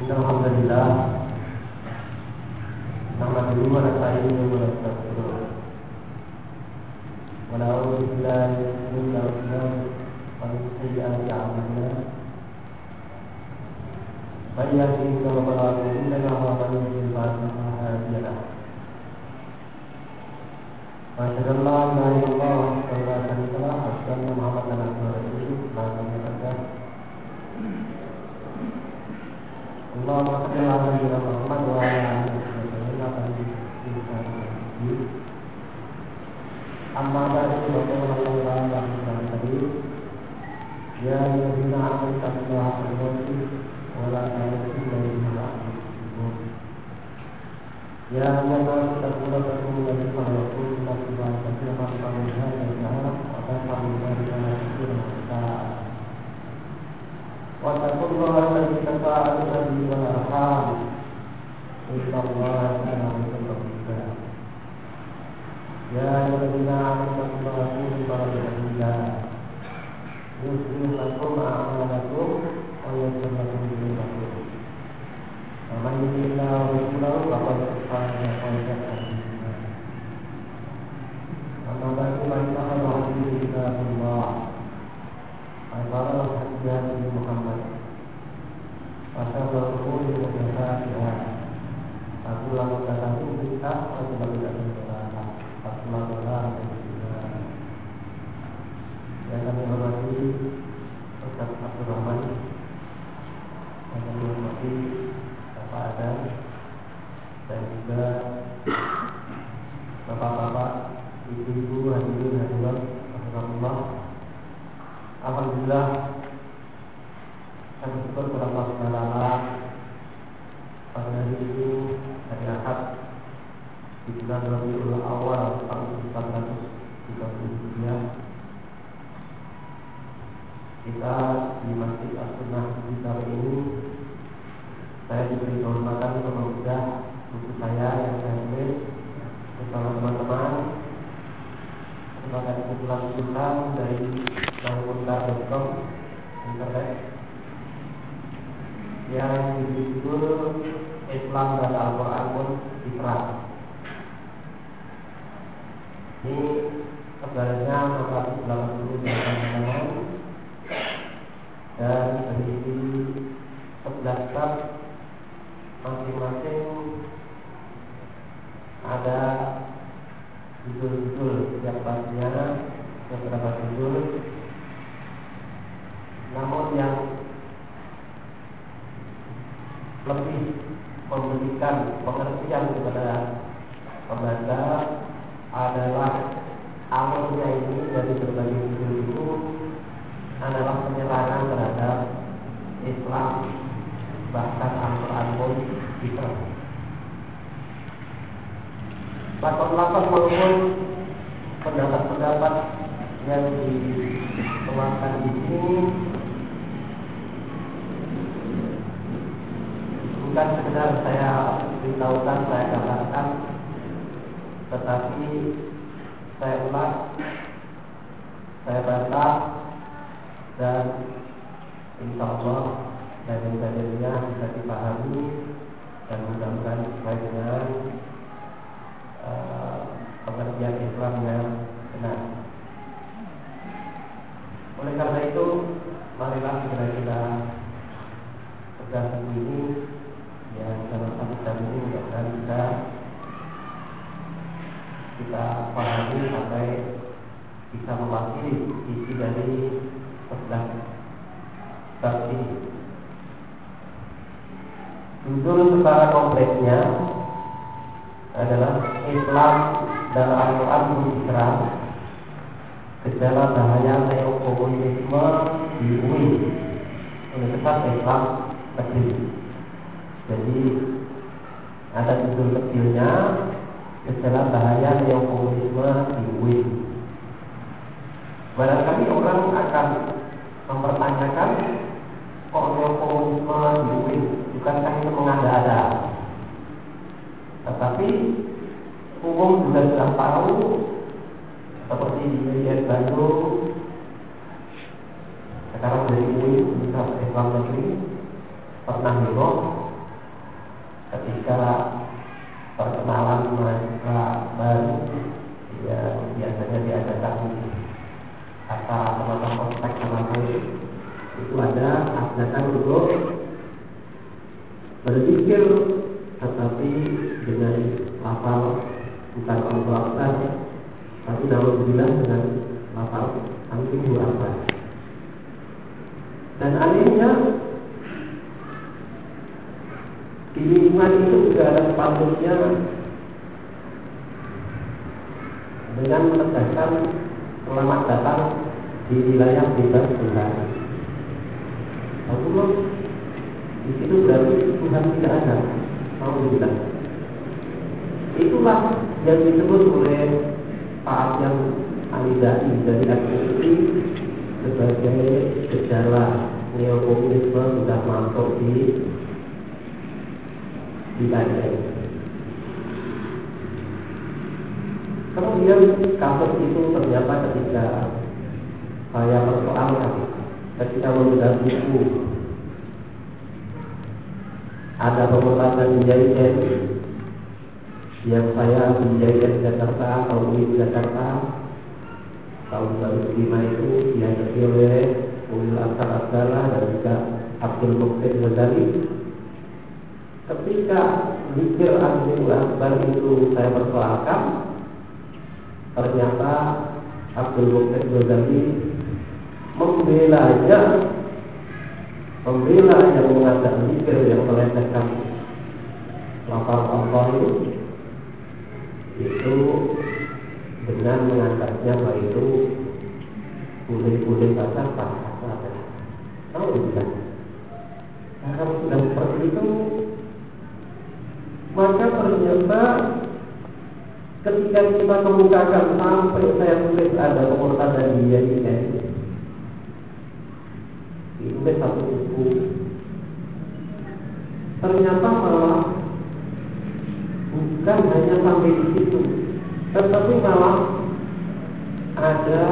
Alhamdulillah, nahmaduhu wa nasta'inuhu wa nastaghfiruh. Wa na'udzu billahi min shururi anfusina wa min sayyi'ati a'malina. Man yahdihillahu fala mudilla lahu wa man yudlil fala hadiya lahu. Wa asyhadu an la ilaha illallah wa la syarika lahu wa asyhadu anna Muhammadan abduhu wa rasuluh. Allahumma shalli ala sayyidina Muhammad wa ala alihi wa sahbihi. Amma ba'du, wa sallallahu alaihi wa sallam. Ya ayyuhallazina amanu taqullaha haqqa tuqatih wa la tamutunna illa wa antum muslimun. Ya ayyuhallazina taqu rabbakum alladzi khalaqakum min nafsin wahidatin wa khalaqa minha zawjaha wa bassa minhuma rijalan katsiran wa nisaa. واتقوا الله الذي تساءلون به والارحام ان الله كان عليكم رقيبا يا ايها الذين امنوا اتقوا الله وقولوا قولا سديدا يصلح لكم اعمالكم ويغفر لكم ذنوبكم ومن يطع الله ورسوله فقد فاز فوزا عظيما اما بعد فان خير الحديث كتاب الله وخير الهدي هدي محمد وشر الأمور محدثاتها وكل محدثة بدعة وكل بدعة ضلالة وكل ضلالة في النار. Yang kami hormati Ustaz Abdul Rahman, yang kami hormati Bapak Adam dan juga bapak-bapak, ibu-ibu, hadirin hadirat rahimakumullah. Alhamdulillah, kami bersyukur kepada Allah Subhanahu wa taala pada hari ini, hari Ahad di bulan Rabiul Awal tahun 1433 kita di Masjid As-Sunnah di tahun ini. Saya diberi kehormatan untuk membedah buku saya yang saya tulis bersama teman-teman sebagai kumpulan dari Naumuntar.com internet yang berjudul Islam dan Al-Quran pun Diserang. Ini sebenarnya 488 halaman dan berisi 11 bab, masing-masing ada judul-judul setiap babnya beberapa judul. Namun yang lebih memberikan pengertian kepada pembaca adalah alurnya ini dari berbagai judul itu adalah penyerangan terhadap Islam, bahkan Al-Quran pun diserang. Lapan maupun pendapat-pendapat yang dikeluarkan di sini bukan sekedar saya beritahukan, saya katakan, tetapi saya ulas, saya bantah, dan insya Allah dalil-dalilnya bisa dipahami dan mudah-mudahan sesuai dengan pengertian Islam yang benar. Oleh karena itu, marilah segera kita pegang buku ini yang dalam satu jam ini mudah-mudahan bisa kita pahami sampai bisa mewakili isi dari 11 bab ini. Judul secara kompleksnya adalah Islam dan Al-Quran diserang, gejala bahaya neokomunisme di UI, Universitas Islam Negeri. Jadi ada judul kecilnya, gejala bahaya neokomunisme di UI. Barangkali orang akan mempertanyakan, kok neokomunisme di UI, bukankah itu mengada-ada? Tetapi umum juga sudah tahu, seperti di Universitas Bandung, sekarang dari UI, Universitas Islam Negeri, pernah heboh ketika perkenalan mahasiswa baru yang biasanya diadakan acara semacam ospek sama itu ada ajakan untuk berzikir, tetapi dengan lafal bukan Allah Akbar, tapi alhamdulillah dengan lafal Allahu Akbar. Dan anehnya di lingkungan itu juga ada sepatutnya dengan menegaskan selamat datang di wilayah bebas Tuhan. Allah di situ berarti Tuhan tidak ada. Mau bilang itulah yang disebut oleh Pak Asyam Alidai dari FUI sebagai gejala neokomunisme sudah masuk di Aceh. Kemudian kasus itu ternyata ketika saya persoalkan, ketika membedah buku ada pemutaran di JIN yang saya di JIN Jakarta atau UIN Jakarta tahun 2005 itu dihadapi oleh Ulil Asar Abdallah dan juga Abdul Muqtid Ghazali. Ketika zikir Allahu Akbar itu saya persoalkan, ternyata Abdul Muqtid Ghazali membela yang mengajak zikir yang melecehkan lafal Allah itu dengan menganggapnya bahwa itu boleh-boleh saja saja. Tahu tidak? Nah, kalau sudah seperti itu, maka ternyata ketika kita kemukakan sampai saya tulis ada pemurtadan dia ini, ditulis satu buku, ternyata malah bukan hanya sampai di situ, tetapi malah ada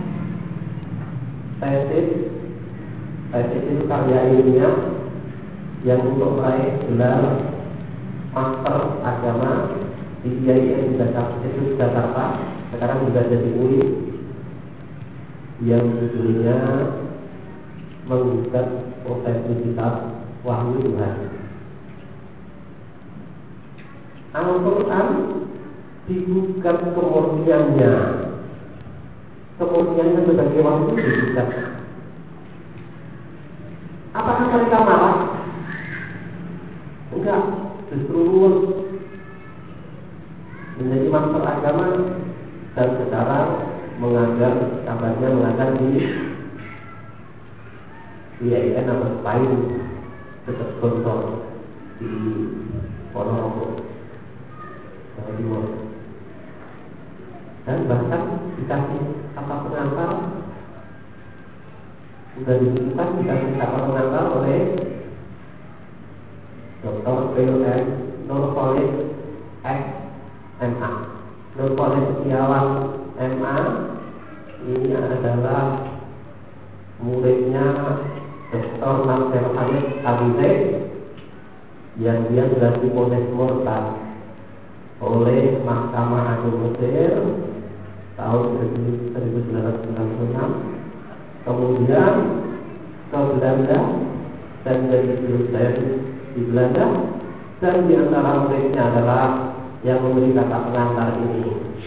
tesis itu karya ilmiah yang untuk meraih gelar master agama di IAIN Jakarta, sekarang sudah jadi UI, yang judulnya menggugat profesi kitab Wahyu Tuhan. Al-Quran digugat kemurniannya sebagai wahyu digugat. Apakah mereka marah? Enggak, justru lulus menjadi master agama dan sekarang mengajar di IAIN atau Spain dekat Gontor di Ponorogo, Jawa Timur. Dan bahkan dikasih kata pengantar, sudah dibutuhkan dikasih kata pengantar oleh Dr. PLN Nurholis MA. Nurholis Setiawan MA ini adalah muridnya Dr. Nasir Hamid Abu-Zaid yang dia sudah diponis murtad oleh Mahkamah Agung Mesir tahun 1996, kemudian ke Belanda dan jadi guru saya di Belanda, dan di antara muridnya adalah yang memberi kata pengantar ini.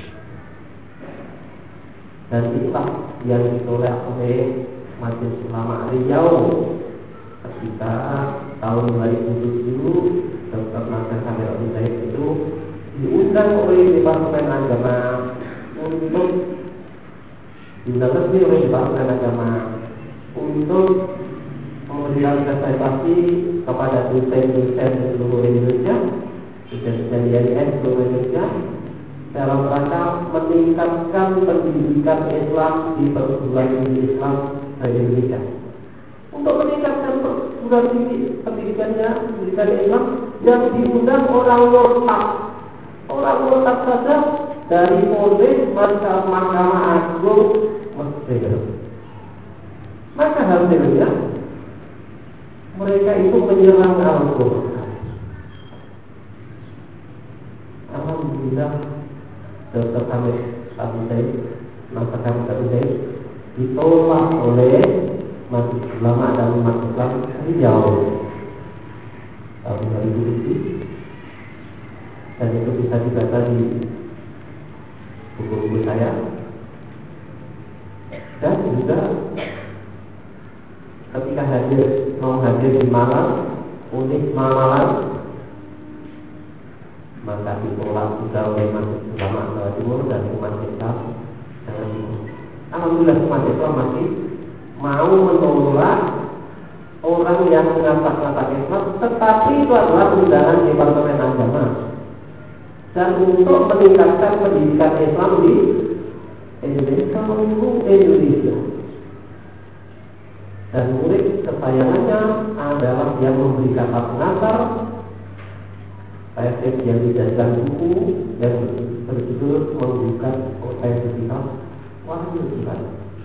Dan itulah yang ditolak oleh Majelis Ulama Riau ketika tahun 2007 Dr. Nasir Hamid Abu-Zaid itu diundang oleh Departemen Agama untuk memberikan presentasi kepada dosen-dosen di seluruh Indonesia, dosen-dosen IAIN seluruh Indonesia, dalam rangka meningkatkan pendidikan Islam di perguruan tinggi Islam di Indonesia. Untuk meningkatkan perguruan tinggi pendidikan Islam yang diundang orang murtad saja dari oleh Mahkamah Agung Mesir. Maka hasilnya mereka itu menyerang Al-Quran. Dr. Hamid Abu Zaid, Dr. Hamid Abu Zaid ditolak oleh masjid ulama dan umat Islam Riau tahun 2007, dan itu bisa dibaca di buku-buku saya. Dan juga ketika mau hadir di Malang, Unik Malang, maka ditolak juga oleh masjid ulama Jawa Timur dan umat Islam Jawa Timur. Alhamdulillah umat Islam masih mau menolak orang yang mengatakan Islam, tetapi itu adalah undangan Departemen Agama dan untuk meningkatkan pendidikan Islam di Indonesia, seluruh Indonesia. Dan murid kesayangannya adalah yang memberi kata pengantar. Saya yang dijadikan buku yang berjudul Membuka Otentitas Wahyu Tuhan.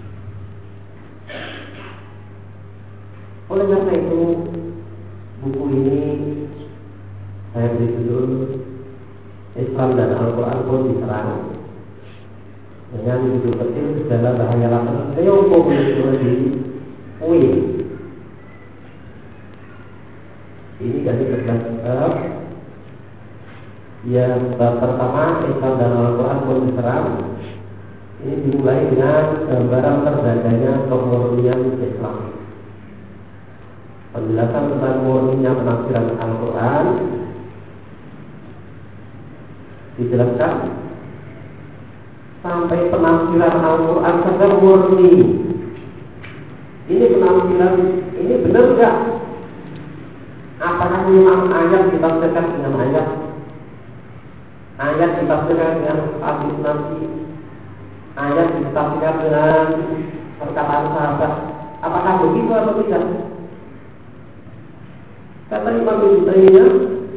Oleh karena itu, buku ini saya beri judul Islam dan Al-Quran pun diserang dengan judul kecil Segala Bahaya Latar Neopopulisme di UI. Ini dari 11 bab. Yang bab pertama, Islam dan Al-Quran pun diserang. Ini dimulai dengan gambaran terjadinya kemurnian Islam, penjelasan tentang murninya penafsiran Al-Quran dijelaskan sampai penafsiran Al-Quran saja murni. Ini penafsiran ini benar enggak? Apakah memang ayat ditafsirkan dengan ayat? Ayat ditafsirkan dengan hadis Nabi? Ayat ditafsirkan dengan perkataan sahabat? Apakah begitu atau tidak? Kata Imam Ibnu Taimiyah,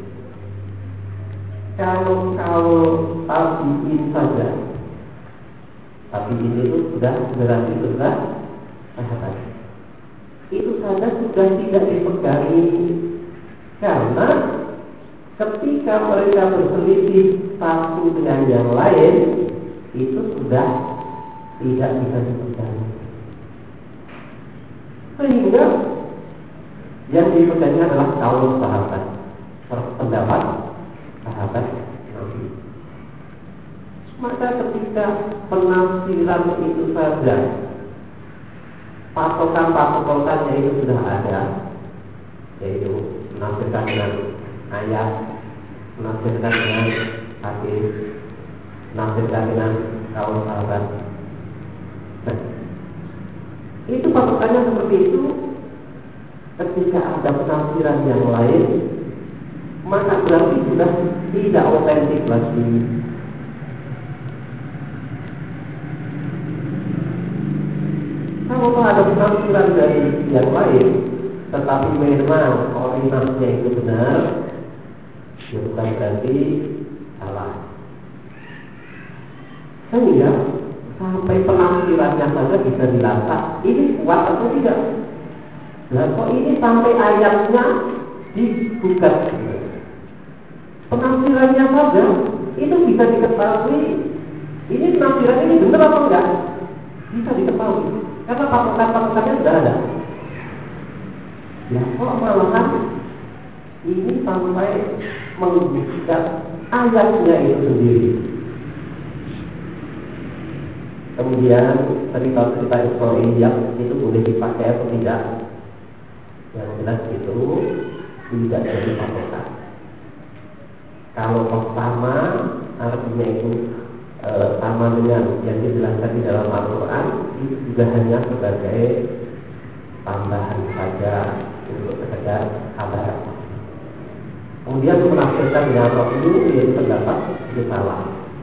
kalau tabiin saja, tabiin itu sudah generasi besar sahabat, itu saja sudah tidak dipegangi, karena ketika mereka berselisih satu dengan yang lain, itu sudah tidak bisa dipegangi, sehingga yang dipegangi adalah kaum sahabat, pendapat sahabat Nabi. Maka ketika penafsiran itu saja, patokan-patokannya itu sudah ada, yaitu menafsirkan dengan ayat, menafsirkan dengan hadis, menafsirkan dengan kaum sahabat. Nah, itu patokannya seperti itu. Ketika ada penafsiran yang lain, maka berarti sudah tidak otentik lagi. Kalau ada penafsiran dari yang lain, tetapi memang originalnya itu benar, ya bukan berarti salah. Sehingga sampai penafsirannya saja bisa dilacak, ini kuat atau tidak. Nah, kok ini sampai ayatnya digugat? Penafsirannya saja itu bisa diketahui. Ini penafsiran ini benar atau enggak? Bisa diketahui karena patokan-patokannya sudah ada. Ya, kok malahan ini sampai menggugat ayatnya itu sendiri. Kemudian cerita-cerita Israiliyat itu boleh dipakai atau tidak? Yang jelas itu tidak jadi patokan. Kalau sama, artinya itu sama dengan yang dijelaskan di dalam Al-Quran, itu juga hanya sebagai tambahan saja untuk sekedar kabar. Kemudian menafsirkan dengan rohyu, yaitu pendapat itu salah.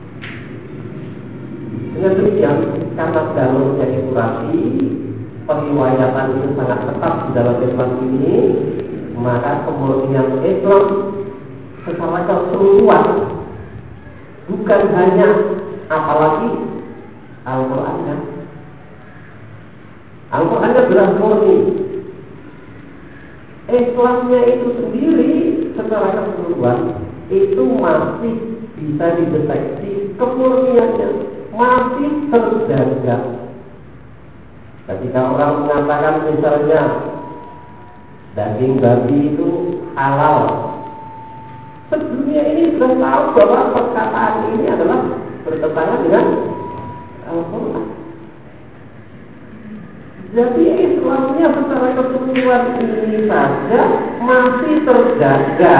Dengan demikian, karena jalurnya dikurasi, periwayatan itu sangat ketat di dalam Islam ini, maka kemurnian Islam secara keseluruhan, bukan hanya apalagi Al-Qurannya. Al-Qurannya jelas murni. Islamnya itu sendiri secara keseluruhan itu masih bisa dideteksi kemurniannya masih terjaga. Ketika orang mengatakan misalnya daging babi itu halal, sedunia ini sudah tahu bahwa perkataan ini adalah bertentangan dengan Al-Quran. Jadi Islamnya secara keseluruhan ini saja masih terjaga,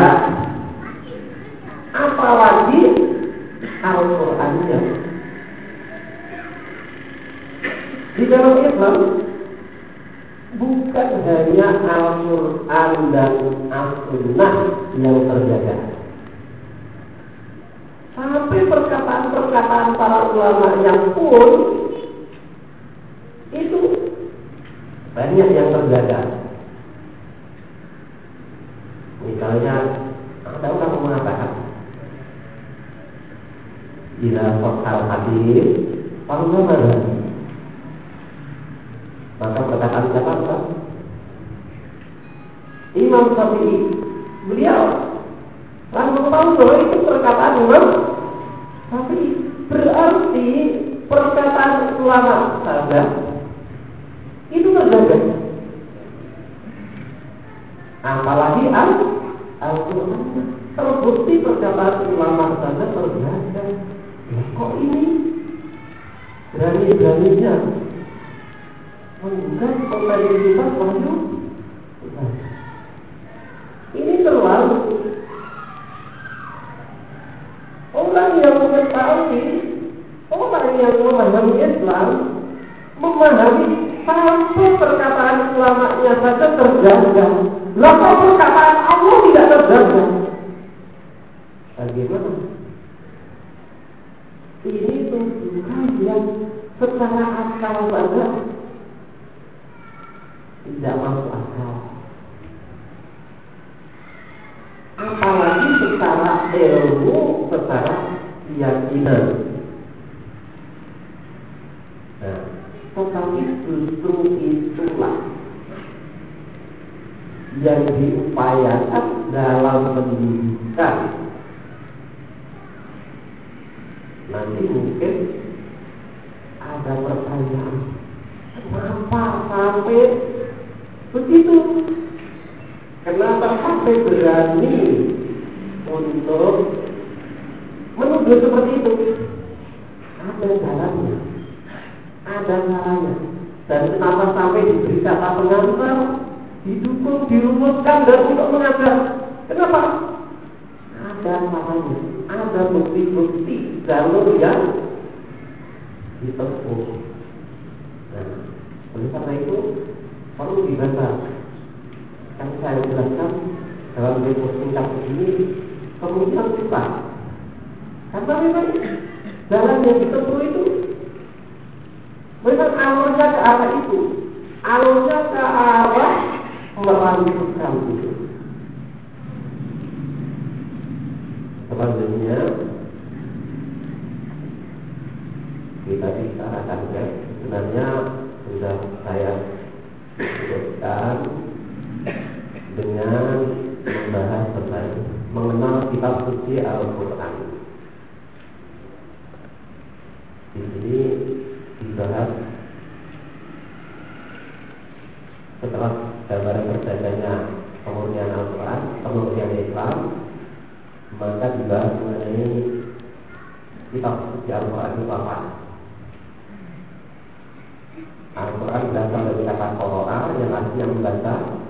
apalagi Al-Qurannya. Di dalam Islam bukan hanya Al-Quran dan As-Sunnah yang terjaga, sampai perkataan-perkataan para ulama yang pun itu banyak yang terjaga. Misalnya ada orang mengatakan bila sahal hadis Allah maka perkataan siapa? Imam Syafi'i. Beliau langsung tahu bahwa itu perkataan Imam Syafi'i. Berarti perkataan ulama saja itu terjaga. Apalagi Al-Quran terbukti perkataan ulama saja terjaga. Kok ini berani-beraninya menggugat kontensitas wahyu? Ini terlalu. Orang yang mengetahui, orang yang memahami Islam, memahami sampai perkataan ulamanya saja terjaga. Lalu perkataan Allah tidak terjaga. Bagaimana? Ini tujuan yang secara akal saja tidak masuk akal, apalagi secara ilmu, secara keyakinan. Nah, tetapi justru itulah yang diupayakan dalam pendidikan. Nanti mungkin ada pertanyaan, kenapa sampai begitu? Kenapa sampai berani untuk menuduh seperti itu? Ada caranya, ada caranya. Dan kenapa sampai diberi kata pengantar, didukung, dirumuskan dan untuk mengajar? Kenapa? Ada caranya, ada bukti-bukti jalur yang ditempuh. Nah, oleh karena itu perlu dibaca. Kan saya jelaskan dalam video singkat ini kemungkinan susah, karena memang jalan yang ditempuh itu memang alurnya ke arah itu, alurnya ke arah melanjutkan itu. Selanjutnya kita bicarakan sebenarnya sudah saya sebutkan dengan membahas tentang mengenal kitab suci Al-Quran. Di sini dibahas setelah gambaran terjaganya kemurnian Al-Quran, kemurnian Islam, maka dibahas mengenai kitab suci Al-Quran itu apa. Al-Quran berasal dari kata Qoro'a yang artinya membaca.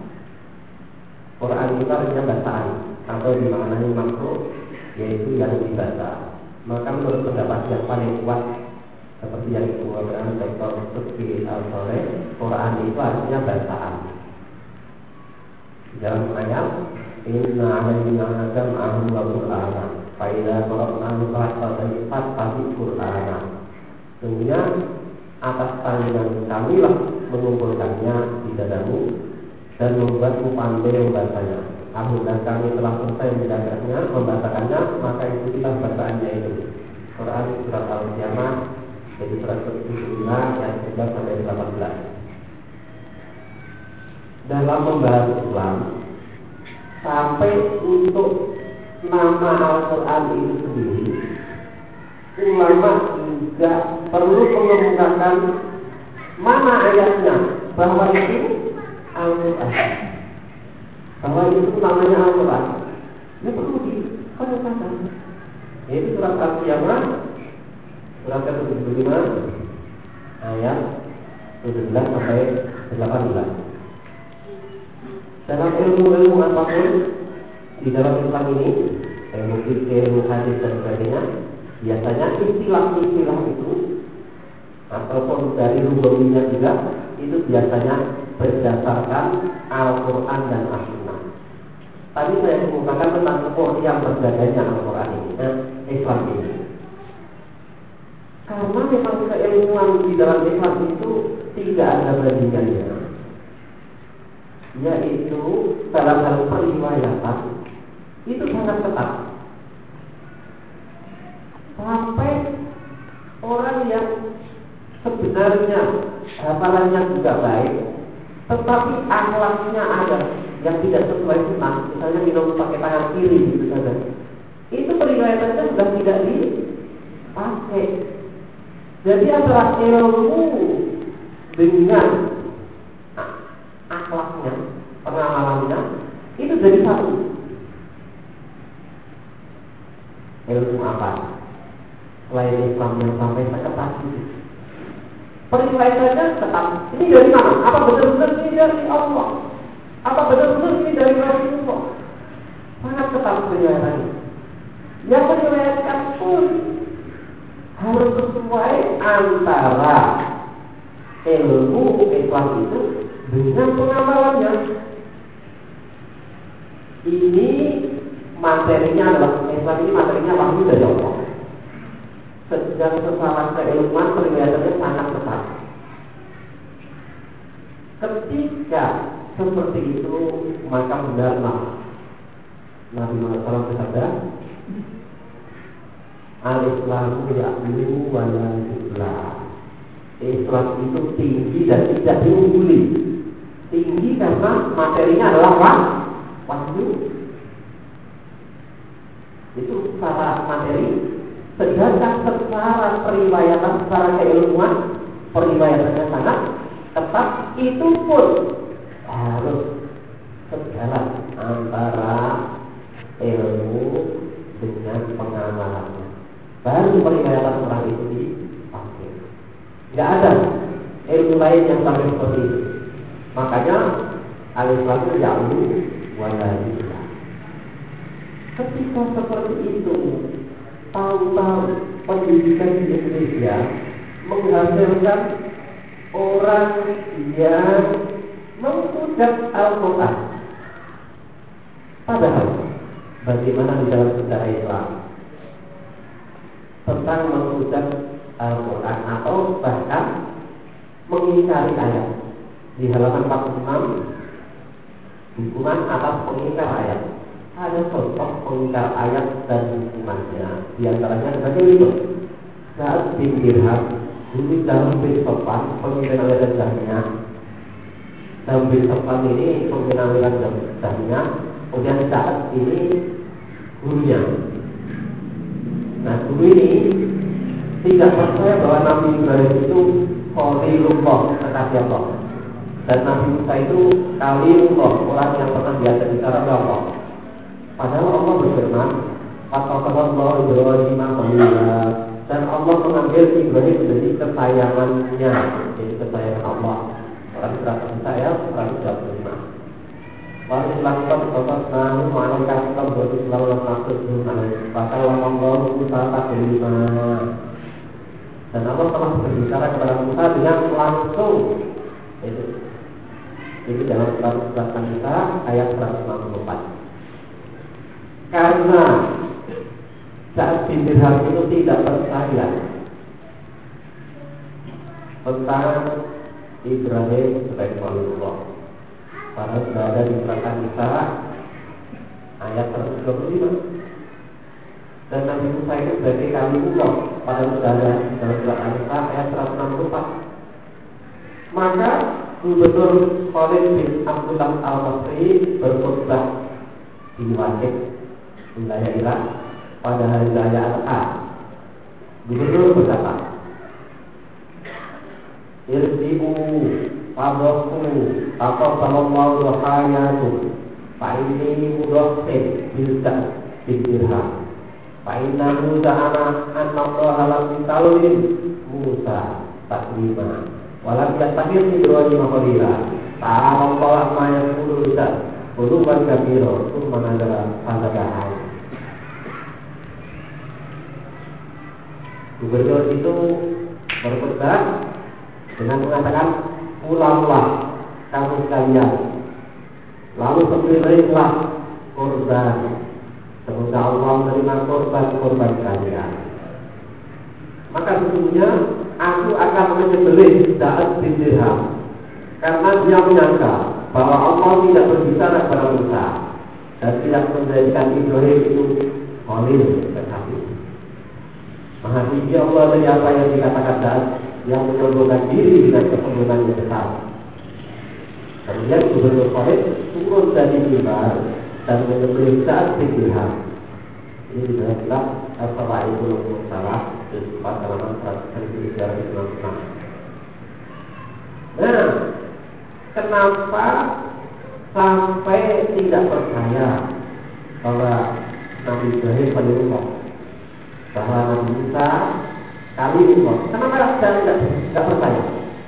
Quran itu artinya bacaan atau dimaknai makhluk, yaitu yang dibaca. Maka menurut pendapat yang paling kuat seperti yang dikemukakan Dr. Sufi Al-Soleh, Quran itu artinya bacaan. Dalam ayat Inna alaina jam'ahu wa qur'ana fa idza qara'nahu fattabi' qur'ana. Sesungguhnya atas tangan kamilah mengumpulkannya di dadamu dan membuatmu pandai membacanya. Apabila kami telah selesai membacakannya, maka ikutilah bacaannya itu. Quran surat Al-Qiyamah, yaitu surat 79 ayat 11 sampai 18. Dalam membahas Islam, sampai untuk nama Al-Quran itu sendiri, ulama juga perlu mengemukakan mana ayatnya bahwa itu Al-Quran, bahwa itu namanya Al-Quran. Ini perlu dikemukakan. Yaitu surat Al-Qiyamah, surat ke-75 ayat 17 sampai 18. Dalam ilmu-ilmu apapun di dalam Islam ini, ilmu fikih, ilmu hadis dan sebagainya, biasanya istilah-istilah itu ataupun dari lugawinya juga itu biasanya berdasarkan Al-Quran dan As-Sunnah. Tadi saya mengungkapkan tentang yang berbedanya Al-Quran ini dan Islam ini. Karena memang keilmuan di dalam Islam itu tidak ada bandingannya, yaitu dalam hal periwayatan itu sangat ketat. Sampai orang yang sebenarnya hafalannya juga baik, tetapi akhlaknya ada yang tidak sesuai sunnah, misalnya minum pakai tangan kiri gitu saja, itu periwayatannya sudah tidak dipakai. Jadi antara ilmu dengan akhlaknya, pengamalannya itu jadi satu. Ilmu apa? Selain Islam yang sampai seketat itu, periwayatannya ketat. Ini dari mana? Apa betul-betul ini dari Allah? Apa betul-betul ini dari Rasulullah? Sangat ketat periwayatannya. Yang meriwayatkan pun harus sesuai antara ilmu Islam itu dengan pengamalannya. Ini materinya adalah Islam ini materinya wahyu dari Allah. Sedang secara keilmuan periwayatannya sangat ketat. Ketika seperti itu maka benarlah Nabi Muhammad SAW bersabda, Al-Islamu ya'lu wa la yu'la. Islam itu tinggi dan tidak diungguli. Tinggi karena materinya adalah wahyu. Itu secara materi. Sedangkan secara periwayatan, secara keilmuan, periwayatannya sangat ketat. Itu pun harus sejalan antara ilmu dengan pengamalannya. Baru periwayatan orang itu dipakai. Tidak ada ilmu lain yang sampai seperti itu. Makanya al-Islam itu ya'lu wa la yu'la. Ketika seperti itu, tahu-tahu pendidikan di Indonesia menghasilkan orang yang mengucap Al-Quran. Padahal bagaimana di dalam sejarah Islam tentang mengucap Al-Quran atau bahkan mengingkari ayat di halaman 46 hukuman atas pengingkar ayat. Ada contoh pengingkar ayat dan hukumannya. Di antaranya sebagai berikut. Saat bin Dirham dulu dalam bin Sofan pemimpin aliran Jahmiyah. Dalam bin Sofan ini pemimpin aliran Jahmiyah. Kemudian saat ini gurunya. Nah, guru ini tidak percaya bahwa Nabi Ibrahim itu Khalilullah, kekasih Allah, dan Nabi Musa itu Kalimullah, orang yang pernah diajak bicara dengan Allah. Padahal Allah berfirman, "Fattakhadallahu Ibrahim khalila," dan Allah mengambil Ibrahim menjadi kesayangannya, jadi kesayangan Allah. Orang 100 saya, 125. Wali lakukan sobat nahu ma'alaikan kita berarti selalu maksud alaih. Bahkan Allah Musa tak berlima. Dan Allah telah berbicara kepada Musa dengan langsung. Itu dalam surat kita ayat 164. Karena saat bin Dirham itu tidak percaya tentang Ibrahim sebagai Khalilullah. Padahal sudah ada di surat An-Nisa ayat 125. Dan Nabi Musa itu sebagai Kalimullah. Padahal sudah ada di dalam surat An-Nisa ayat 164. Maka Gubernur Khalid bin Abdullah Al-Basri berkhutbah di Wajib, wilayah Irak, pada hari raya Adha. Gubernur berkata, irtibu fadhaku atau sallallahu hayatu fa ini mudhafin bil dirham fa innahu ta'ala annallaha lam yukallim Musa taklima walam yattakhir Ibrahim khalila ta'ala Allah ma yaqulu lisan quluban kabira thumma nazala fadzakara. Gubernur itu berpesan dengan mengatakan, pulanglah kamu sekalian, lalu sembelihlah korban, semoga Allah menerima korban kalian. Maka sesungguhnya aku akan menyembelih Da'at bin Dirham, karena dia menyangka bahwa Allah tidak berbicara kepada Musa dan tidak menjadikan Ibrahim itu khalil kekasih. Maha tinggi Allah dari apa yang dikatakan Da'at yang menyombongkan diri dengan kesombongan yang besar. Kemudian Gubernur Khalid turun dari mimbar dan menyembelih Da'at bin Dirham. Ini di dalam kitab Al-Fawa'idul Mursalah juz 4 halaman 1396. Nah, kenapa sampai tidak percaya bahwa Nabi Ibrahim Khalilullah, bahwa Nabi Musa Kalimullah? Kenapa tidak percaya?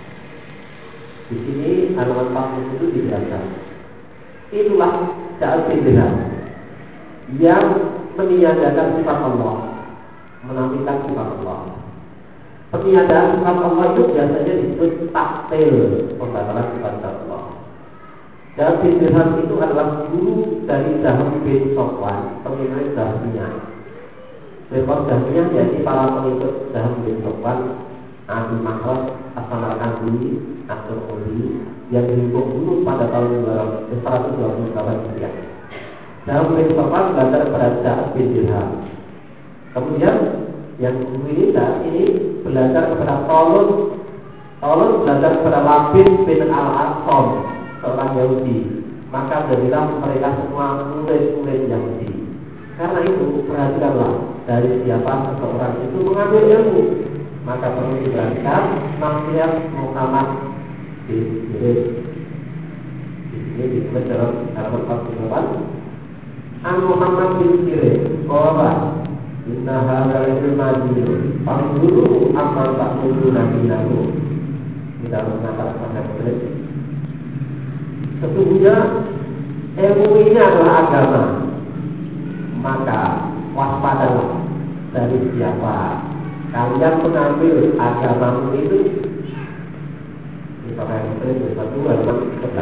Di sini halaman 40 itu dijelaskan. Itulah Da'at bin Dirham yang meniadakan sifat Allah, menafikan sifat Allah. Peniadaan sifat Allah itu biasanya disebut taktil, pembatalan sifat Allah. Da'at bin Dirham itu adalah guru dari Jahm bin Safwan, pemimpin Jahmiyah. Rekor Jahmiyah yaitu para pengikut Jahm bin Safwan, Abi Makhlad, As-Samarkandi, As-Surquli yang dihukum bunuh pada tahun 128 Hijriah. Jahm bin Safwan belajar kepada Da'at bin Dirham. Kemudian yang guru ini saat ini belajar kepada Tolun belajar kepada Labid bin Al-Asam, seorang Yahudi. Maka jadilah mereka semua murid-murid Yahudi. Karena itu perhatikanlah, dari siapa seseorang itu mengambil ilmu, maka perlu diperhatikan nasihat Muhammad bin Sirin. Di sini disebut dalam halaman 48. An Muhammad bin Sirin bahwa inna hadzal ilmu pangguru amal tak mulu nabi-nabi. Tidak mengatakan pada murid. Sesungguhnya ilmu ini adalah agama, maka waspadalah dari siapa kalian mengambil agamamu itu. Kita akan bersatu halaman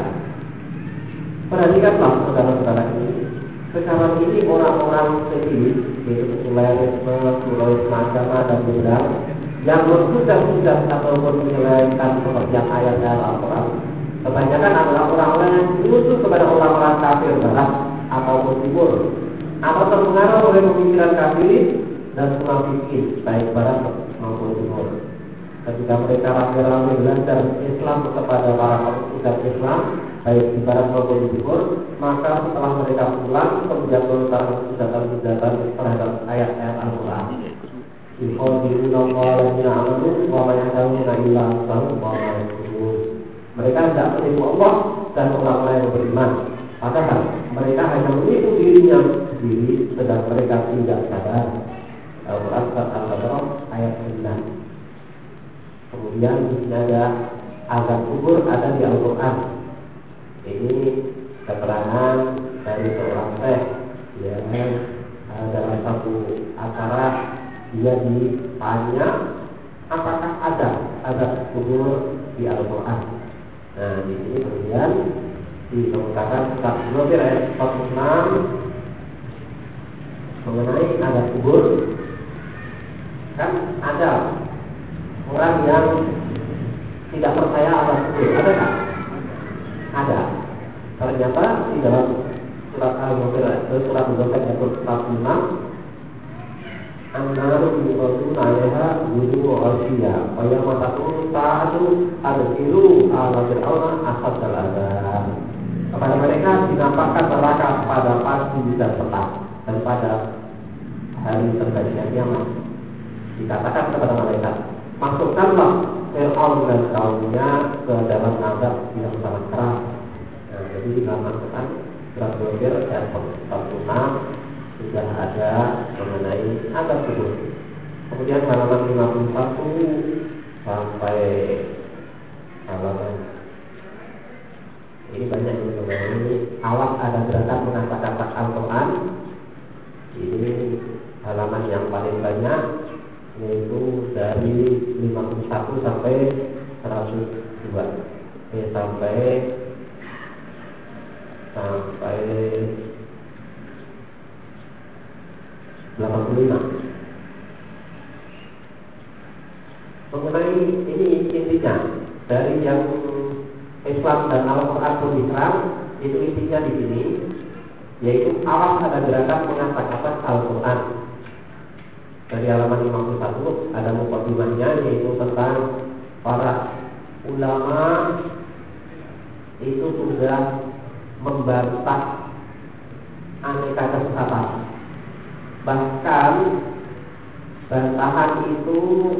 11. Perhatikanlah saudara-saudara ini. Sekarang ini orang-orang sendiri, yaitu sekularisme, pluralisme agama dan liberal, yang bersudah-sudah ataupun menyelesaikan pengertian ayat-ayat Al-Quran, kebanyakan adalah orang-orang yang menuju kepada orang-orang kafir barat ataupun timur, atau terpengaruh oleh pemikiran kafir dan munafikin baik barat maupun timur. Ketika mereka rame-rame belajar Islam kepada para pemuda Islam baik di barat maupun di timur, maka setelah mereka pulang kemudian melontarkan hujatan-hujatan terhadap ayat-ayat Al-Quran. Mereka tidak menipu Allah dan orang-orang yang beriman. Padahal mereka hanya menipu dirinya sendiri, sedang mereka tidak sadar. Al-Quran surat Al-Baqarah ayat 9. Kemudian di sini ada azab kubur, ada di Al-Quran. Ini keterangan dari seorang syekh, ya, dalam satu acara dia ditanya apakah ada azab kubur di Al-Quran. Nah, di sini kemudian dikemukakan kitab Al-Qur'an ayat 46 mengenai azab kubur. Kan ada orang yang tidak percaya azab kubur, ada tak? Ada. Ternyata di dalam surat Al-Qur'an surat Al-Qur'an ayat 46, An-naru yuqaduna 'alaiha wujuhu ghasiya wa yawma taqumu sa'atu adkhilu ala fir'auna ashaddal adzab. Kepada mereka dinampakkan neraka pada pagi dan petang dan pada hari terjadinya kiamat. Dikatakan kepada malaikat, masukkanlah Fir'aun dan kaumnya ke dalam azab yang sangat keras. Nah, jadi dalam Al-Quran surat Ghafir ayat 46 sudah ada mengenai azab kubur. Kemudian halaman 51 sampai halaman ini banyak yang mengenai awas ada gerakan mengatakan Al-Quran. Ini halaman yang paling banyak, yaitu dari 51 sampai 102 sampai 85. Mengenai ini intinya dari yang Islam dan Al-Quran berbicara, itu intinya di sini, yaitu awas ada gerakan mengatakan Al-Quran. Dari halaman 51 ada mukadimahnya, yaitu tentang para ulama itu sudah membantah aneka kesesatan. Bahkan bantahan itu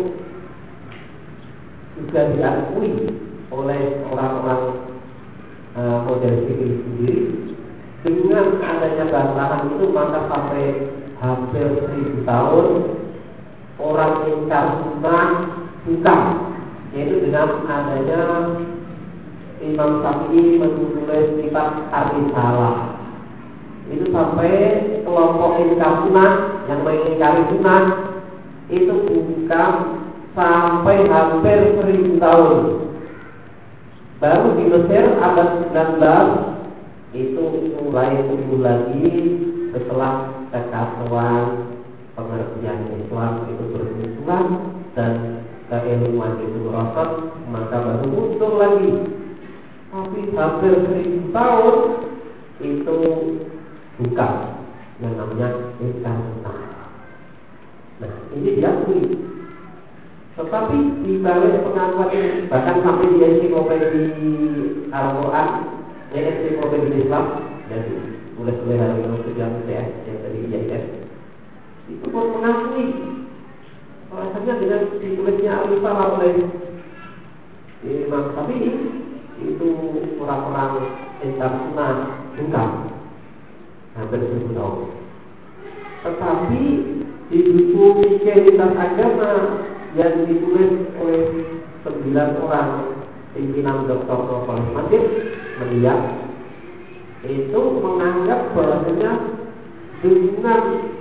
juga diakui oleh orang-orang model fikih sendiri. Dengan adanya bantahan itu, maka sampai hampir 1000 tahun orang ingkar sunnah bukan, yaitu dengan adanya Imam Syafi'i menulis kitab Ar-Risalah. Itu sampai kelompok ingkar sunnah yang mengingkari sunnah itu bukan sampai hampir 1000 tahun. Baru di Mesir abad 19 itu mulai tumbuh lagi setelah kekacauan pengertian Islam itu bermunculan dan keilmuan itu merosot, maka baru muncul lagi. Tapi hampir 1000 tahun itu bukan yang namanya ingkar sunnah. Nah, ini diakui. Tetapi di balik pengakuan ini, bahkan sampai di ensiklopedia Al-Quran, ensiklopedia Islam, jadi tulis-tulis hari ini yang tadi IAIN, itu pun mengakui bahwasanya dengan ditulisnya Al-Risalah oleh Imam Syafi'i itu orang-orang ingkar sunnah bukan hampir 1000 tahun. Tetapi di buku Fikih Lintas Agama yang ditulis oleh 9 orang pimpinan Dr. Novel Madrid melihat itu menganggap bahwasanya dengan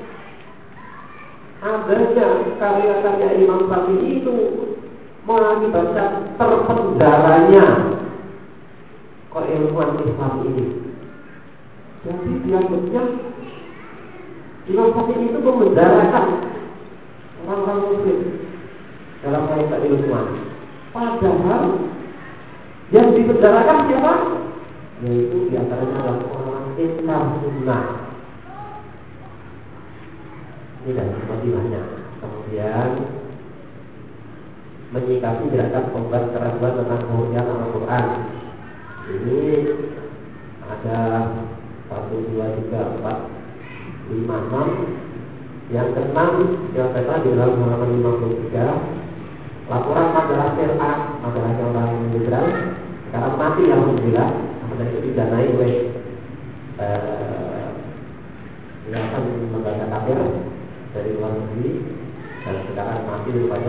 adanya karya-karya Imam Syafi'i itu mengakibatkan terpendaranya keilmuan Islam ini. Jadi dianggapnya Imam Syafi'i itu memenjarakan orang-orang muslim dalam hal keilmuan. Padahal yang dipenjarakan siapa? Yaitu diantaranya adalah orang ingkar sunnah. Ini dan sebagainya. Kemudian menyikapi gerakan obat keraguan tentang kemudian Al-Quran. Ini ada 1, 2, 3, 4, 5, 6. Yang ke-6 yang saya di dalam halaman 53. Laporan majalah Sirah, majalahnya orang liberal, sekarang mati alhamdulillah, kemudian itu didanai oleh yayasan lembaga kafir dari luar negeri, dan sekarang mati rupanya.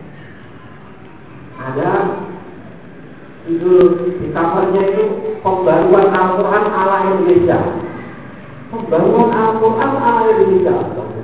Ada judul di covernya itu pembaruan Al-Quran ala Indonesia. Pembaruan Al-Quran ala Indonesia.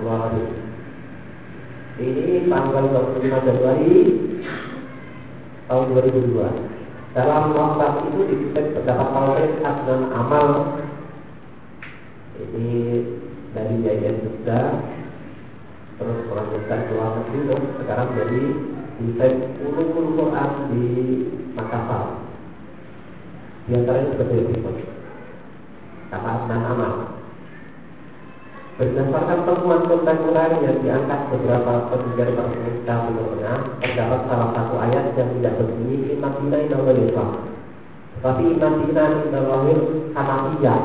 Ini tanggal 25 Januari tahun 2002. Dalam waktu itu ditulis terdapat Taufik Adnan Amal. Ini dari Yayasan Jogja, terus melanjutkan ke luar negeri, sekarang dari desain ulumul Quran di Makassar. Di antaranya seperti berikut. Kata Adnan Amal. Berdasarkan temuan kontemporer yang diangkat beberapa penelitian terbuka sebelumnya, terdapat salah satu ayat yang tidak berbunyi Inna dina inna wali Islam, tetapi Inna dina inna wali Hanafiyah.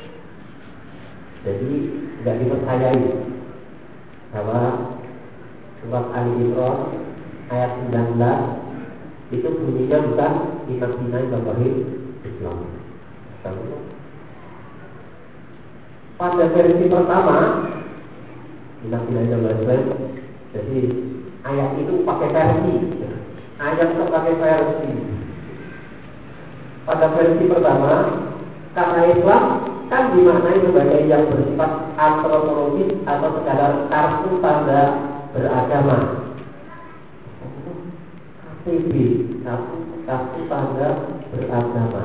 Jadi tidak dipercayai bahwa Surat Ali Imran ayat 19 itu bunyinya bukan Inna Dina Indallahi Islam. Pada versi pertama Inna Dina Indallahi Islam, jadi ayat itu pakai versi, ayat itu pakai versi. Pada versi pertama, kata Islam kan dimaknai sebagai yang bersifat antropologis atau sekadar kartu tanda beragama. KTB, kartu tanda beragama.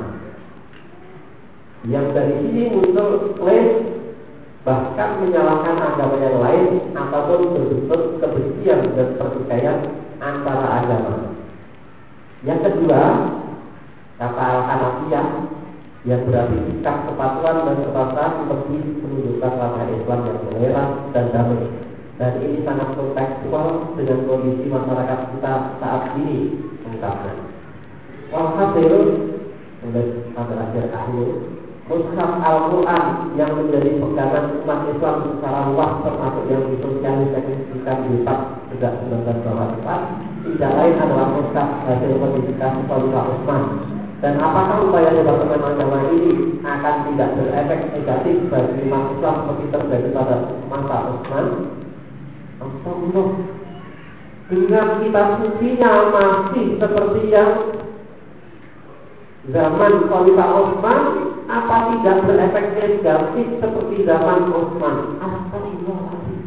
Yang dari sini muncul klaim bahkan menyalahkan agama yang lain ataupun berbentuk kebencian dan pertikaian antara agama. Yang kedua, kata Al-Hanafiyah yang berarti sikap kepatuhan dan kepatuhan lebih menunjukkan wajah Islam yang toleran dan damai. Dan ini sangat kontekstual dengan kondisi masyarakat kita saat ini, ungkapnya. Walhasil, oleh Pada Akhir Akhir, mushaf Al-Quran yang menjadi pegangan umat Islam secara luas termasuk yang disosialisasikan di sejak 1924 tidak lain adalah mushaf hasil modifikasi Khalifah Utsman. Dan apakah upaya Departemen Agama ini akan tidak berefek negatif bagi umat Islam seperti terjadi pada masa Utsman? Astagfirullah. Dengan kitab sucinya masih seperti yang zaman Khalifah Utsman, apa tidak berefek negatif seperti zaman Utsman? Astagfirullahaladzim.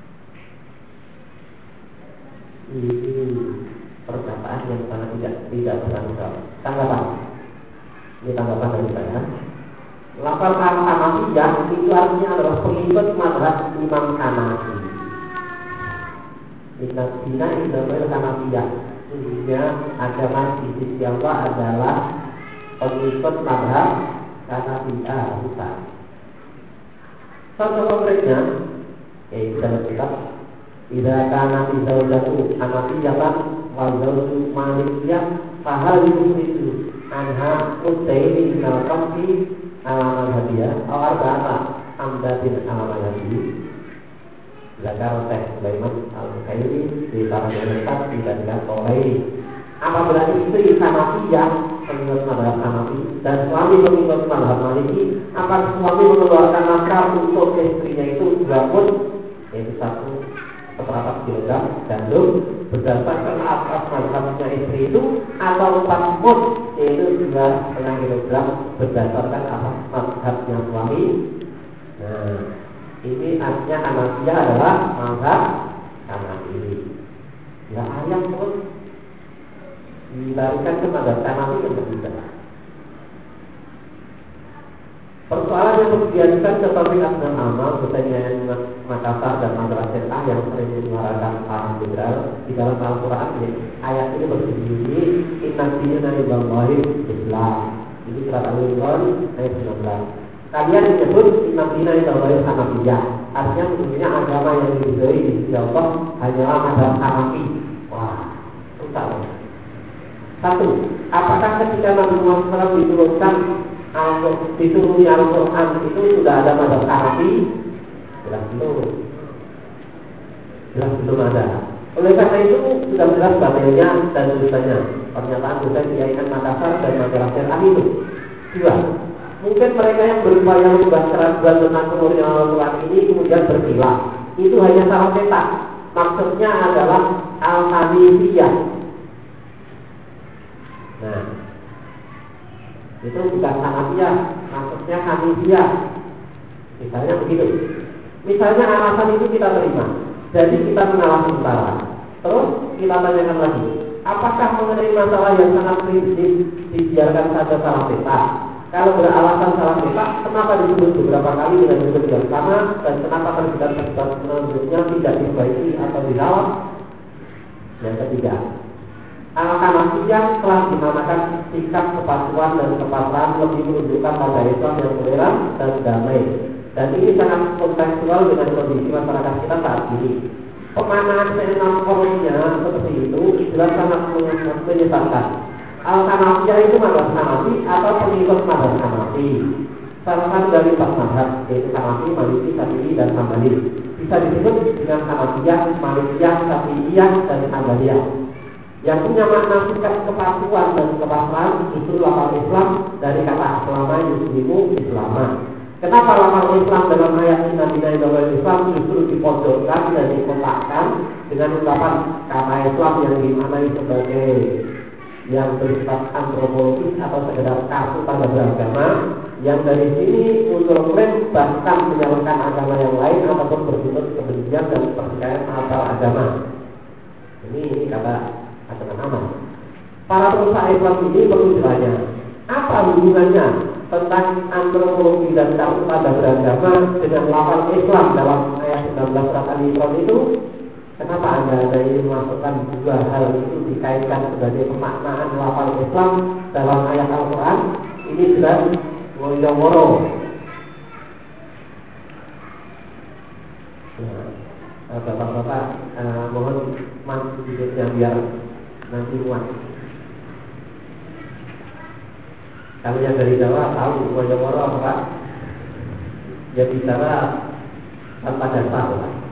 Ini perkataan yang sangat tidak berangkat. Tanggapan. Ini tanggapan dari saya. Lafal Al-Hanafiyah itu artinya adalah pengikut mazhab Imam Hanafi. Inna Dina Indallahi Hanafiyah. Sesungguhnya agama di sisi Allah adalah pengikut mazhab Hanafiyah, bukan. Contoh konkretnya, yaitu dalam kitab Idza kana zaujatu Hanafiyatan wa zawju Malikiyah fahal yusridu anha utaini minal qamsi alaman hadiah atau arba'ata amdatin alaman hadiah. Zakar Syekh Sulaiman Al-Khairi di Tarjamah Lengkap tidak oleh apabila istri Hanafiyah pengikut mazhab Hanafi dan suami pengikut mazhab Maliki, akan suami mengeluarkan nafkah untuk istrinya itu 2 pun, yaitu 1/4 kilogram gandum berdasarkan atas mazhabnya istri itu, atau 4 pun, yaitu 2,5 kilogram berdasarkan atas mazhabnya suami. Nah, ini artinya Hanafiyah adalah mazhab Hanafi. Ya ayam pun dilarikan ke mazhab Hanafi yang berbeda. Persoalan yang berbiasakan ke topik asal amal pertanyaan Makassar dan Madrasah Syariah yang sering menyuarakan paham liberal di dalam Al-Quran ini. Ayat ini berbunyi Inna Dina Indallahi Islam. Ini surat Al-Imran ayat 19. Kalian menyebut Inna Dina Indallahi Hanafiyah. Artinya sesungguhnya agama yang diridhoi di sisi Allah hanyalah mazhab Hanafi. Wah, susah. 1. Apakah ketika Nabi Muhammad diturunkan dituruni Al-Quran itu sudah ada mazhab Hanafi? Jelas belum ada. Oleh karena itu sudah jelas dalilnya dan tulisannya. Pernyataan dosen Yayasan Makassar dan Madrasah Syariah itu. 2. Mungkin mereka yang berupaya mengubah keraguan tentang penurunnya Al-Quran ini kemudian berkilah. Itu hanya salah cetak. Maksudnya adalah Al-Hanifiyah. Nah, itu bukan Hanafiyah, maksudnya Hanifiyah. Misalnya begitu. Misalnya alasan itu kita terima, jadi kita mengalah sementara. Terus kita tanyakan lagi, apakah mengenai masalah yang sangat prinsip dibiarkan saja salah cetak? Kalau beralasan salah cetak, kenapa disebut beberapa kali dengan bentuk yang sama, dan kenapa terbitan-terbitan selanjutnya tidak diperbaiki atau dirawat? Yang ketiga, Al-Hanafiyah telah dinamakan sikap kepatuhan dan kepatuhan lebih menunjukkan pada Islam yang toleran dan damai. Dan ini sangat kontekstual dengan kondisi masyarakat kita saat ini. Pemanaan seenam poinnya seperti itu jelas sangat menyesatkan. Al-Hanafiyah itu mazhab Hanafi atau pengikut mazhab Hanafi. salah satu dari 4 mazhab, yaitu Hanafi, Maliki, Syafi'i, dan Hambali. Bisa disebut dengan Hanafiyah, Malikiyah, Syafi'iyah, dan Hambaliyah. Yang punya makna sikap kepatuhan dan kepasrahan justru lafal Islam dari kata aslama yuslimu islama. Kenapa lafal Islam dalam ayat Inna Dina Islam justru dipojokkan dan dikotakkan dengan ungkapan kata Islam yang dimaknai sebagai yang bersifat antropologis atau sekedar kartu tanda beragama, yang dari sini muncul klaim bahkan menyalahkan agama yang lain ataupun bersumber kebencian dan pertikaian antar agama. Ini kata aman. Para perusahaan Islam ini perlu ditanya, apa hubungannya tentang antropologi dan kartu tanda beragama dengan lafal Islam dalam ayat 19 surat Al-Imran itu? Kenapa Anda ini memasukkan 2 hal itu dikaitkan sebagai pemaknaan lafal Islam dalam ayat Al-Quran? Ini jelas woro-woro. Bapak-bapak, mohon masuk hidupnya biar nanti muat. Kalau yang dari Jawa tahu woro-woro apa? Ya bicara tanpa dasar.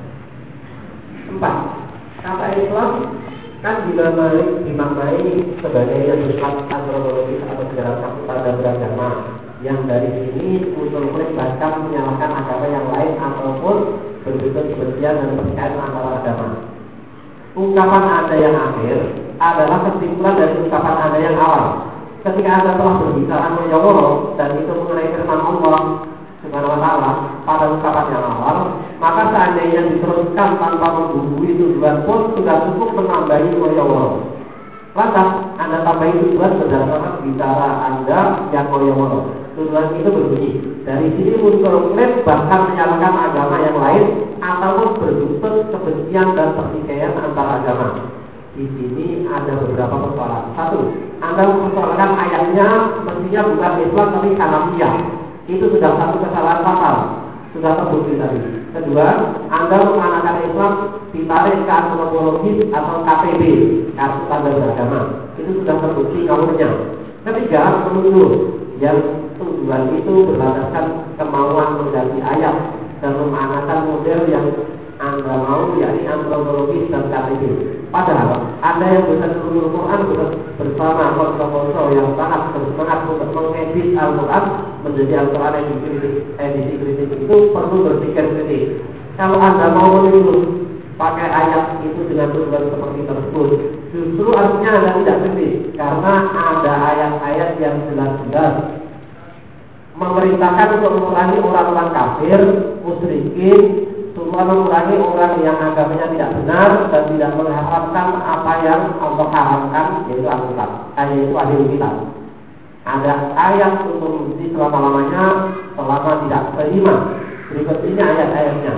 4. Kata Islam kan dimaknai sebagai yang bersifat antropologis atau sejarah satu tanda beragama, yang dari sini muncul klaim bahkan menyalahkan agama yang lain ataupun berbentuk kebencian dan pertikaian antara agama. Ungkapan Anda yang akhir adalah kesimpulan dari ungkapan Anda yang awal. Ketika Anda telah berbicara menjawab dan itu mengenai firman Allah Subhanahu wa ta'ala pada ungkapan yang awal, maka seandainya diteruskan tanpa membumbui tujuan pun sudah cukup menambahi wayaworo. Lantas Anda tambahi tujuan berdasarkan bicara Anda yang wayaworo. Tujuan itu berbunyi, dari sini muncul klaim bahkan menyalahkan agama yang lain ataupun berbentuk kebencian dan pertikaian antar agama. Di sini ada beberapa persoalan. 1. Anda mempersoalkan ayatnya mestinya bukan Islam tapi Hanafiyah. Itu sudah satu kesalahan fatal, sudah terbukti tadi. Kedua, Anda menggunakan Islam ditarik ke antropologis atau KTB, kartu tanda beragama. Itu sudah terbukti ngawurnya. Ketiga, menuduh yang tujuan itu berdasarkan kemauan mengganti ayat dan memanakan model yang Anda mau, yakni antropologis dan KTB. Padahal Anda yang bisa seluruh Quran bersama konco-konco yang sangat bersemangat untuk mengedit Al-Quran menjadi Al-Quran edisi kritis itu perlu berpikir kritis. Kalau Anda mau menulis pakai ayat itu dengan tujuan seperti tersebut, justru artinya Anda tidak kritis, karena ada ayat-ayat yang jelas-jelas memerintahkan untuk mengurangi orang-orang kafir, musyrikin, semua mengurangi orang yang agamanya tidak benar dan tidak mengharapkan apa yang Allah haramkan, yaitu Al-Quran, yaitu Ahlul Kitab. Ada ayat untuk mesti selama-lamanya selama tidak beriman. Berikut ini ayat-ayatnya.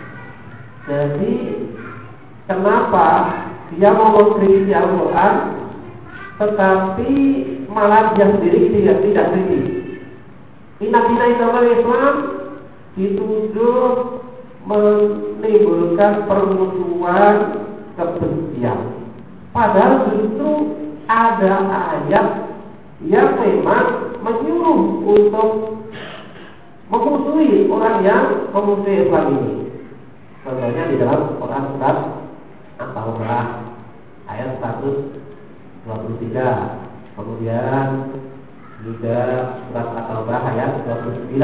Jadi kenapa dia mau mengkritisi Al-Quran tetapi malah dia sendiri tidak kritis? Inna Dina Islam dituduh menimbulkan permusuhan, kebencian. Padahal justru ada ayat yang memang menyuruh untuk memusuhi orang yang memusuhi Islam ini. Contohnya di dalam Quran surat At-Taubah ayat 123. Kemudian juga surat At-Taubah ayat 29.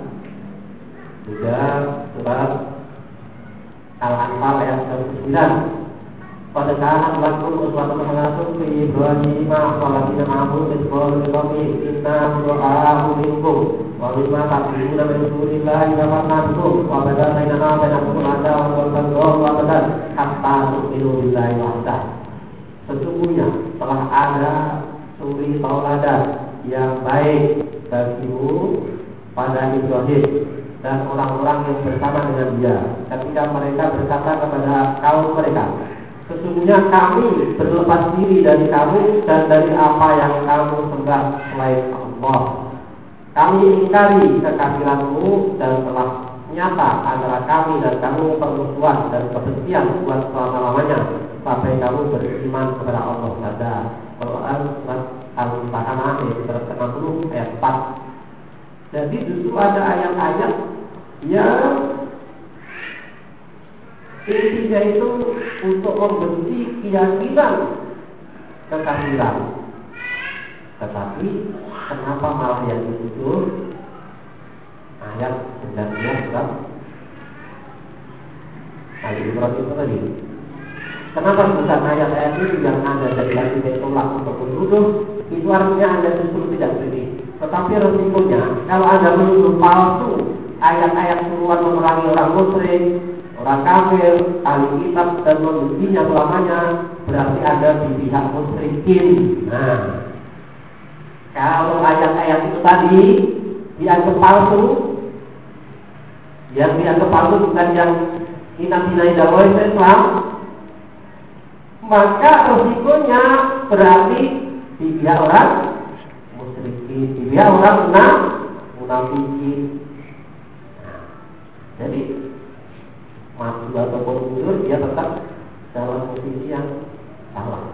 Juga surat Al-Anfal ayat 9. Pada saat lakum uswatun hasanatun fi Ibrahim walladzina ma'ahu idh qalu liqaumihim inna bura'a'u minkum wa mimma ta'buduna min dunillahi kafarna bikum wa bada bainana wa bainakum al-'adawatu wal baghdha'u abadan hatta tu'minu billahi wahdah. Sesungguhnya telah ada suri tauladan yang baik bagimu pada Ibrahim dan orang-orang yang bersama dengan dia ketika mereka berkata kepada kaum mereka, sesungguhnya kami berlepas diri dari kamu dan dari apa yang kamu sembah selain Allah. Kami ingkari kekafiranmu dan telah nyata antara kami dan kamu permusuhan dan kebencian buat selama-lamanya sampai kamu beriman kepada Allah. Pada Quran surat Al-Mumtahanah ayat 60 ayat 4. Jadi justru ada ayat-ayat yang intinya itu untuk membenci keyakinan kekafiran. Tetapi kenapa malah yang dituduh ayat 19 surat Al-Imran itu tadi? Kenapa bukan ayat-ayat itu yang ada dari yang ditolak untuk menuduh? Itu artinya Anda justru tidak berdiri. Tetapi resikonya kalau Anda menuduh palsu ayat-ayat suruhan memerangi orang musyrik, orang kafir, ahli kitab dan membencinya selamanya, berarti ada di pihak musyrikin. Nah, kalau ayat-ayat itu tadi dianggap palsu, yang dianggap palsu bukan yang inabinai dakwah Islam, maka resikonya berarti di pihak orang musyrikin, di pihak orang munafikin. Nah, jadi maju ataupun mundur dia tetap dalam posisi yang salah.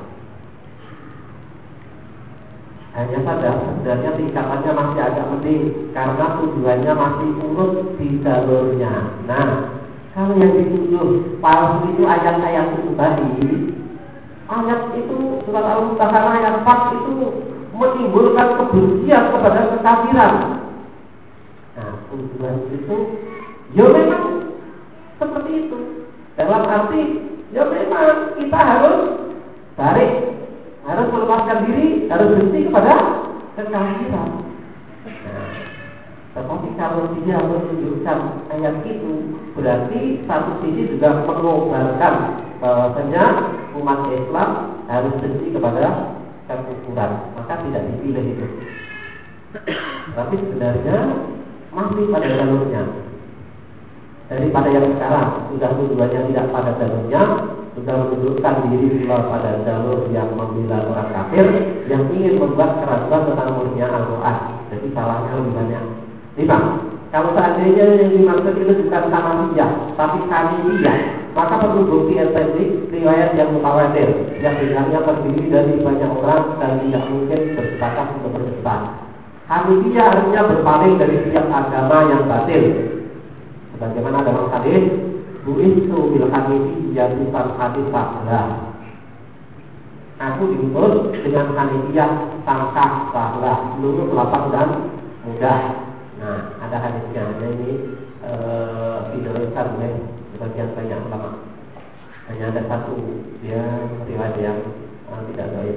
Hanya saja sebenarnya tingkatannya masih agak mending karena tujuannya masih urut di jalurnya. Nah, kalau yang dituduh palsu itu ayat-ayat itu tadi, ayat itu surat Al-Mumtahanah ayat 4 itu menimbulkan kebencian kepada kekafiran. Nah, tujuan itu ya memang seperti itu. Dalam arti ya memang kita harus tarik, harus melepaskan diri, harus benci kepada kekafiran. Nah, tetapi kalau dia menunjukkan ayat itu, berarti satu sisi juga mengobarkan bahwasanya umat Islam harus benci kepada kekufuran, maka tidak dipilih itu. Tapi sebenarnya masih pada jalurnya. Daripada yang sekarang sudah tujuannya tidak pada jalurnya, sudah menunjukkan diri pula pada jalur yang membela orang kafir, yang ingin membuat keraguan tentang murninya Al-Quran. Jadi salahnya lebih banyak. 5. Kalau seandainya yang dimaksud itu bukan Hanafiyah, tapi Hanifiyah, maka perlu bukti estetik riwayat yang mutawatir, yang bilangnya terdiri dari banyak orang dan tidak mungkin bersepakat untuk berdebat. Hanifiyah artinya berpaling dari setiap agama yang batil. Sebagaimana dalam hadis, bu'istu bil Hanifiyyah bukan hadis sahlah. Aku diutus dengan Hanifiyah sangkah sahlah, lurus, lapang dan mudah. Nah, ada hadisnya. Ini diriwayatkan oleh sebagian banyak ulama. Hanya ada satu dia riwayat yang tidak baik.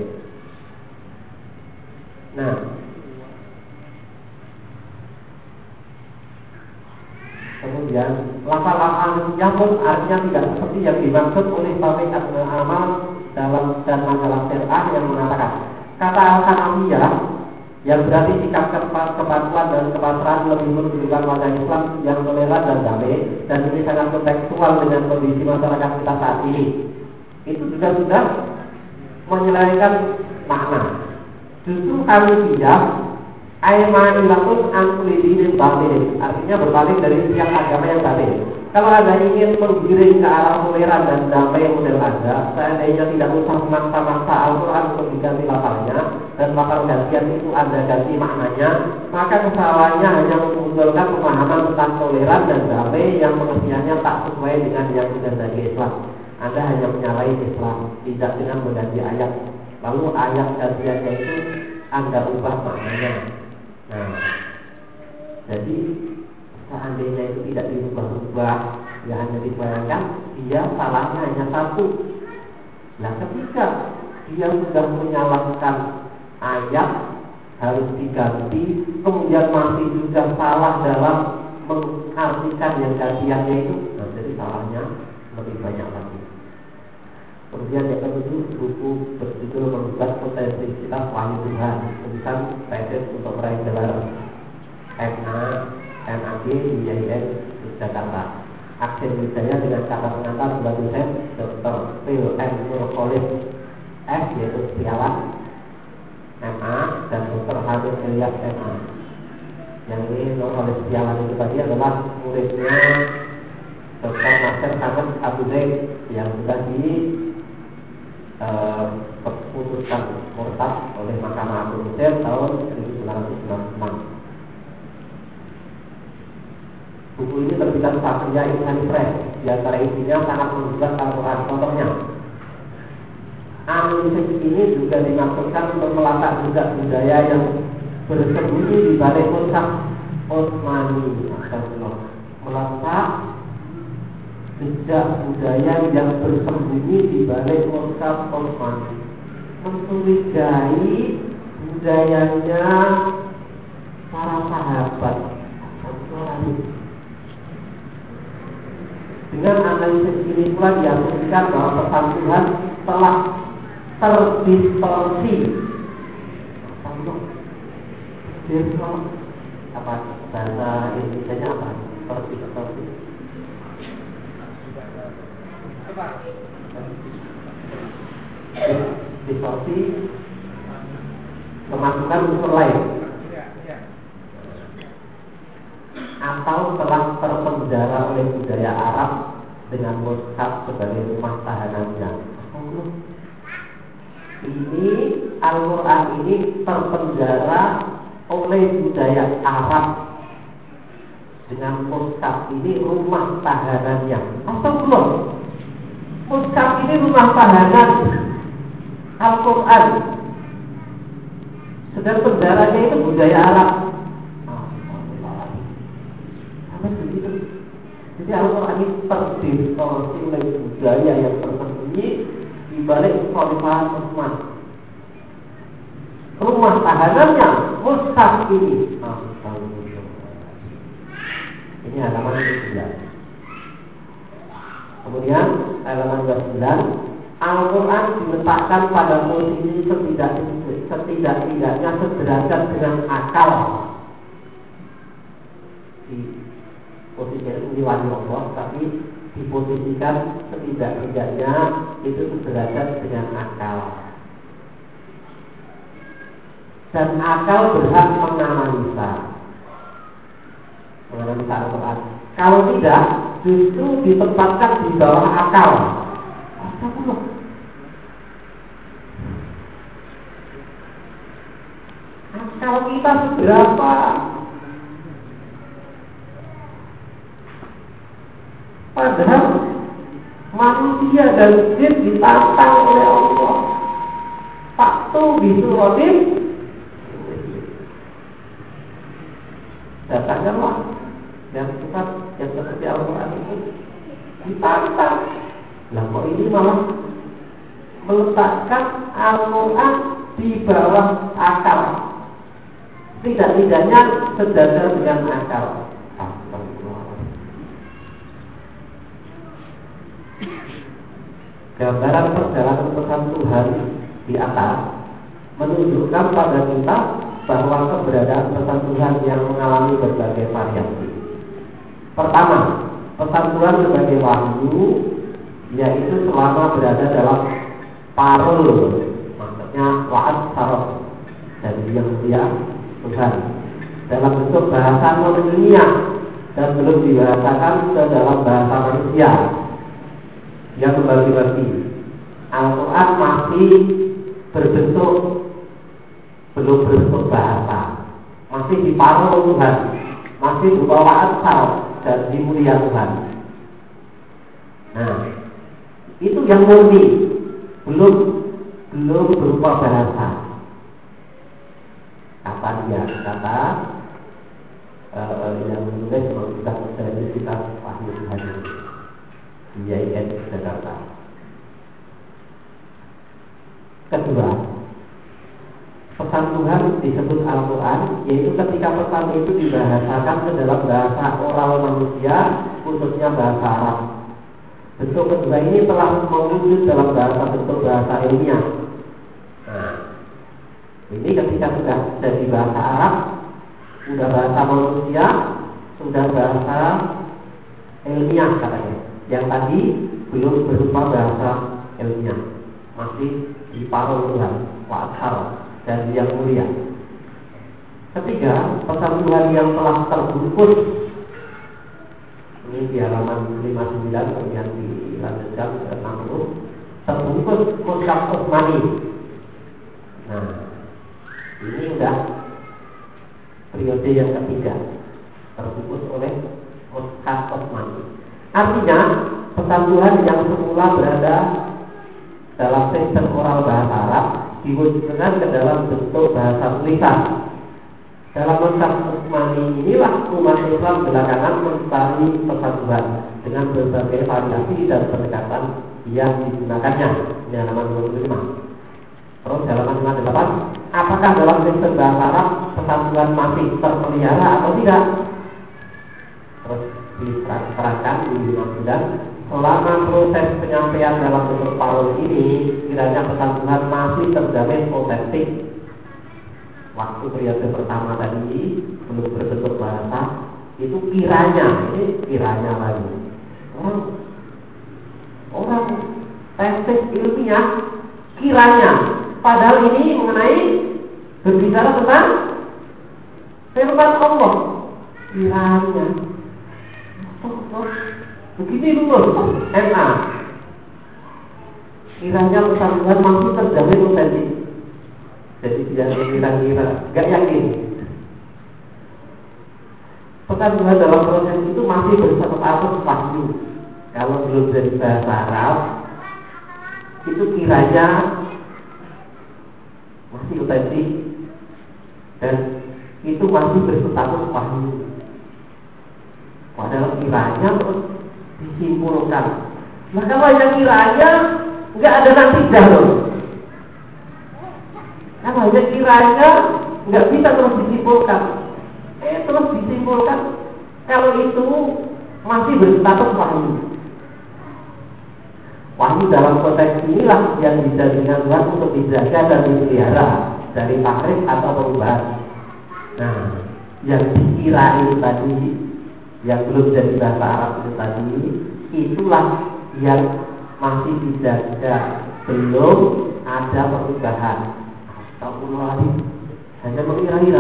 Nah, kemudian lafal-lafal yang pun artinya tidak seperti yang dimaksud oleh Taufik Al-Amal dalam dan majalah Sirah yang mengatakan kata Al-Hanafiyah yang berarti sikap kepatuhan dan kepasrahan lebih menunjukkan wajah Islam yang toleran dan damai, dan ini sangat kontekstual dengan kondisi masyarakat kita saat ini. Itu juga sudah menyelesaikan makna. Justru Hanifiyah aimanilakun ankulidinin batin, artinya berpaling dari setiap agama yang batin. Kalau Anda ingin menggiring ke arah toleran dan damai model Anda, seandainya tidak usah memaksa-maksa Al-Quran untuk diganti lafalnya, dan lafal gantian itu Anda ganti maknanya, maka kesalahannya hanya memunculkan pemahaman tentang toleran dan damai yang pengertiannya tak sesuai dengan yang sudah dari Islam. Anda hanya menyalahi Islam, tidak dengan mengganti ayat. Lalu ayat gantiannya itu Anda ubah maknanya. Nah, jadi seandainya itu tidak dirubah-ubah, ya hanya dibayangkan, dia salahnya hanya satu. Nah, ketika dia sudah menyalahkan ayat harus diganti, kemudian masih juga salah dalam mengartikan yang gantiannya itu, nah, jadi salahnya lebih banyak lagi. Kemudian yang ketujuh, buku berjudul Mengubah Potensitas Wahyu Tuhan, tulisan tesis untuk meraih gelar MAG di IAIN Jakarta. Akhir wijaya dengan kata pengantar sebagai dosen Dr. Phil M. Nurkolis S, yaitu Setiawan MA, dan Dr. Hamid Elias MA. Yang ini Nurkolis Setiawan itu tadi adalah muridnya Dr. Nasir Hamid Abu Zaid yang sudah diputuskan murtad oleh Mahkamah Agung Mesir tahun 1996. Buku ini terbitan Satria Insani Press. Di antara isinya sangat menunjukkan Al-Quran. Contohnya, analisis ini juga dimaksudkan untuk melatar jejak budaya yang bersembunyi di balik mushaf Utsmani. Melatar jejak budaya yang bersembunyi di balik mushaf Utsmani, mencurigai budayanya para sahabat. Dengan analisis ini pula diasumsikan bahwa pesan Tuhan telah terdistorsi. Apa bahasa Indonesia apa? Terdistorsi. Distorsi kemasukan unsur lain, atau telah terpenjara oleh budaya Arab dengan mushaf sebagai rumah tahanannya. Ini Al-Quran ini terpenjara oleh budaya Arab dengan mushaf ini rumah tahanannya. Atau belum? Mushaf ini rumah tahanan Al-Quran, sedang penjaranya itu budaya Arab. Jadi Al-Quran ini terdistorsi oleh budaya yang tersembunyi di balik khalifahan Utsman. Rumah tahanannya mushaf ini. Ini halaman 9. Kemudian halaman 29, Al-Quran diletakkan pada posisi setidak-tidaknya sederajat dengan akal. Posisinya itu wali Allah, tapi diposisikan setidak-tidaknya itu sederajat dengan akal. Dan akal berhak menganalisa Al-Quran. Kalau tidak, justru ditempatkan di bawah akal. Akal kita seberapa? Padahal manusia dan jin ditantang oleh Allah. Faktu bisurotin, datangkanlah yang sifat yang seperti Al-Quran itu ditantang. Lah kok ini malah meletakkan Al-Quran di bawah akal, tidak-tidaknya sejajar dengan akal. Gambaran perjalanan pesan Tuhan di atas menunjukkan pada kita bahwa keberadaan pesan Tuhan yang mengalami berbagai variasi. Pertama, pesan Tuhan sebagai wahyu, yaitu selama berada dalam parul, maksudnya wa'ad saraf dari yang dia Tuhan, dalam bentuk bahasa non-dunia dan belum dibahasakan ke dalam bahasa manusia yang membagi-bagi. Al-Quran masih berbentuk, belum berbentuk bahasa, masih diparuh Tuhan, masih berupa wa'ad saraf dan dimulia Tuhan. Nah, itu yang murni, belum berupa bahasa. Kata dia, kata yang menulis menunjukkan identitas wahyu Tuhan di IAIN Jakarta. Kedua, pesan Tuhan disebut Al-Quran, yaitu ketika pesan itu dibahasakan ke dalam bahasa oral manusia, khususnya bahasa Arab. Bentuk kedua ini telah mewujud dalam bentuk bahasa ilmiah. Nah, ini ketika sudah jadi bahasa Arab, sudah bahasa manusia, sudah bahasa ilmiah katanya. Yang tadi belum berupa bahasa ilmiah, masih diparuh Tuhan, wa'ad dan yang mulia. Ketiga, pesan Tuhan yang telah terbungkus. Ini di halaman 59, kemudian dilanjutkan ke 60. Terbungkus mushaf Utsmani. Nah, ini sudah periode yang ketiga, terbungkus oleh mushaf khas Osmani. Artinya pesan Tuhan yang semula berada dalam sistem oral bahasa Arab diwujudkan ke dalam bentuk bahasa tulisan. Dalam masa Utsmani inilah umat Islam belakangan mencari pesan Tuhan dengan berbagai variasi dan pendekatan yang digunakannya. Ini halaman 25. Terus halaman 58. Apakah dalam sistem bahasa Arab pesan Tuhan masih terpelihara atau tidak? Terus diterangkan di 59. Selama proses penyampaian dalam bentuk parol ini, kiranya pesan Tuhan masih terjamin otentik. Waktu periode pertama tadi belum berbentuk bahasa, itu kiranya, ini kiranya lagi. Orang tesis ilmiah kiranya, padahal ini mengenai berbicara tentang firman Allah. Kiranya, begini dulu, MA. Kiranya pesan Tuhan masih terjamin otentik. Jadi tidak kira-kira, gak yakin. Pesan Tuhan dalam proses itu masih berstatus wahyu. Kalau belum jadi bahasa Arab, itu kiranya masih otentik dan itu masih berstatus wahyu. Padahal kiranya terus disimpulkan. Nah kalau yang kiranya nggak ada natijah loh. Kan hanya kiranya nggak bisa terus disimpulkan. Terus disimpulkan kalau itu masih berstatus wahyu. Wahyu dalam konteks inilah yang dijadikan Tuhan untuk dijaga dan dipelihara dari takrif atau perubahan. Nah, yang dikira itu tadi, yang belum jadi bahasa Arab itu tadi, itulah yang masih dijaga, belum ada perubahan. Hanya mengira-ngira,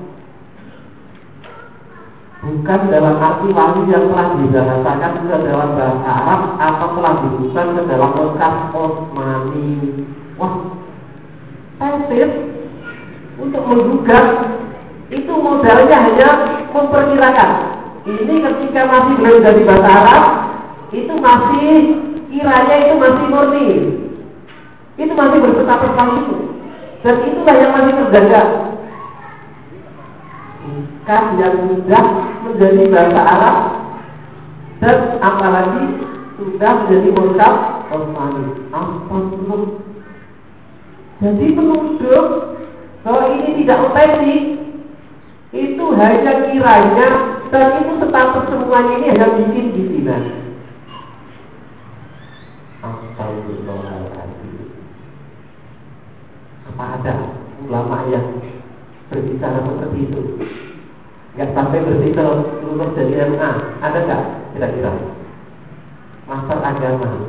bukan dalam arti wahyu yang telah dibahasakan ke dalam bahasa Arab atau telah dibuka ke dalam naskah Osmani. Wah, tesis untuk menduga itu modalnya hanya memperkirakan. Ini ketika masih belum jadi bahasa Arab, itu masih kiranya itu masih murni, itu masih berstatus wahyu. Dan itulah yang masih terjaga. Bukan yang sudah menjadi bahasa Arab dan apalagi sudah menjadi mushaf Osmani. Astagfirullah. Jadi menuduh bahwa ini tidak otentik itu hanya kiranya dan itu status semuanya ini hanya bikin-bikinan. Astagfirullah. Apa ada ulama yang berbicara seperti itu? Gak sampai berbicara lulus dari MA. Ada gak kira-kira? Master agama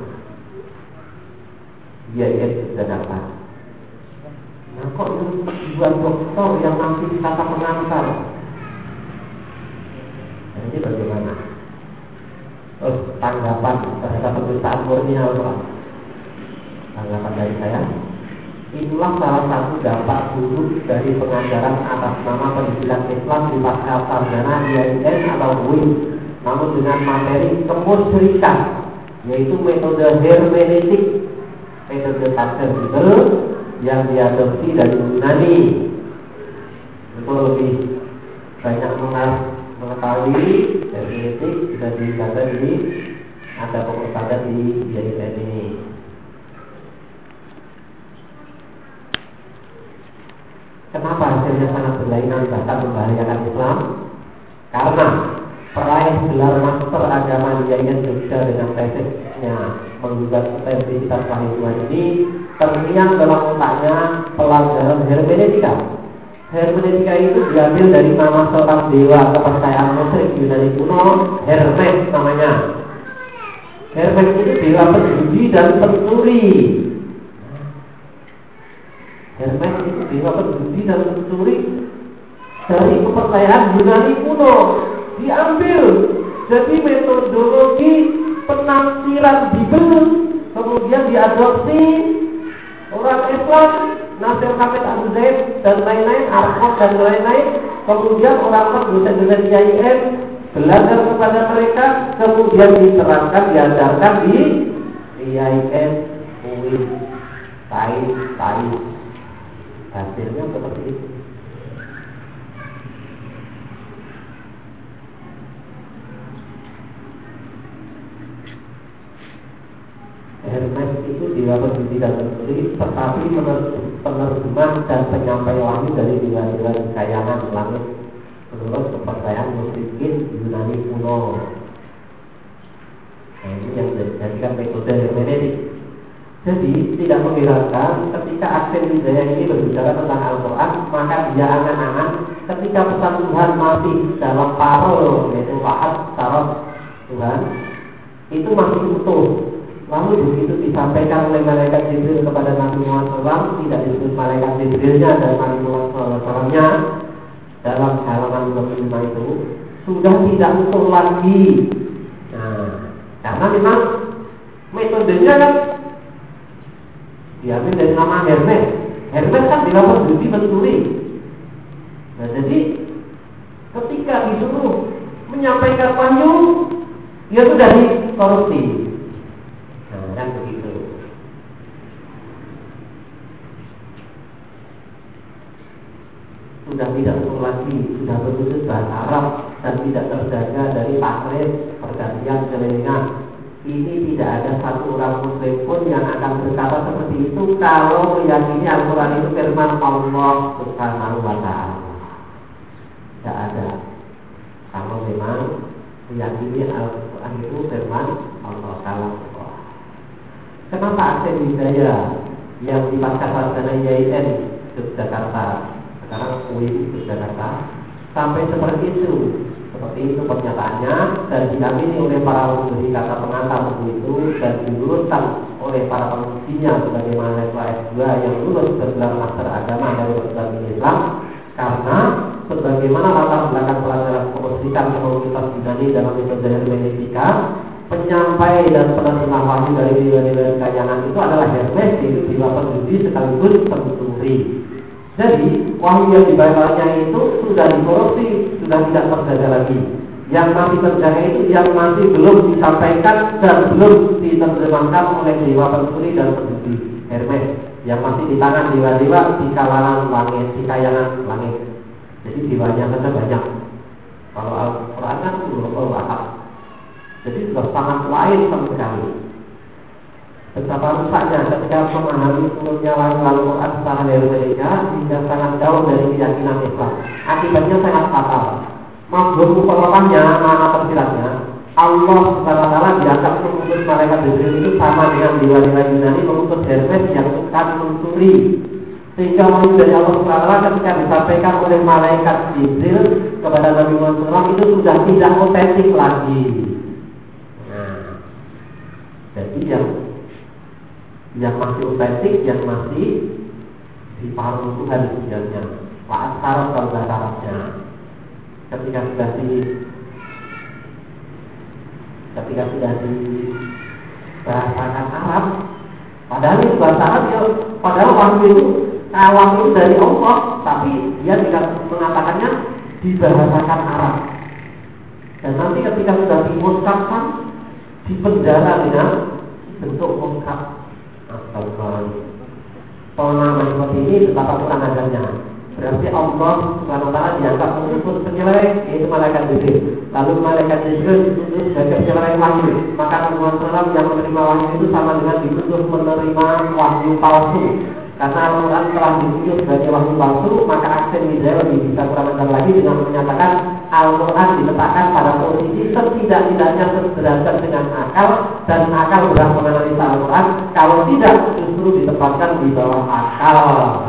IAIN Jakarta. Nah kok buat dokter yang masih kata pengantar? Nah, ini bagaimana? Terus tanggapan terhadap pemerintahan murni apa? Tanggapan dari saya, itulah salah satu dampak buruk dari pengajaran atas nama pendidikan Islam di pasca sarjana IAIN atau UIN, namun dengan materi kemusyrikan, yaitu metode hermeneutik, metode tafsir yang diadopsi dari Yunani. Itu lebih banyak mengetahui hermeneutik bisa dibaca di ada pemutaran di IAIN ini. Kenapa hasilnya sangat berlainan bahkan membahayakan Islam? Karena peraih gelar master agama di IAIN Jogja dengan tesisnya menggugat otentisitas wahyu Tuhan ini terniang dalam otaknya pelajaran hermeneutika. Hermeneutika itu diambil dari nama seorang dewa kepercayaan musyrik Yunani kuno, Hermes namanya. Hermes itu dewa penjudi dan pencuri. Hermes itu dewa penjudi dan pencuri dari kepercayaan Yunani kuno, diambil jadi metodologi penafsiran Bible, kemudian diadopsi orang Islam, Nasir Hamid Abu Zaid dan lain-lain, Arqam dan lain-lain. Kemudian orang-orang dosen-dosen IAIN belajar kepada mereka kemudian diterapkan, diajarkan di IAIN, UIN, tai. Hasilnya seperti itu. Hermes itu Dewa Berdiri dan Menteri, tetapi penerjemah dan penyampai wahyu dari dewa-dewa kayangan langit menurut kepercayaan musyrikin Yunani kuno. Nah, ini yang dijadikan metode hermeneutik. Jadi tidak mengherankan ketika Aksen Wijaya ini berbicara tentang Al-Quran, maka dia angan-angan ketika pesan Tuhan masih dalam parol, yaitu Wa'ad Sarot Tuhan, itu masih utuh. Lalu begitu disampaikan oleh malaikat Jibril kepada Nabi Muhammad SAW, tidak disebut malaikat Jibrilnya dan Nabi Muhammad SAW-nya dalam halaman 25 itu sudah tidak utuh lagi. Nah, karena memang metodenya kan diambil dari nama Hermes. Hermes kan Dewa Berdiri Menturi. Nah, jadi ketika disuruh menyampaikan wahyu, dia sudah dikorupsi. Kan begitu. Sudah tidak utuh lagi, sudah berwujud bahasa Arab dan tidak terjaga dari takrif, pergantian, selingan. Ini tidak ada satu orang muslim pun yang akan berkata seperti itu kalau meyakini Al-Quran itu firman Allah Subhanahu wa Ta'ala. Tidak ada. Kalau memang meyakini Al-Quran itu firman Allah Ta'ala. Kenapa Aksen Wijaya yang di Pasca Sarjana IAIN Yogyakarta, sekarang UIN Yogyakarta, sampai seperti itu pernyataannya, dan diamini oleh para pemberi kata pengantar buku itu dan diluruskan oleh para pengujinya sebagai mahasiswa S2 yang lulus bergelar master agama dari perguruan Islam, karena sebagaimana latar belakang pelajaran kemusyrikan komunitas Yunani dalam metode hermeneutika, penyampai dan penerjemah wahyu dari dewa-dewa kayangan itu adalah Hermes, yaitu dewa pendiri sekaligus penturi. Jadi wahyu yang dibacaannya itu sudah dikorupsi, sudah tidak terjaga lagi. Yang masih terjaga itu yang masih belum disampaikan dan belum diterjemahkan oleh dewa penturi dan pendiri Hermes, yang masih di tangan dewa-dewa di kalangan langit, di kayangan langit. Jadi dewanya saja banyak. Kalau Al-Quran kan Allah. Jadi sudah sangat lain sama sekali. Betapa rusaknya ketika memahami turunnya Al-Quran secara hermeneutika hingga sangat jauh dari keyakinan Islam. Akibatnya sangat fatal. Mafhum mukhalafahnya, makna tersiratnya, Allah SWT dianggap mengutus malaikat Jibril itu sama dengan dewa-dewa Yunani mengutus Hermes yang bukan mencuri. Sehingga wahyu dari Allah SWT ketika disampaikan oleh malaikat Jibril kepada Nabi Muhammad SAW itu sudah tidak otentik lagi. Jadi yang masih otentik, yang masih diparuh Tuhan sebenarnya. Wa'ad Sarot kalau bahasa Arabnya. Ketika sudah dibahasakan Arab, padahal itu bahasa Arab ya, padahal wahyu itu kalam itu dari Allah, tapi dia tidak mengatakannya dibahasakan Arab. Dan nanti ketika sudah dimuskapkan, dipenjara dengan bentuk muskap. Astagfirullah. Kalau nama seperti ini betapa kurang ajarnya. Berarti Allah Subhanahu wa Ta'ala dianggap mengutus penyelesaian, yaitu malaikat Jibril. Lalu malaikat Jibril diutus sebagai penyelesaian wahyu. Maka Nabi Muhammad yang menerima wahyu itu sama dengan dituduh menerima wahyu palsu. Karena Al-Quran telah dituduh sebagai wahyu palsu, maka Aksen Wijaya lebih bisa kurang ajar lagi dengan menyatakan Al-Quran diletakkan pada posisi setidak-tidaknya sederajat dengan akal, dan akal berhak menganalisa Al-Quran. Kalau tidak, justru ditempatkan di bawah akal.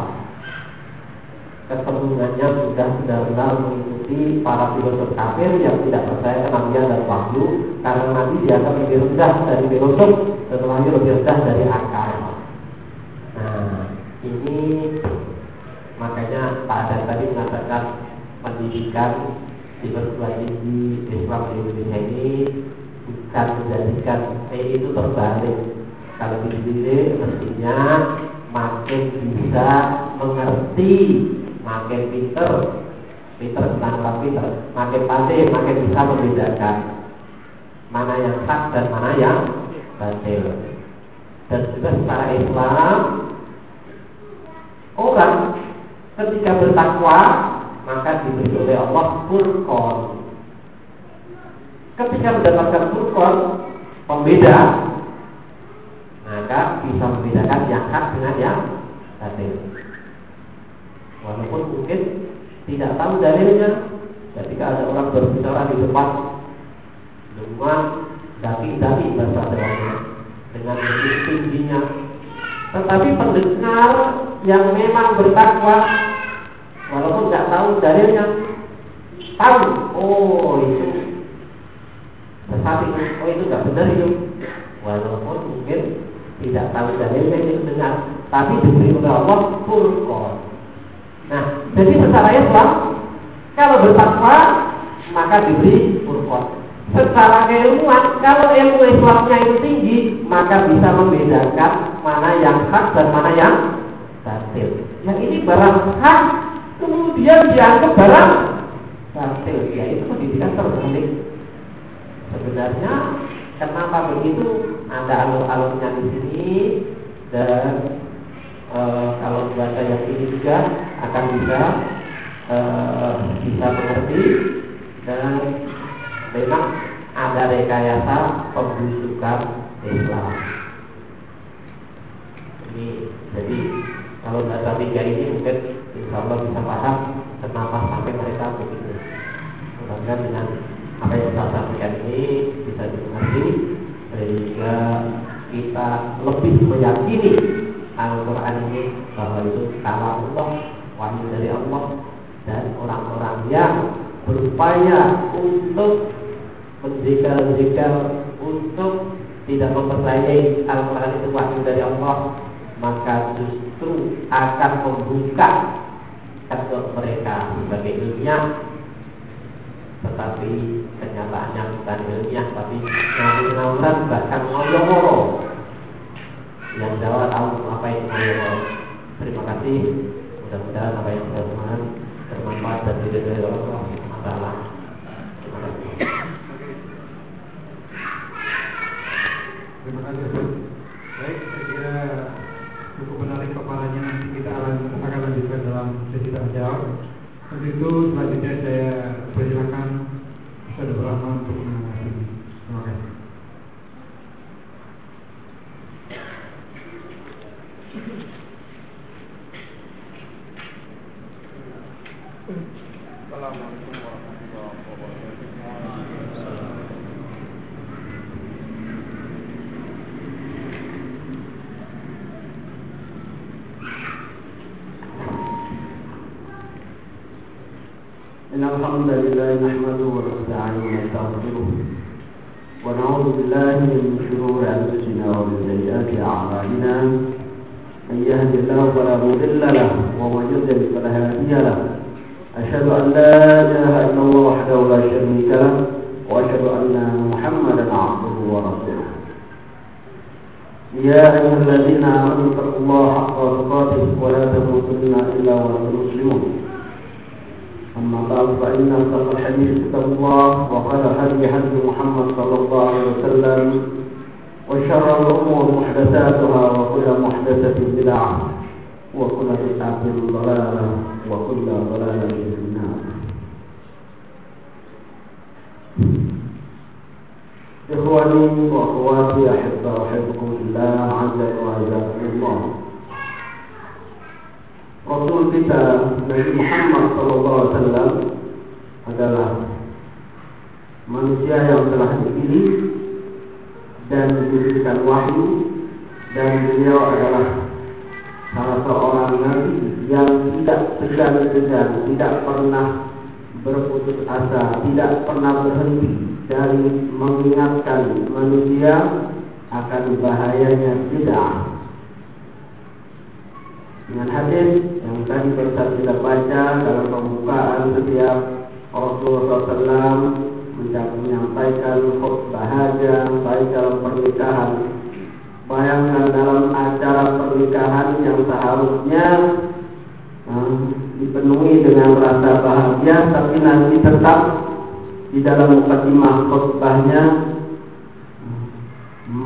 Kecenderungannya sudah benar-benar mengikuti para filosof kafir yang tidak percaya kenabian dan wahyu, karena Nabi dianggap lebih rendah dari filosof dan wahyu lebih rendah dari akal. Nah, ini makanya Pak Adan tadi mengatakan pendidikan di perguruan tinggi Islam di Indonesia ini bukan menjadikan itu terbalik. Kalau dididik mestinya makin bisa mengerti, makin pinter tentang pinter, makin pandai, makin bisa membedakan. mana yang hak dan mana yang batil. Dan juga secara Islam, orang ketika bertakwa maka diberi oleh Allah furqan. Ketika mendapatkan furqan, pembeda, maka bisa membedakan yang hak dengan yang batil. Walaupun mungkin tidak tahu dalilnya, ketika ada orang berbicara di depan dengan daki-daki bahasa Jawanya, dengan lebih tingginya, tetapi pendengar yang memang bertakwa, walaupun tidak tahu dalilnya, tahu, oh itu sesat itu, oh itu nggak benar itu, walaupun mungkin tidak tahu dalilnya itu benar, tapi diberi oleh Allah furqan. Nah, jadi secara Islam, kalau bertakwa maka diberi furqan. Secara keilmuan, kalau ilmu Islamnya itu tinggi, maka bisa membedakan mana yang hak dan mana yang batil. Yang ini barang hak, kemudian dianggap barang batil. Ya itu pendidikan terbalik. Sebenarnya kenapa begitu? Ada alur-alurnya di sini, dan kalau baca yang ini juga akan bisa mengerti. Dan memang ada rekayasa pembusukan Islam. Ini jadi kalau bahasa tiga ini mungkin insya Allah bisa paham kenapa sampai mereka begitu. Mudah-mudahan dengan apa yang saya sampaikan ini bisa dimengerti sehingga kita lebih meyakini Al-Quran ini bahwa itu kalam Allah, wahyu dari Allah, dan orang-orang yang berupaya untuk menjegal-jegal untuk tidak mempercayai Al-Quran itu wahyu dari Allah, maka justru akan membuka kedok mereka sebagai ilmiah, tetapi kenyataannya bukan ilmiah, tapi ngawur-ngawuran, bahkan ngoyo-ngoyo. Yang Jawa tahu apa itu ngoyo-ngoyo. Terima kasih. Mudah-mudahan apa yang saya sampaikan bermanfaat dan diridhoi oleh Allah Subhanahu wa taala. Terima kasih. Terima kasih. Baik, saya kira cukup menarik paparannya. Nanti kita akan lanjutkan dalam sesi tanya jawab. Untuk itu selanjutnya saya persilakan Ustaz Rahman untuk menanggapi. Terima kasih. Assalamualaikum warahmatullahi wabarakatuh. إن الحمد لله نحمده ونستعينه ونستغفره ونعوذ بالله من شرور أنفسنا ومن سيئات أعمالنا. من يهد الله فلا مضل له ومن يضلل فلا هادي له. أشهد أن لا إله إلا الله وحده لا شريك له وأشهد أن محمدا عبده ورسوله. يا أيها الذين آمنوا اتقوا الله حق تقاته ولا تموتن إلا وأنتم مسلمون. أما بعد فإن أصدق الحديث كتاب الله وخير الهدي هدي محمد صلى الله عليه وسلم وشر الأمور محدثاتها وكل محدثة بدعة وكل بدعة ضلالة وكل ضلالة في النار. إخواني وأخواتي أحبة أحبكم الله عز وجل. Rasul kita Nabi Muhammad SAW adalah manusia yang telah dipilih dan diberikan wahyu, dan beliau adalah salah seorang nabi yang tidak segan-segan, tidak pernah berputus asa, tidak pernah berhenti dari mengingatkan manusia akan bahayanya bid'ah. Dengan hadis yang tadi baru kita baca dalam pembukaan setiap Rasulullah SAW menyampaikan khutbah hajah baik dalam pernikahan. Bayangkan dalam acara pernikahan yang seharusnya dipenuhi dengan rasa bahagia, tapi nanti tetap di dalam mukadimah khutbahnya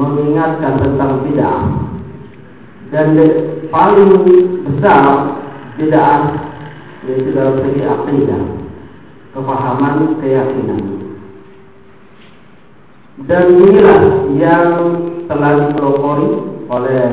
mengingatkan tentang bid'ah, dan paling besar bid'ah yaitu dalam segi akidah, kepahaman, keyakinan. Dan inilah yang telah dipelopori oleh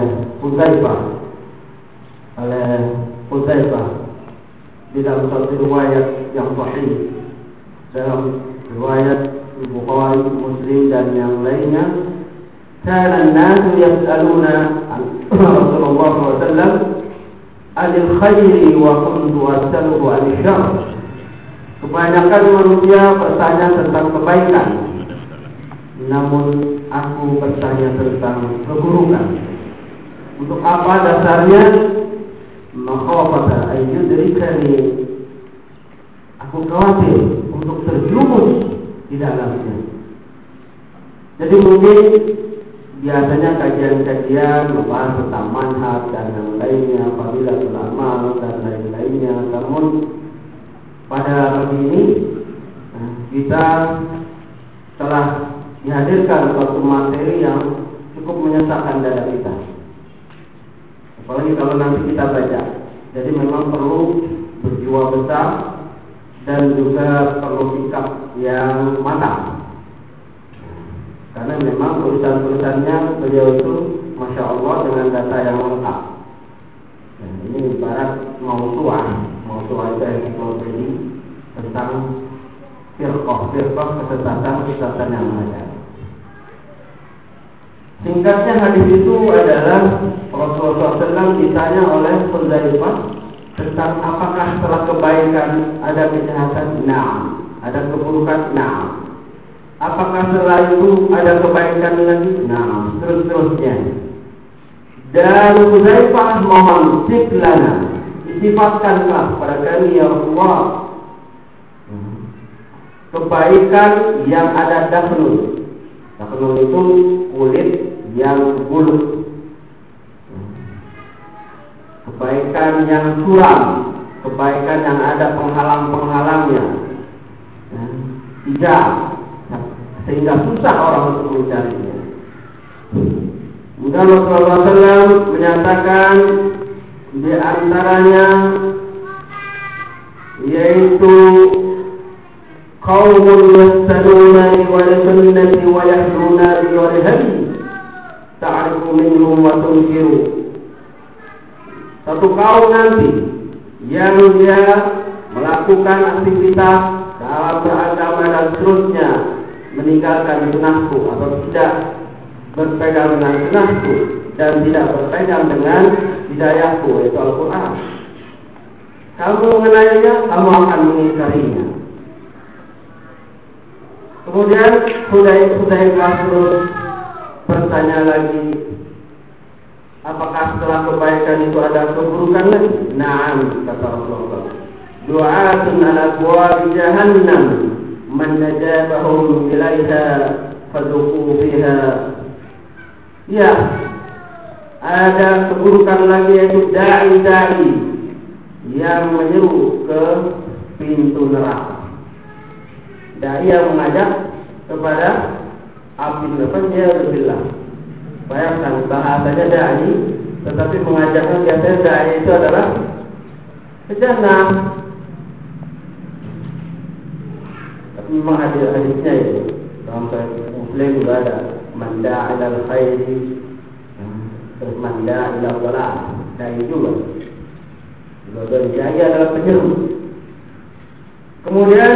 Hudzaifah di dalam satu riwayat yang sahih, dalam riwayat Bukhari, Muslim dan yang lainnya. Kana an-nasu yas'aluna Rasulullah SAW anil khairi wa kuntu as'aluhu anil syarr. Kebanyakan manusia bertanya tentang kebaikan, namun aku bertanya tentang keburukan. Untuk apa dasarnya? Makhafata ayyudrikani, aku khawatir untuk terjerumus di dalamnya. Jadi mungkin biasanya kajian-kajian membahas tentang manhaj dan yang lainnya, fadilatul amal dan lain-lainnya. Namun pada pagi ini kita telah dihadirkan suatu materi yang cukup menyesakkan dada kita, apalagi kalau nanti kita baca. Jadi memang perlu berjiwa besar dan juga perlu sikap yang matang, karena memang tulisan-tulisannya beliau itu Masya Allah dengan data yang lengkap. Dan ini ibarat mausu'ah ensiklopedia tentang firqah kesesatan yang ada. Singkatnya hadis itu adalah Rasulullah SAW ditanya oleh Hudzaifah tentang apakah setelah kebaikan ada kejahatan? Na'am. Ada keburukan? Na'am. Apakah setelah itu ada kebaikan lagi? Na'am. Terus-terusnya. Dan Hudzaifah mohon siklana, sifatkanlah pada kami ya Allah kebaikan yang ada dafnun. Dafnun itu kulit yang buluk. Kebaikan yang suram, kebaikan yang ada penghalang-penghalangnya, tidak, sehingga susah orang untuk mencarinya. Kemudian Rasulullah SAW menyatakan di antaranya yaitu qaumun yastaduna wa sunnati wa yahduna bi hadi ta'rifu minhum wa tunkiru. Satu kaum nanti yang dia melakukan aktivitas dalam beragama dan seterusnya, meninggalkan sunnahku atau tidak berpegang dengan sunnahku dan tidak berpegang dengan hidayahku yaitu Al-Quran. Kamu mengenainya, kamu akan mengingkarinya. Kemudian Hudzaifah terus bertanya lagi, apakah setelah kebaikan itu ada keburukan lagi? Naam, kata Rasulullah. Du'atun ala abwabi jahannam man najabahum ilaiha fadhuqu fiha. Ya, ada keburukan lagi yaitu da'i yang menyeru ke pintu neraka. Dai yang mengajak kepada api neraka, dia berbilang. Bayangkan bahasanya dai, tetapi mengajaknya biasanya dai itu adalah ke jannah. Tapi memang hadisnya itu dalam Sahih Muslim juga ada man da'a ilal khairi, terus man da'a ilal dhalal, dai juga. Dua-duanya dai adalah penyeru. Kemudian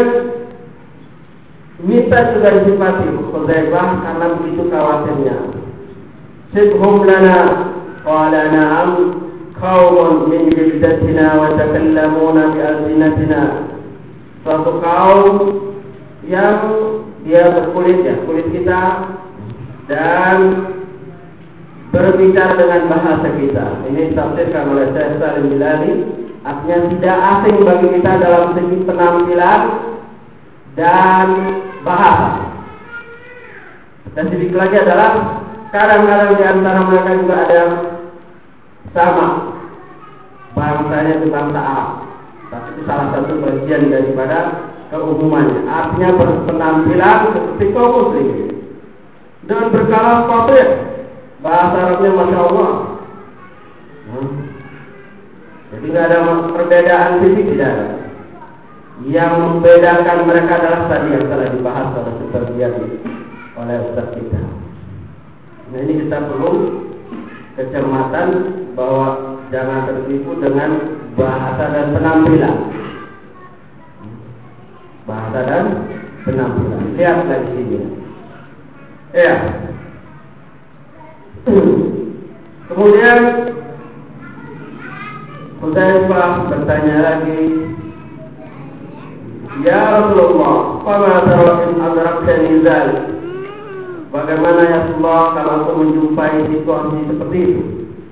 minta juga disifati Hudzaifah karena begitu khawatirnya. Sibhum lana qala na'am qaumun min jildatina wa takallamuna bi alsinatina. Suatu kaum yang dia berkulit kulit kita dan berbicara dengan bahasa kita. Ini ditafsirkan oleh Syekh Salim Bilali, artinya tidak asing bagi kita dalam segi penampilan dan bahasa. Dan sedikit lagi adalah kadang-kadang di antara mereka juga ada sama bangsanya itu bangsa Arab, tapi itu salah satu bagian daripada keumumannya. Artinya berpenampilan seperti kaum muslim. dan berkalam fasih. Bahasa Arabnya Masya Allah. Jadi tidak ada perbedaan fisik, tidak ada. Yang membedakan mereka adalah tadi yang telah dibahas oleh sebagian oleh Ustaz kita. Nah, ini kita perlu kecermatan bahwa jangan tertipu dengan bahasa dan penampilan. Bahasa dan penampilan. Lihat lagi sini. Ya. Kemudian Hudzaifah bertanya lagi, "Ya Rasulullah, fama tara in adrakani dzalik?" Bagaimana ya Rasulullah kalau aku menjumpai situasi seperti itu?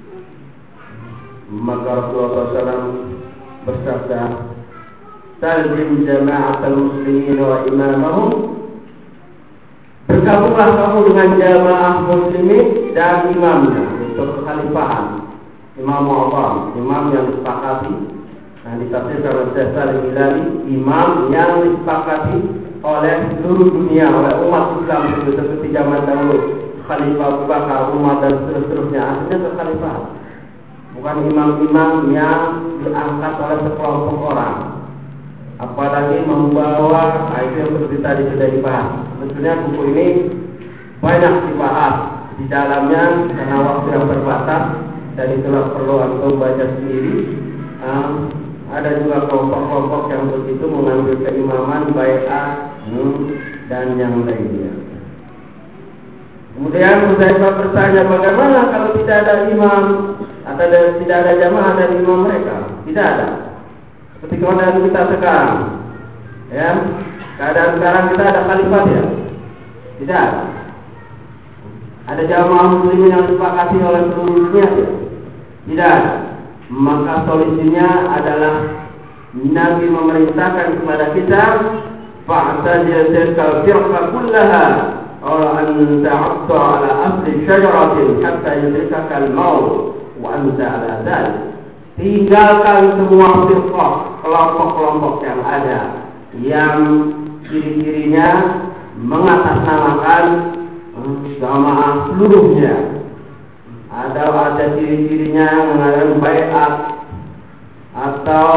Maka Rasulullah SAW bersabda, "Talzim jama'atal muslimin wa imamahum." Bergabunglah kamu dengan jamaah muslimin dan imamnya, itu kekhalifahan. Imam Allah, imam yang disepakati. Nah, ditafsirkan oleh Syekh Salim Hilali, imam yang disepakati oleh seluruh dunia, oleh umat Islam seperti zaman dahulu, Khalifah Abu Bakar, Umar dan seterusnya. Artinya kekhalifahan. Bukan imam-imam yang diangkat oleh sekelompok orang. Apalagi membawa, itu yang seperti tadi sudah dibahas. Sebetulnya buku ini banyak dibahas di dalamnya karena waktu yang terbatas dan itulah perlu antum baca sendiri. Ada juga kelompok-kelompok yang begitu mengambil keimaman, baiat dan yang lainnya. Kemudian Hudzaifah bertanya, bagaimana kalau tidak ada imam atau tidak ada jamaah dari imam mereka? Tidak ada. Seperti keadaan kita sekarang, ya, keadaan sekarang kita ada khalifat ya? Tidak ada. Ada jamaah muslimin yang disepakati oleh seluruh dunia ya? Tidak ada. Maka solusinya adalah Nabi memerintahkan kepada kita, fa'tazil tilkal firqa kullaha aw an ta'adda ala asli syajaratin hatta yudrikaka al-maut wa anta ala dzalik. Tinggalkan semua firqah, kelompok-kelompok yang ada yang ciri-cirinya mengatasnamakan jamaah seluruhnya. Ada ciri-cirinya mengadakan baiat atau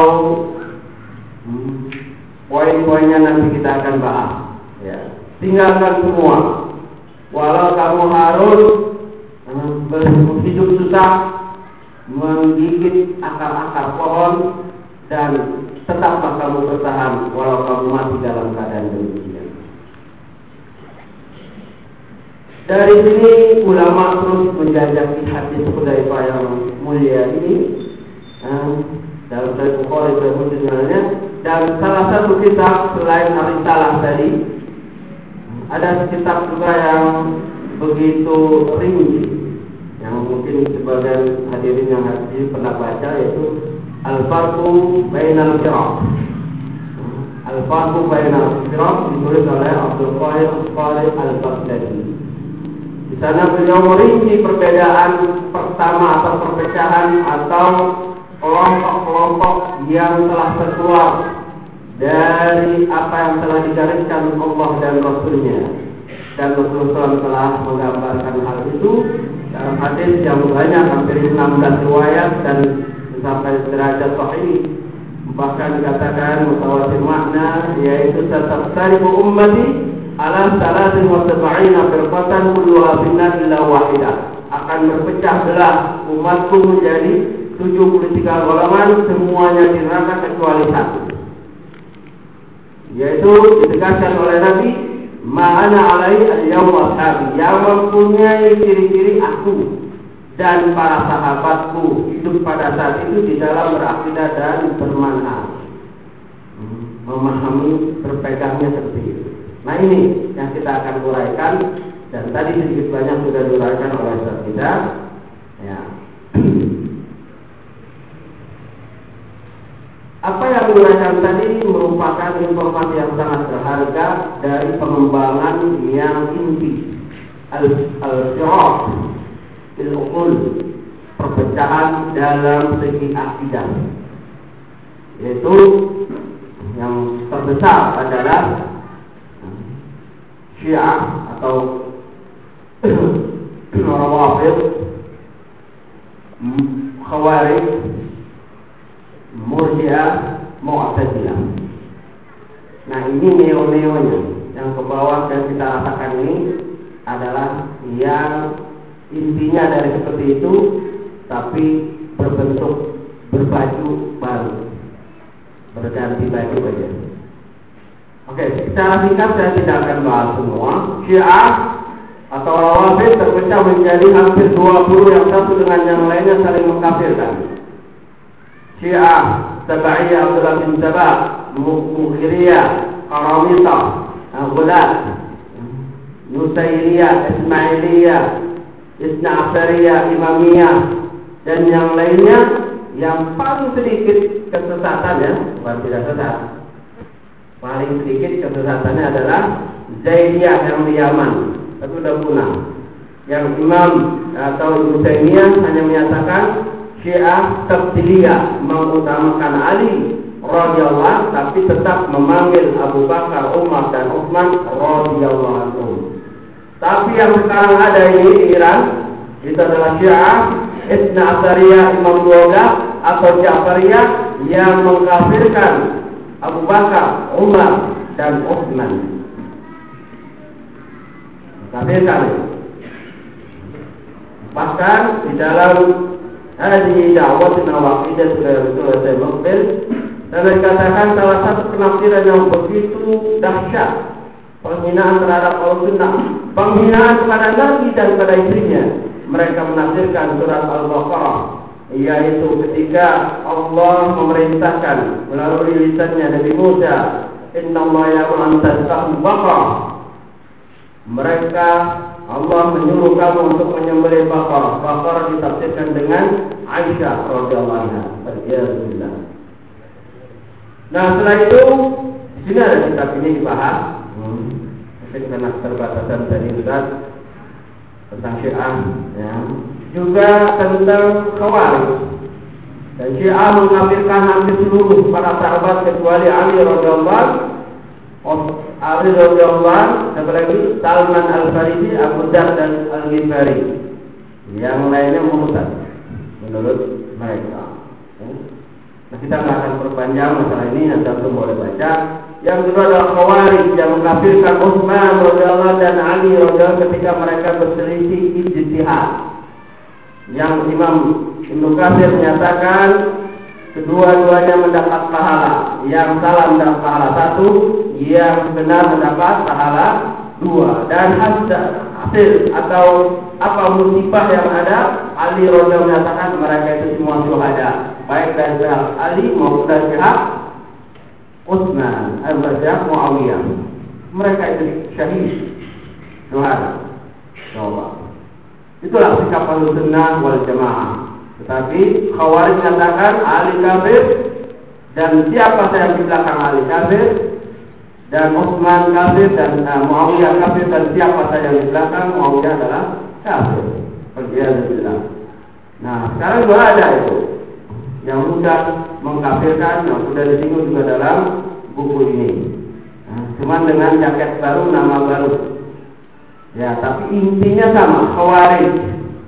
poin-poinnya nanti kita akan bahas. Ya. Tinggalkan semua. Walau kamu harus hidup susah, menggigit akar-akar pohon, dan tetaplah kamu bertahan walau kamu mati dalam keadaan demikian. Dari sini ulama terus menjajaki hadis Hudzaifah yang mulia ini dalam Sahih Bukhari dan Muslim, dan salah satu kitab selain Ar-Risalah tadi, ada kitab juga yang begitu rinci yang mungkin sebagian hadirin yang hadir pernah baca, yaitu Al-Farqu Bainal Firaq. Al-Farqu Bainal Firaq ditulis oleh Abdul Qahir Al-Baghdadi. Di sana beliau merinci perbedaan pertama atau perpecahan atau kelompok-kelompok yang telah terkeluar dari apa yang telah digariskan Allah dan Rasulnya. Dan Rasulullah telah menggambarkan hal itu dalam hadis yang banyak, hampir 16 riwayat dan sampai derajat sahih. Bahkan dikatakan mutawatir makna, yaitu taftariqu ummati ala 73 firqatan kulluha finnar illa wahidah. Akan berpecah belah umatku menjadi 73 golongan, semuanya di neraka kecuali satu. Yaitu ditegaskan oleh Nabi, ma'ana alai al-yawm ashabi, yang mempunyai ciri-ciri aku dan para sahabatku hidup pada saat itu di dalam berakidah dan bermanhaj, memahami, berpegangnya seperti itu. Nah, ini yang kita akan uraikan, dan tadi sedikit banyak sudah diuraikan oleh Ustaz kita. Ya. Apa yang diuraikan tadi merupakan informasi yang sangat berharga dari pengembangan yang inti, al-firaq bil-uqul, perpecahan dalam segi akidah. Yaitu yang terbesar adalah Syiah atau yang intinya dari seperti itu, tapi berbentuk berbaju baru, berganti baju aja. Oke, secara singkat saya tidak akan bahas semua. Syiah atau Rawafid terpecah menjadi hampir 20 yang satu dengan yang lainnya saling mengkafirkan. Syiah Tabaiyah Abdullah bin Sabah, Mughiriyah, Qaramita, Ghulat, Nusairiyah, Ismailiyah, Isna Asariyah, Imamiyah, dan yang lainnya. Yang paling sedikit kesesatannya, bukan tidak sesat, paling sedikit kesesatannya adalah Zaidiyah yang di Yaman, itu sudah punah. Yang Imam atau Ibnu Taimiyah hanya menyatakan Syiah Tabdiliyah mengutamakan Ali radhiyallahu, tapi tetap memanggil Abu Bakar, Umar dan Utsman radhiyallahu anhum. Tapi yang sekarang ada ini di Iran itu adalah Syiah Isna Asariyah Imam Duoga atau Ja'fariyah yang mengkafirkan Abu Bakar, Umar dan Utsman. Kafirkan. Bahkan di dalam hadis dakwah nawaqidah sudah mukbil, saya katakan salah satu penafsiran yang begitu dahsyat penghinaan terhadap Al-Sunnah, penghinaan kepada Nabi dan kepada istrinya. Mereka menafsirkan surat Al-Baqarah, yaitu ketika Allah memerintahkan melalui lisannya Nabi Musa, Innallaha ya'muru an tadhbahu baqarah. Mereka Allah menyuruh kamu untuk menyembelih baqarah. Baqarah ditafsirkan dengan Aisyah radhiyallahu anha. Alhamdulillah. Nah, setelah itu di sini ada kitab ini dibahas. Mungkin karena keterbatasan dari Ustaz tentang Syiah, ya. Juga tentang Khawarij. Dan Syiah mengkafirkan hampir seluruh para sahabat kecuali Ali radhiyallahu, siapa lagi? Salman Al-Farisi, Abu Dzar dan Al-Ghifari. Yang lainnya murtad menurut mereka. Nah, kita nggak akan perpanjang masalah ini, nanti kita boleh baca. Yang kedua adalah Khawarij yang mengkafirkan Utsman radhiyallahu dan Ali radhiyallahu ketika mereka berselisih ijtihad. Yang Imam Ibnu Katsir menyatakan kedua-duanya mendapat pahala. Yang salah mendapat pahala 1, yang benar mendapat pahala 2. Dan hasil atau apa musibah yang ada, Ali radhiyallahu menyatakan mereka itu semua syuhada, baik dari pihak Ali maupun dari pihak Utsman, Al-Bajjah, Muawiyah. Mereka itu syahid, syuhada. Insyaallah. Itulah sikap Ahlussunnah wal Jamaah. Tetapi Khawarij menyatakan Ali kafir, dan siapa saja yang di belakang Ali kafir, dan Utsman kafir, dan Muawiyah kafir, dan siapa saja yang di belakang Muawiyah adalah kafir. Alhamdulillah. Nah, sekarang juga ada itu yang sudah mengkafirkan, yang sudah disinggung juga dalam buku ini. Nah, cuman dengan jaket baru, nama baru. Ya, tapi intinya sama, Khawarij.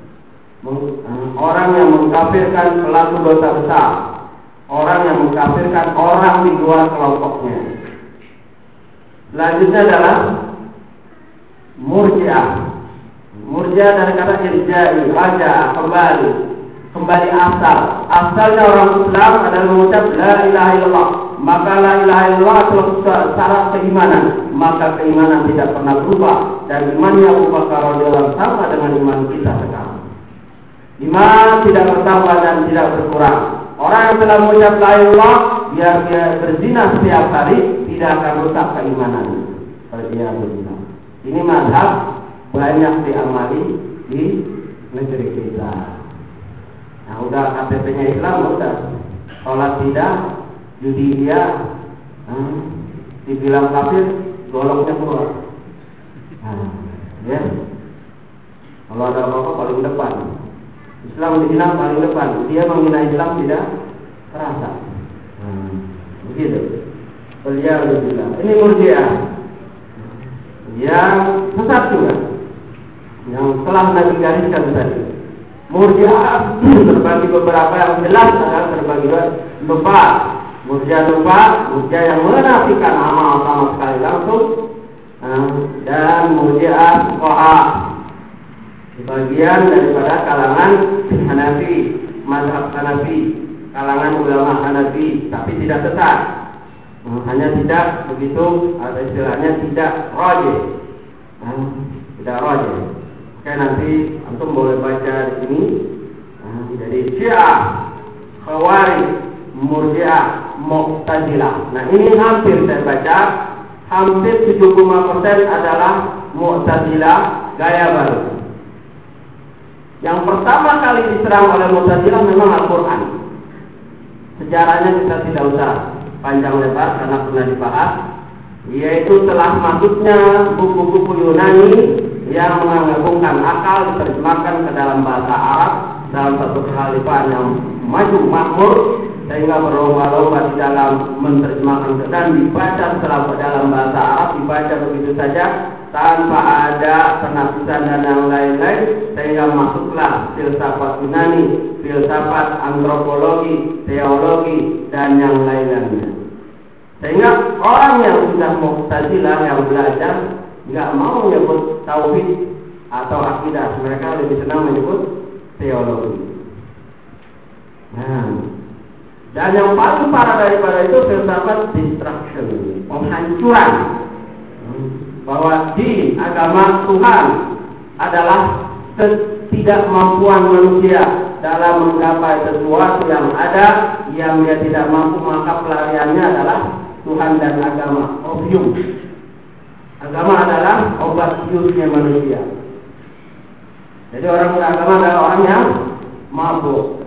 Orang yang mengkafirkan pelaku dosa besar, orang yang mengkafirkan orang di luar kelompoknya. Selanjutnya adalah Murji'ah. Murji'ah dari kata irja'i, raja, kembali asal. Asalnya orang Islam adalah mengucap la ilaha illallah. Maka la ilaha illallah adalah syarat keimanan. Maka keimanan tidak pernah berubah. Dan imannya Abu Bakar radhiyallahu sama dengan iman kita sekarang. Iman tidak bertambah dan tidak berkurang. Orang yang telah mengucap la ilaha illallah, biar dia berzina setiap hari, tidak akan rusak keimanannya. Alhamdulillah. Ini mazhab banyak diamali di negeri kita. Nah, udah KTP-nya Islam, udah sholat tidak, judi dia, dibilang kafir, goloknya keluar. Nah, ya. Kalau ada apa-apa paling depan. Islam dihina paling depan. Dia menghina Islam tidak terasa. Begitu. Alhamdulillah. Ini Murji'ah yang sesat juga, yang telah Nabi gariskan tadi. Murji'ah terbagi beberapa, yang jelas adalah terbagi lupa. Murji'ah lupa, Murji'ah yang menafikan amal sama sekali langsung, dan Murji'ah fuqaha bagian daripada kalangan Hanafi, mazhab Hanafi, kalangan ulama Hanafi, tapi tidak sesat. Hanya tidak begitu, atau istilahnya tidak rajih. Tidak rajih. Oke, nanti antum boleh baca di sini. Jadi Syiah, Khawarij, Murji'ah, Mu'tazilah. Nah, ini hampir saya baca, hampir 75% adalah Mu'tazilah gaya baru. Yang pertama kali diserang oleh Mu'tazilah memang Al-Quran. Sejarahnya kita tidak usah panjang lebar karena pernah dibahas, yaitu telah masuknya buku-buku Yunani yang mengagungkan akal diterjemahkan ke dalam bahasa Arab dalam satu kehalifan yang maju makmur, sehingga berlomba-lomba di dalam menerjemahkan dan dibaca setelah dalam bahasa Arab, dibaca begitu saja tanpa ada penapisan dan yang lain-lain, sehingga masuklah filsafat Yunani, filsafat antropologi, teologi dan yang lain-lainnya. Sehingga orang yang sudah Mu'tazilah yang belajar nggak mau menyebut tauhid atau akidah, mereka lebih senang menyebut teologi. Nah, dan yang paling parah daripada itu filsafat destruction, penghancuran, bahwa di agama Tuhan adalah ketidakmampuan manusia dalam menggapai sesuatu yang ada yang dia tidak mampu, maka pelariannya adalah Tuhan dan agama. Opium. Agama adalah obat biusnya manusia. Jadi orang beragama adalah orang yang mabuk.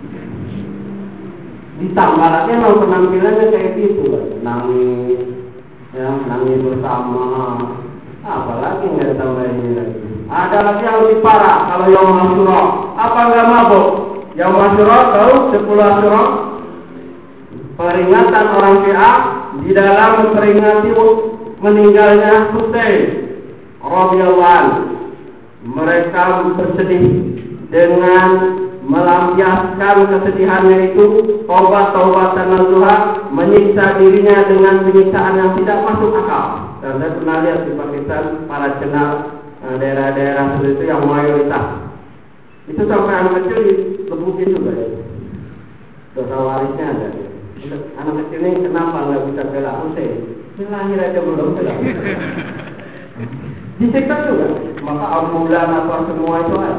Ditambah lagi memang penampilannya kayak gitu, nangis, ya, nangis bersama. Apalagi nggak tambah ini lagi. Ada lagi yang lebih parah, kalau Yaum Asyura, apa nggak mabuk? Yaum Asyura tahu 10 Asyura, peringatan orang Syiah di dalam memperingati meninggalnya Husain radhiyallahu anhu. Mereka bersedih dengan melampiaskan kesedihannya itu, taubat-taubatan nasuha, menyiksa dirinya dengan penyiksaan yang tidak masuk akal. Dan saya pernah lihat di Pakistan para jenderal daerah-daerah seperti itu yang mayoritas itu sampai anak kecil digebukin juga ya. Dosa warisnya ada. Anak kecil ini kenapa nggak bisa bela Husain? Lahir aja belum bela. Disiksa juga. Maka ambulan apa semua itu ada.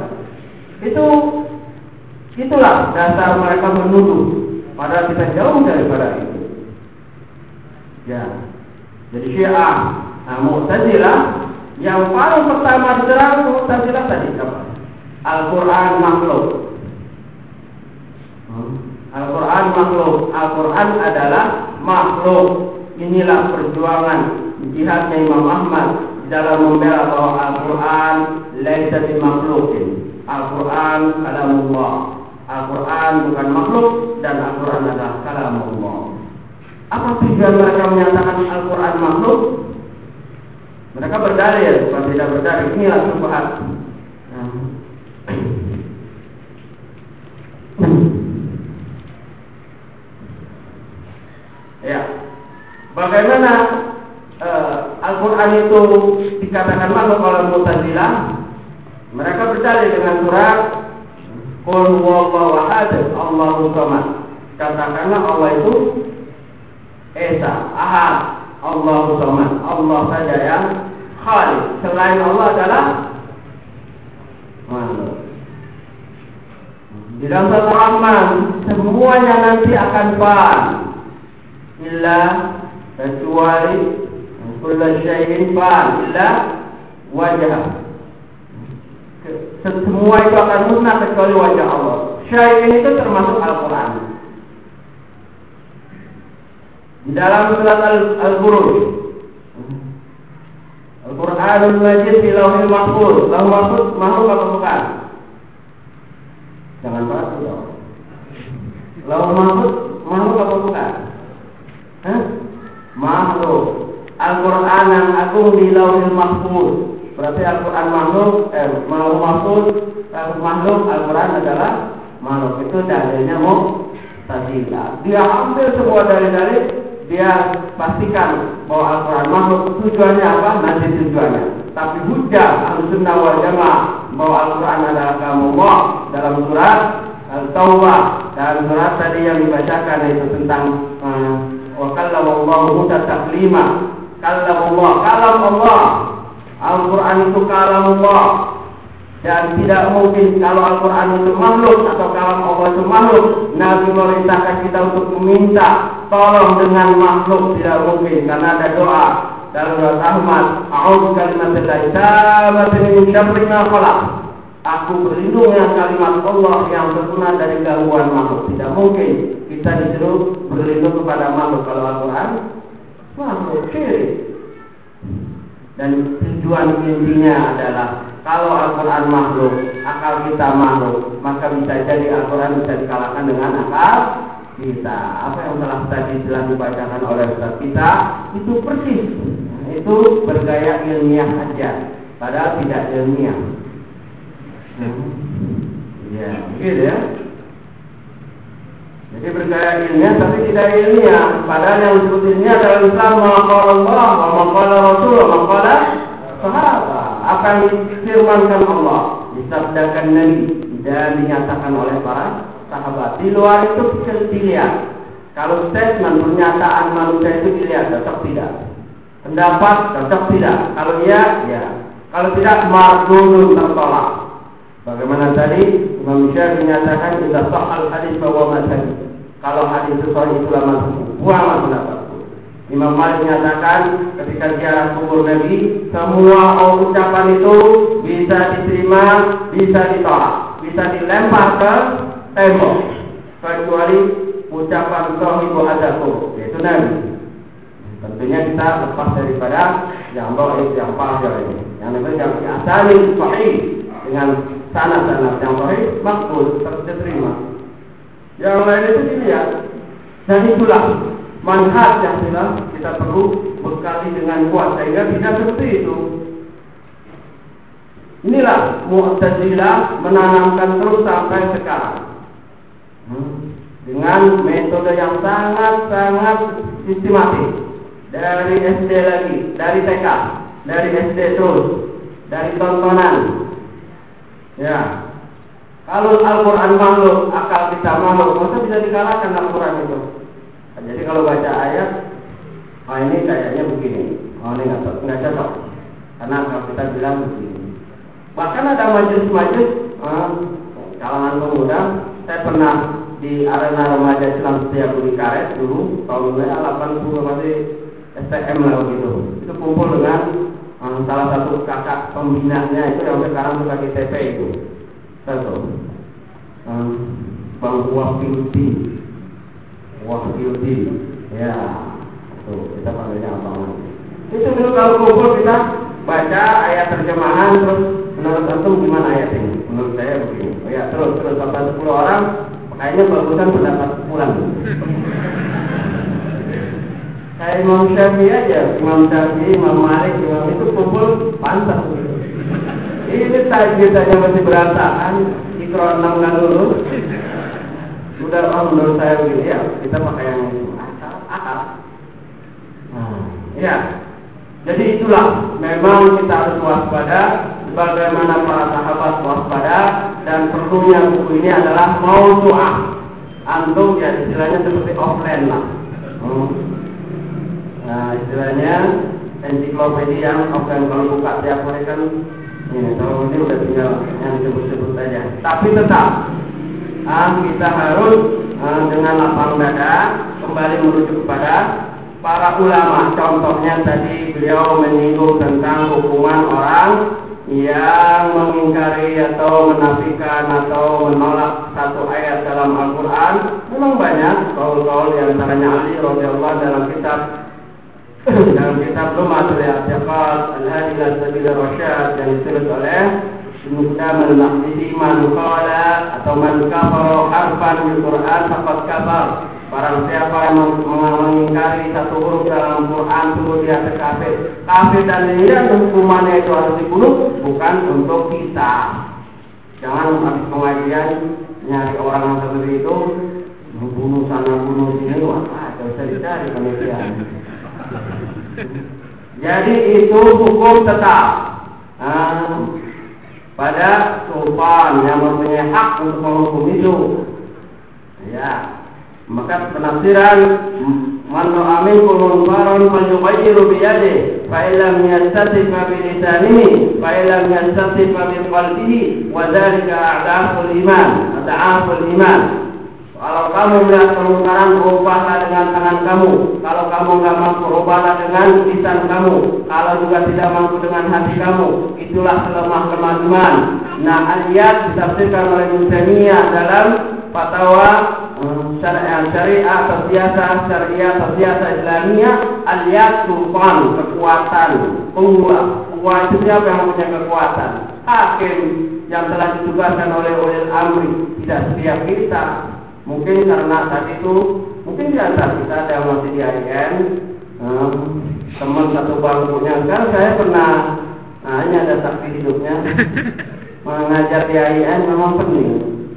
Itulah dasar mereka menuduh, padahal kita jauh daripada itu. Ya, jadi Syiah, Mu'tazilah yang paling pertama diserang Mu'tazilah tadi apa? Al-Quran makhluk. Al-Quran makhluk. Al-Quran adalah makhluk. Inilah perjuangan jihadnya Imam Ahmad dalam membela bahwa Al-Quran laisa bimakhluqin. Al-Quran kalamullah. Al-Quran bukan makhluk dan Al-Quran adalah kalamullah. Apa tujuan mereka menyatakan Al-Quran makhluk? Mereka berdalil, bukan tidak berdalil. Inilah syubhat. Ya, bagaimana Al-Quran itu dikatakan makhluk oleh Mu'tazilah? Mereka berdalil dengan surat Qul huwallahu ahad, Allahu samad. Katakanlah Allah itu Esa, Ahad, Allahu samad. Allah saja yang Khalik. Selain Allah adalah makhluk. Di dalam surat Rahman, semuanya nanti akan fa'al illa kecuali kullu syai'in fa'al illa wajah. Semua itu akan musnah kecuali wajah Allah. Syai'in itu termasuk Al-Quran. Di dalam surat Al-Buruj, Al-Quranul Majid fi Lauhil Mahfuz. Lauhul Mahfuz makhluk atau bukan? Jangan bahas itu. Lauhul Mahfuz makhluk atau bukan? Makhluk. Al-Quran yang agung di Lauhil Mahfuz. Berarti Al-Quran makhluk, Lauhul Mahfuz makhluk, Al-Quran adalah makhluk. Itu dalilnya Mu'tazilah. Dia ambil semua dalil-dalil, dia pastikan bahwa Al-Quran makhluk. Tujuannya apa? Nanti tujuannya. tapi hujjah Ahlussunnah wal Jamaah bahwa Al-Quran adalah kalamullah dalam surat Al-Taubah dan surat tadi yang dibacakan itu tentang wa kallamallahu Musa taklima. Kalamullah, kalam Allah. Al-Quran itu kalamullah. Dan tidak mungkin kalau Al-Quran itu makhluk atau kalam Allah itu makhluk, Nabi merintahkan kita untuk meminta tolong dengan makhluk, tidak mungkin, karena ada doa dalam surat Ahmad, a'udzu kalimatillahi tammati min syarri ma khalaq. Aku berlindung dengan kalimat Allah yang sempurna dari gangguan makhluk. Tidak mungkin kita disuruh berlindung kepada makhluk. Kalau Al-Quran makhluk syirik. Dan tujuan intinya adalah kalau Al-Quran makhluk, akal kita makhluk, maka bisa jadi Al-Quran bisa dikalahkan dengan akal kita. Apa yang telah dibacakan oleh Ustaz kita itu persis, itu bergaya ilmiah aja, padahal tidak ilmiah. Ya, gitu ya. Jadi bergaya ilmiah tapi tidak ilmiah. Padahal yang disebut ilmiah dalam Islam maqala Allah wa maqala Rasul wa maqala sahabat. Apa yang difirmankan Allah, disabdakan Nabi dan dinyatakan oleh para sahabat. Di luar itu bisa dilihat. Kalau statement pernyataan manusia itu dilihat cocok tidak. Pendapat cocok tidak. Kalau iya, ya. Kalau tidak, mardudun tertolak. Bagaimana tadi Imam Syafi'i menyatakan idza sahal hadis bahwa mazhab. Kalau hadis itu sahih itulah mazhab. Buang pendapatku. Imam Malik menyatakan ketika ziarah kubur Nabi, semua ucapan itu bisa diterima, bisa ditolak, bisa dilempar ke tembok, kecuali ucapan sahibu hadaku, yaitu Nabi. Tentunya kita lepas daripada yang dhaif, yang palsu ini. Yang lebih yang asali sahih dengan sanad-sanad yang sahih makbul, terima. Yang lain itu dilihat. Dan itulah manhaj yang kita perlu bekali dengan kuat sehingga tidak seperti itu. Inilah Mu'tazilah menanamkan terus sampai sekarang dengan metode yang sangat-sangat sistematis. Dari SD lagi, dari TK, dari SD terus, dari tontonan. Ya, kalau Al-Quran makhluk, akal kita makhluk, masa bisa dikalahkan Al-Quran itu? Jadi kalau baca ayat, oh ini kayaknya begini, oh ini nggak cocok, karena kalau kita bilang begini. Bahkan ada majelis-majelis kalangan pemuda. Saya pernah di arena remaja Islam Setiabudi Karet dulu tahun 80 masih STM lah gitu. Itu kumpul dengan salah satu kakak pembinanya itu yang sekarang suka di TP itu, satu Bang Wahyudi, ya, tuh kita panggilnya abang. Itu dulu kalau kumpul kita baca ayat terjemahan terus menurut antum gimana ayat ini? Menurut saya begini. Oh ya terus sampai 10 orang, kayaknya bagusan pendapat pulang. Kayak Imam Syafi'i aja, Imam Malik, Imam itu kumpul pantas. Ini tajwid aja masih berantakan, Iqra 6 kan lulus. Udah menurut saya begini ya, kita pakai yang akal. Ya, jadi itulah memang kita harus waspada, bagaimana para sahabat waspada dan perlunya buku ini adalah maudu'ah. Antum ya istilahnya seperti offline lah. Nah istilahnya ensiklopedia yang offline kalau buka tiap hari kan ini, kalau ini udah tinggal yang disebut-sebut saja. Tapi tetap kita harus dengan lapang dada kembali merujuk kepada para ulama. Contohnya tadi beliau menyinggung tentang hukuman orang yang mengingkari atau menafikan atau menolak satu ayat dalam Al-Quran. Memang banyak kaul-kaul yang antaranya Ali radhiyallahu dalam kitab Lumatul I'tiqad Al-Hadi ila Sabil Rasyad yang ditulis oleh Ibnu Qudamah Al-Maqdisi, man qala atau man kafara harfan bil Quran faqad kafar. Barang siapa yang mengingkari satu huruf dalam Quran sungguh dia kafir. Kafir dan ini hukumannya itu harus dibunuh, bukan untuk kita. Jangan habis pengajian nyari orang yang seperti itu, membunuh sana bunuh sini, wah tidak usah dicari penelitian. Jadi itu hukum tetap. pada sultan yang mempunyai hak untuk menghukum itu. Ya, maka penafsiran man ra'a minkum munkaran falyughayyirhu bi yadihi fa illam yastati' fa bi lisanihi fa illam yastati' fa bi qalbihi wa dzalika a'daful iman. Kalau kamu melihat kemungkaran, ubahlah dengan tangan kamu. Kalau kamu enggak mampu, ubahlah dengan lisan kamu. Kalau juga tidak mampu dengan hati kamu, itulah selemah-lemah iman. Nah, ayat ditafsirkan oleh Ibnu Taimiyah dalam fatwa syariah atau siasa Islamiyah, aliyat sultan, kekuatan, penguasa itu siapa yang punya kekuatan? Hakim yang telah ditugaskan oleh ulil amri, tidak setiap kita. Mungkin karena tadi itu, mungkin di antara kita ada yang masih di AIN, teman satu bangkunya. Sekarang saya pernah, ini ada saksi hidupnya, mengajar di AIN memang penting.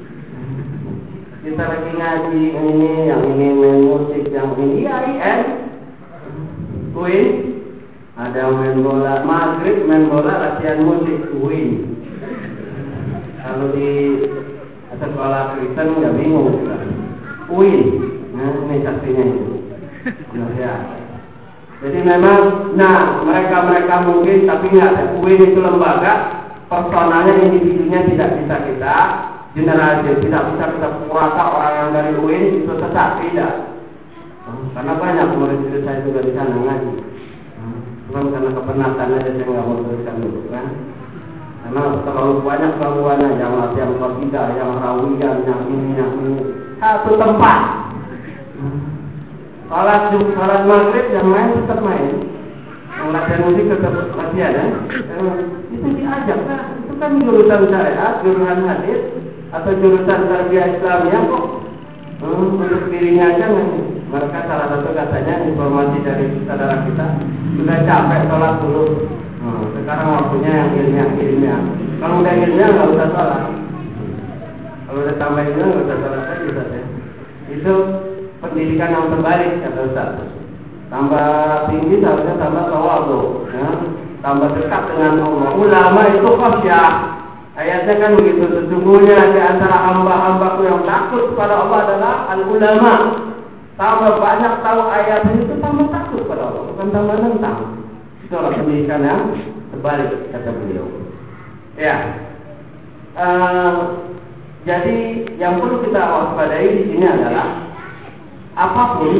Kita lagi ngaji yang ini main musik, yang ini AIN, Queen, ada main bola, maghrib main bola, latihan musik, Queen. Kalau di sekolah Kristen nggak bingung, Queen, ini saksinya itu. Ya. Jadi memang, mereka mungkin, tapi nggak. Queen itu lembaga, personalnya, individunya tidak bisa kita generalisir, tidak bisa kita purata orang yang dari UIN itu sesat, tidak. Karena banyak murid saya juga di sana ngaji. Cuma karena kepenatan aja saya nggak mau tuliskan dulu, kan? Karena terlalu banyak gangguannya, yang latihan qasidah, yang rawiyan, yang ini. Satu tempat. Salat maghrib yang main tetap main. Yang latihan musik tetap latihan, ya. Itu diajak, kan? Itu kan jurusan syariat, jurusan hadis, atau jurusan tarbiyah Islamiyah kok. Untuk dirinya aja nih. Mereka salah satu katanya informasi dari saudara kita sudah capek sholat dulu. Sekarang waktunya yang ilmiah. Kalau udah ilmiah nggak usah sholat. Kalau udah tambah ilmiah nggak usah sholat lagi, Ustaz, ya. Itu pendidikan yang terbalik, kata Ustaz. Tambah tinggi seharusnya tambah tawadhu, ya. Tambah dekat dengan Allah. Ulama itu khasyah. Ayatnya kan begitu, sesungguhnya di antara hamba-hambaku yang takut kepada Allah adalah al-ulama. Tambah banyak tahu ayat itu tambah takut kepada Allah, bukan tambah nentang. Itulah pendidikan yang terbalik, kata beliau. Ya, jadi yang perlu kita waspadai di sini adalah apapun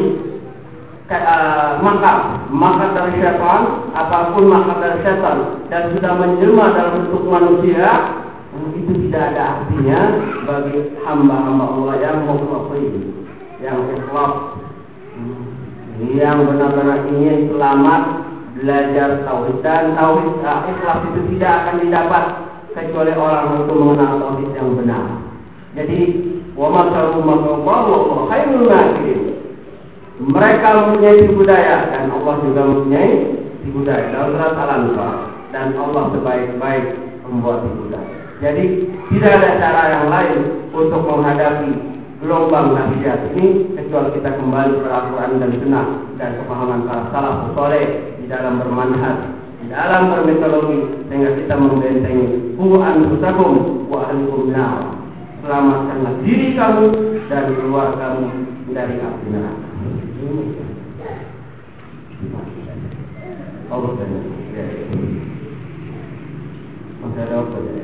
maka dari syaitan, apapun maka dari syaitan dan sudah menjelma dalam bentuk manusia, itu tidak ada artinya bagi hamba-hamba Allah yang mukhlafin, yang ikhlas, yang benar-benar ingin selamat belajar tauhid. Dan tauhid ikhlas itu tidak akan didapat kecuali orang itu mengenal tauhid yang benar. Jadi wa masaru wa khairul makirin. Mereka mempunyai budaya dan Allah juga mempunyai budaya dalam surat Al-Anfal, dan Allah sebaik-baik membuat budaya. Jadi tidak ada cara yang lain untuk menghadapi gelombang nasihat ini kecuali kita kembali kepada Al-Quran dan Sunnah dan kepahaman para salafus saleh di dalam bermanhaj, di dalam bermetodologi, sehingga kita membentengi qu anfusakum wa ahlikum nar. Selamatkanlah diri kamu dan keluargamu dari api neraka. Allah banyak. Masih ada apa ya?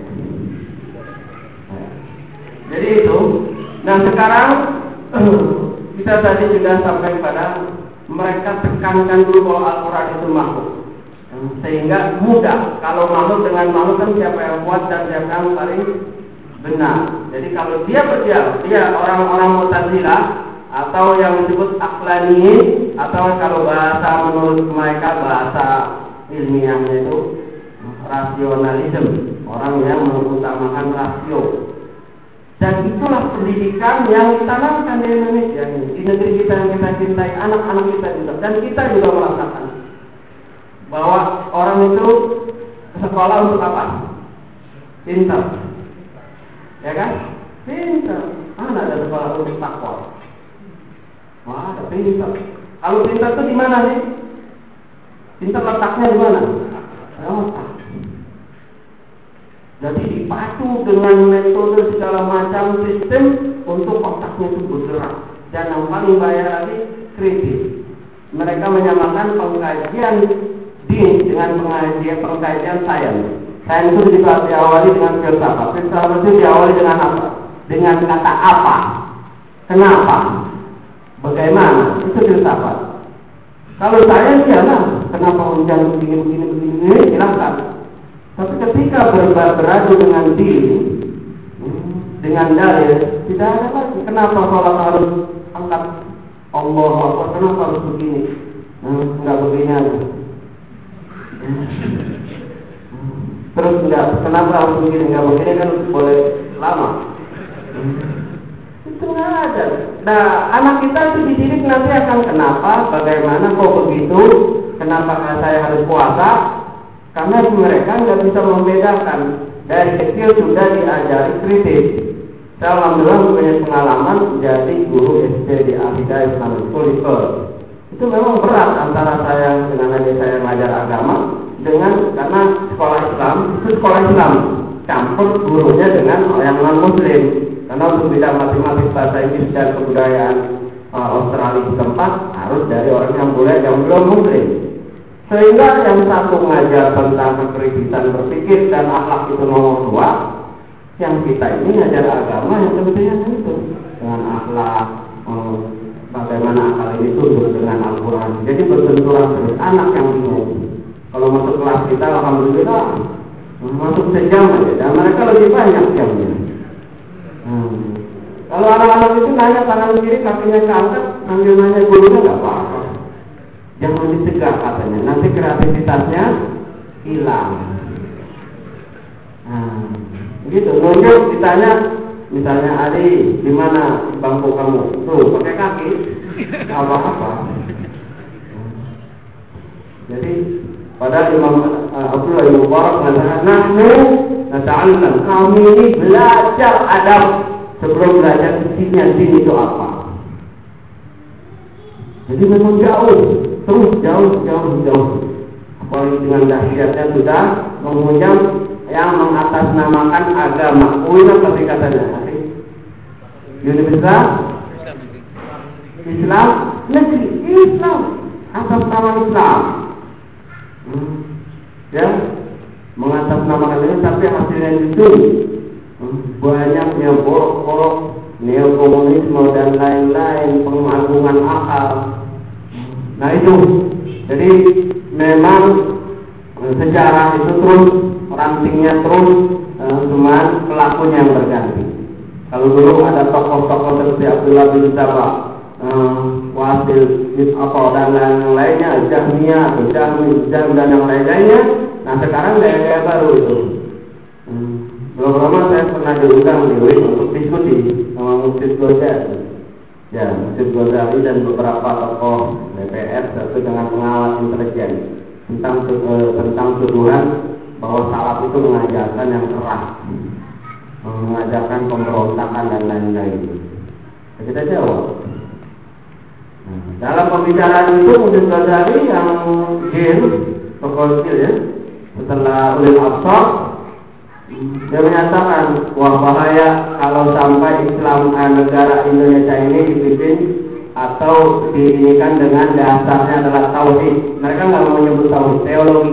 Jadi itu. Nah sekarang kita tadi sudah sampai pada mereka tekankan dulu bahwa Al-Quran itu makhluk, sehingga mudah. Kalau makhluk dengan makhluk kan siapa yang kuat dan siapa yang paling benar. Jadi kalau dia orang-orang Mu'tazilah atau yang disebut aqlaniyin, atau kalau bahasa menurut mereka bahasa ilmiahnya itu rasionalisme, orang yang mengutamakan rasio. Dan itulah pendidikan yang ditanamkan di Indonesia ini, di negeri kita yang kita cintai, anak-anak kita juga, dan kita juga merasakan bahwa orang itu ke sekolah untuk apa? Pintar, ya kan? Pintar. Mana ada sekolah untuk takwa? Wah, ada pintar. Kalau pintar itu di mana sih? Pintar letaknya di mana? Otak. Jadi dipacu dengan metode segala macam sistem untuk otaknya itu bergerak. Dan yang paling bahaya lagi kritis. Mereka menyamakan pengkajian din dengan pengkajian sains. Sains itu juga diawali dengan filsafat. Filsafat itu diawali dengan apa? Dengan kata apa? Kenapa? Bagaimana? Itu filsafat. Kalau sains ya lah, kenapa hujan begini, silahkan. Tapi ketika beradu dengan din, dengan dalil, tidak ada lagi. Kenapa sholat harus angkat Allah apa? Kenapa harus begini? Enggak begini aja. Terus enggak, kenapa harus begini? Enggak begini kan boleh lama. Itu enggak ada. Nah, anak kita itu dididik nanti akan kenapa, bagaimana, kok begitu, kenapa saya harus puasa? Karena mereka nggak bisa membedakan. Dari kecil sudah diajari kritis. Saya alhamdulillah punya pengalaman jadi guru SD di Al-Hidayah Islamic School di Perth. Itu memang berat antara saya dengan adik saya mengajar agama dengan karena sekolah Islam itu sekolah Islam campur gurunya dengan yang non Muslim. Karena untuk bidang matematik, bahasa Inggris dan kebudayaan Australia setempat harus dari orang yang boleh yang belum Muslim. Sehingga yang satu mengajar tentang kekritisan berpikir dan akhlak itu nomor 2, yang kita ini mengajar agama yang tentunya itu dengan akhlak, bagaimana akal ini tunduk dengan Al-Quran. Jadi berbenturan terus anak yang bingung. Kalau masuk kelas kita alhamdulillah masuk sejam aja dan mereka lebih banyak jamnya. Kalau anak-anak itu nanya tangan kiri kakinya keangkat, sambil nanya gurunya nggak apa-apa. Jangan dicegah katanya, nanti kreativitasnya hilang. Gitu, nunjuk ditanya, misalnya Adi, di mana bangku kamu? Tuh, pakai kaki, apa-apa. Jadi, pada Imam Abdullah bin Mubarak mengatakan, nata'allam, kami ini belajar adab sebelum belajar isinya din itu apa. Jadi memang jauh. Terus jauh. Apalagi dengan dahsyatnya sudah menghujam yang mengatasnamakan agama. Tapi katanya Universitas Islam negeri Islam atas nama Islam. Ya, mengatasnamakan ini tapi hasilnya itu banyaknya borok-borok neokomunisme dan lain-lain, pengagungan akal. Nah itu, jadi memang sejarah itu terus, rantingnya terus, cuman pelakunya yang berganti. Kalau dulu ada tokoh-tokoh seperti Abdullah bin Sabah, Wasil, dan lain-lainnya, Jahmiyah, dan yang lain-lainnya. Nah sekarang gaya-gaya baru itu. Belum lama saya pernah diundang di WIN untuk diskusi sama Mufti Ghazali. Ya, Mufti Ghazali dan beberapa tokoh DPR satu dengan pengawas intelijen tentang tuduhan bahwa salaf itu mengajarkan yang keras, mengajarkan pemberontakan dan lain-lain. Kita jawab. Dalam pembicaraan itu Mufti Ghazali yang tokoh kecil ya, setelah Ulil Absar, dia menyatakan wah bahaya kalau sampai Islam negara Indonesia ini dipimpin atau didirikan dengan dasarnya adalah tauhid. Mereka nggak mau menyebut tauhid, teologi.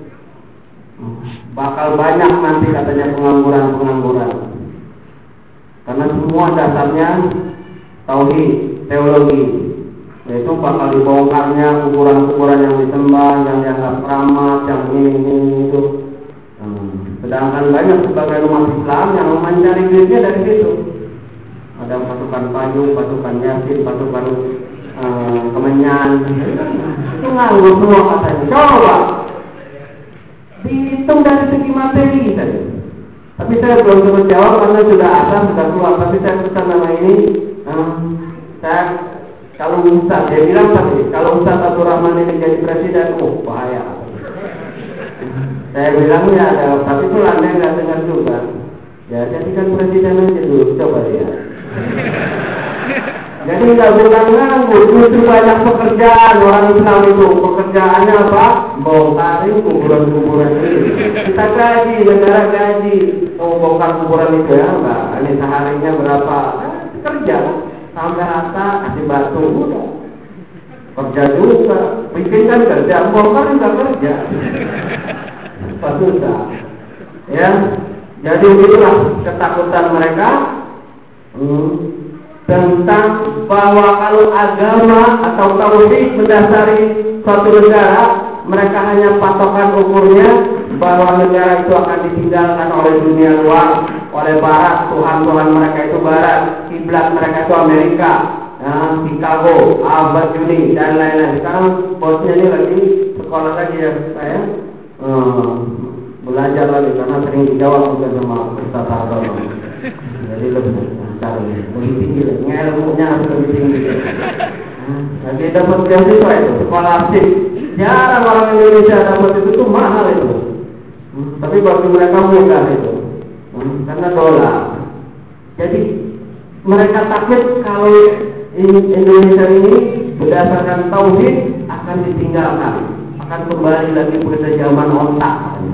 Bakal banyak nanti katanya pengangguran. Karena semua dasarnya tauhid, teologi. Yaitu bakal dibongkarnya kuburan-kuburan yang disembah, yang dianggap keramat, yang ini itu. Sedangkan banyak sebagai umat Islam yang mencari duitnya dari situ. Ada pasukan payung, pasukan yasin, pasukan kemenyan. Itu nganggur semua katanya. Coba dihitung dari segi materi saja. Tapi saya belum sempat jawab karena sudah asal sudah keluar. Tapi saya pesan nama ini. Saya kalau Ustaz, dia bilang tadi, kalau Ustaz Abdul Rahman ini jadi presiden, bahaya. Saya bilangnya ada, tapi itu Anda nggak dengar juga. Ya, jadikan presiden aja dulu, coba lihat. Jadi nggak bukan nganggur, justru banyak pekerjaan orang Islam itu. Pekerjaannya apa? Bongkarin kuburan-kuburan ini. Kita gaji, negara gaji. Bongkar kuburan itu ya, enggak. Ini seharinya berapa? Kerja sampai rata, kasih batu udah. Kerja juga, bikin kan kerja, bongkar juga kerja. Susah. Ya, jadi itulah ketakutan mereka. Tentang bahwa kalau agama atau tauhid mendasari suatu negara, mereka hanya patokan ukurnya bahwa negara itu akan ditinggalkan oleh dunia luar, oleh Barat. Tuhan mereka itu Barat, kiblat mereka itu Amerika, Chicago, Abad Juni dan lain-lain. Sekarang bosnya ini lagi sekolah lagi ya saya belajar lagi karena sering dijawab juga sama Ustaz Hartono. Jadi lebih tinggi, ilmunya harus lebih tinggi. Jadi dapat beasiswa itu, scholarship. Jarang orang Indonesia dapat itu tuh mahal itu. Tapi bagi mereka mudah itu, karena dolar. Jadi mereka takut kalau Indonesia ini berdasarkan tauhid akan ditinggalkan, akan kembali lagi pada zaman ontak.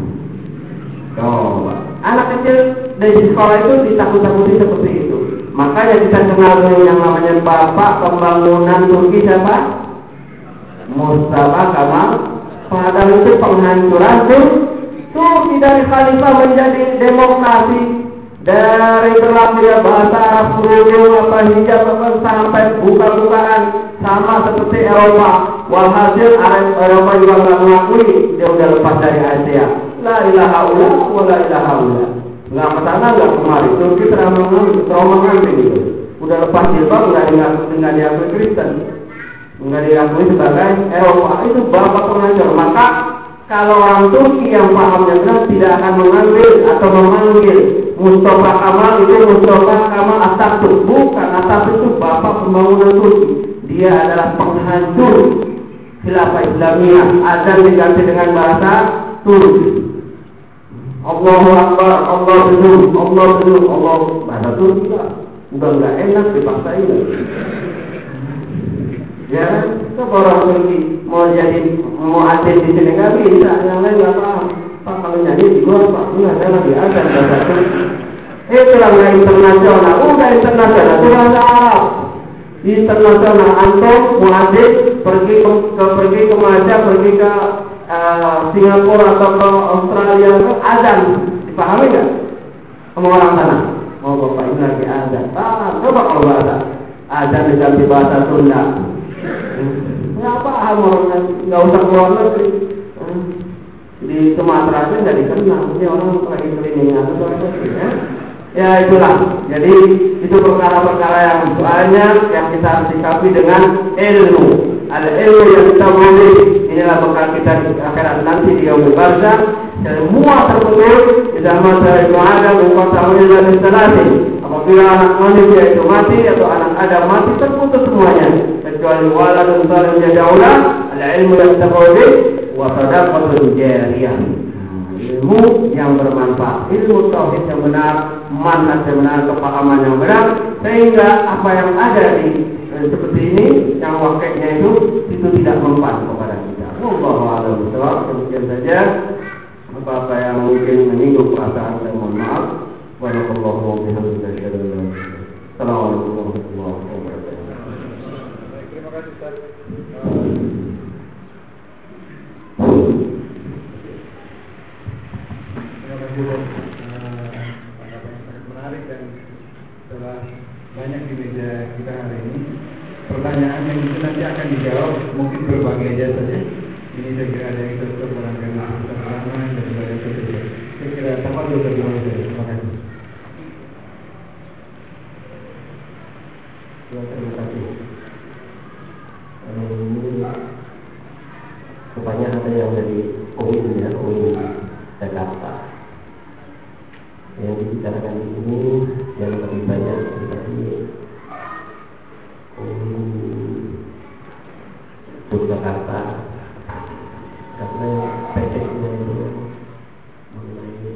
Anak kecil dari sekolah itu ditakut-takuti seperti itu. Makanya kita kenal yang namanya Bapak Pembangunan Turki siapa? Mustafa Kemal. Padahal itu penghancuran Turki dari khalifah menjadi demokrasi, dari berlakunya bahasa Arab kerudung hijab sampai buka-bukaan sama seperti Eropa. Walhasil Eropa juga nggak mengakui dia udah lepas dari Asia. La ilaha illallah wa la ilaha illallah. Nggak kesana nggak kemari. Turki trauma gitu. Udah lepas jilbab nggak diakui Kristen, nggak diakui sebagai Eropa. Itu bapak penghancur. Maka kalau orang Turki yang pahamnya benar tidak akan mengambil atau memanggil Mustafa Kemal itu Mustafa Kemal Atatürk. Bukan, Atatürk itu bapak pembangunan Turki. Dia adalah penghancur khilafah Islamiyah. Azan diganti dengan bahasa Turki. Allahu Akbar, Allah benar, Allah bahasa Turki lah. Udah nggak enak dipaksain. Ya, kalau orang Turki mau azan di sini nggak bisa, yang lain nggak paham. Pak kalau nyanyi di luar Pak, nggak ada lagi azan bahasa Turki. Itulah nggak internasional, udah internasional, itu bahasa Arab. Internasional antum muadzin pergi ke Malaysia, pergi ke Singapura atau ke Australia itu azan, dipahami nggak? Sama orang sana. Oh bapak ini lagi azan. Coba kalau bahasa azan diganti bahasa Sunda. Nggak paham orang, nggak usah keluar negeri. Di Sumatera aja nggak dikenal. Ini orang lagi keliling atau ya. Ya itulah. Jadi itu perkara-perkara yang banyak yang kita harus sikapi dengan ilmu. Ada ilmu yang kita boleh. Inilah bekal kita di akhirat nanti di yaumul barzakh. Semua terbentuk di zaman Ibnu Adam bukan tahun yang instalasi. Apabila anak manusia itu mati atau anak Adam mati terputus semuanya kecuali waladun salih yad'ulah al-ilmu yang kita boleh wa sadaqatun jariyah. Ilmu yang bermanfaat, ilmu tauhid yang benar, manhaj yang benar, kepahaman yang benar, sehingga apa yang ada di seperti ini, yang wakilnya itu tidak mempan kepada kita. Wallahu a'lam bishawab. Demikian saja apa yang mungkin menyinggung perasaan, saya mohon maaf. Wallahu bihamdihi. Assalamualaikum warahmatullahi wabarakatuh. Terima kasih Ustaz. Terima kasih Ustaz. Apa yang sangat menarik dan telah banyak di meja kita hari ini. Pertanyaan yang itu nanti akan dijawab mungkin berbagai aja saja. Ini saya kira ada yang cocok barangkali pertama dan sebagainya saja. Saya kira sama dulu dari mana saja. Terima kasih. Terima kasih. Ini rupanya ada yang dari UIN ya, UIN Jakarta. Yang dibicarakan di sini yang lebih banyak seperti Yogyakarta, karena PDS-nya itu mengenai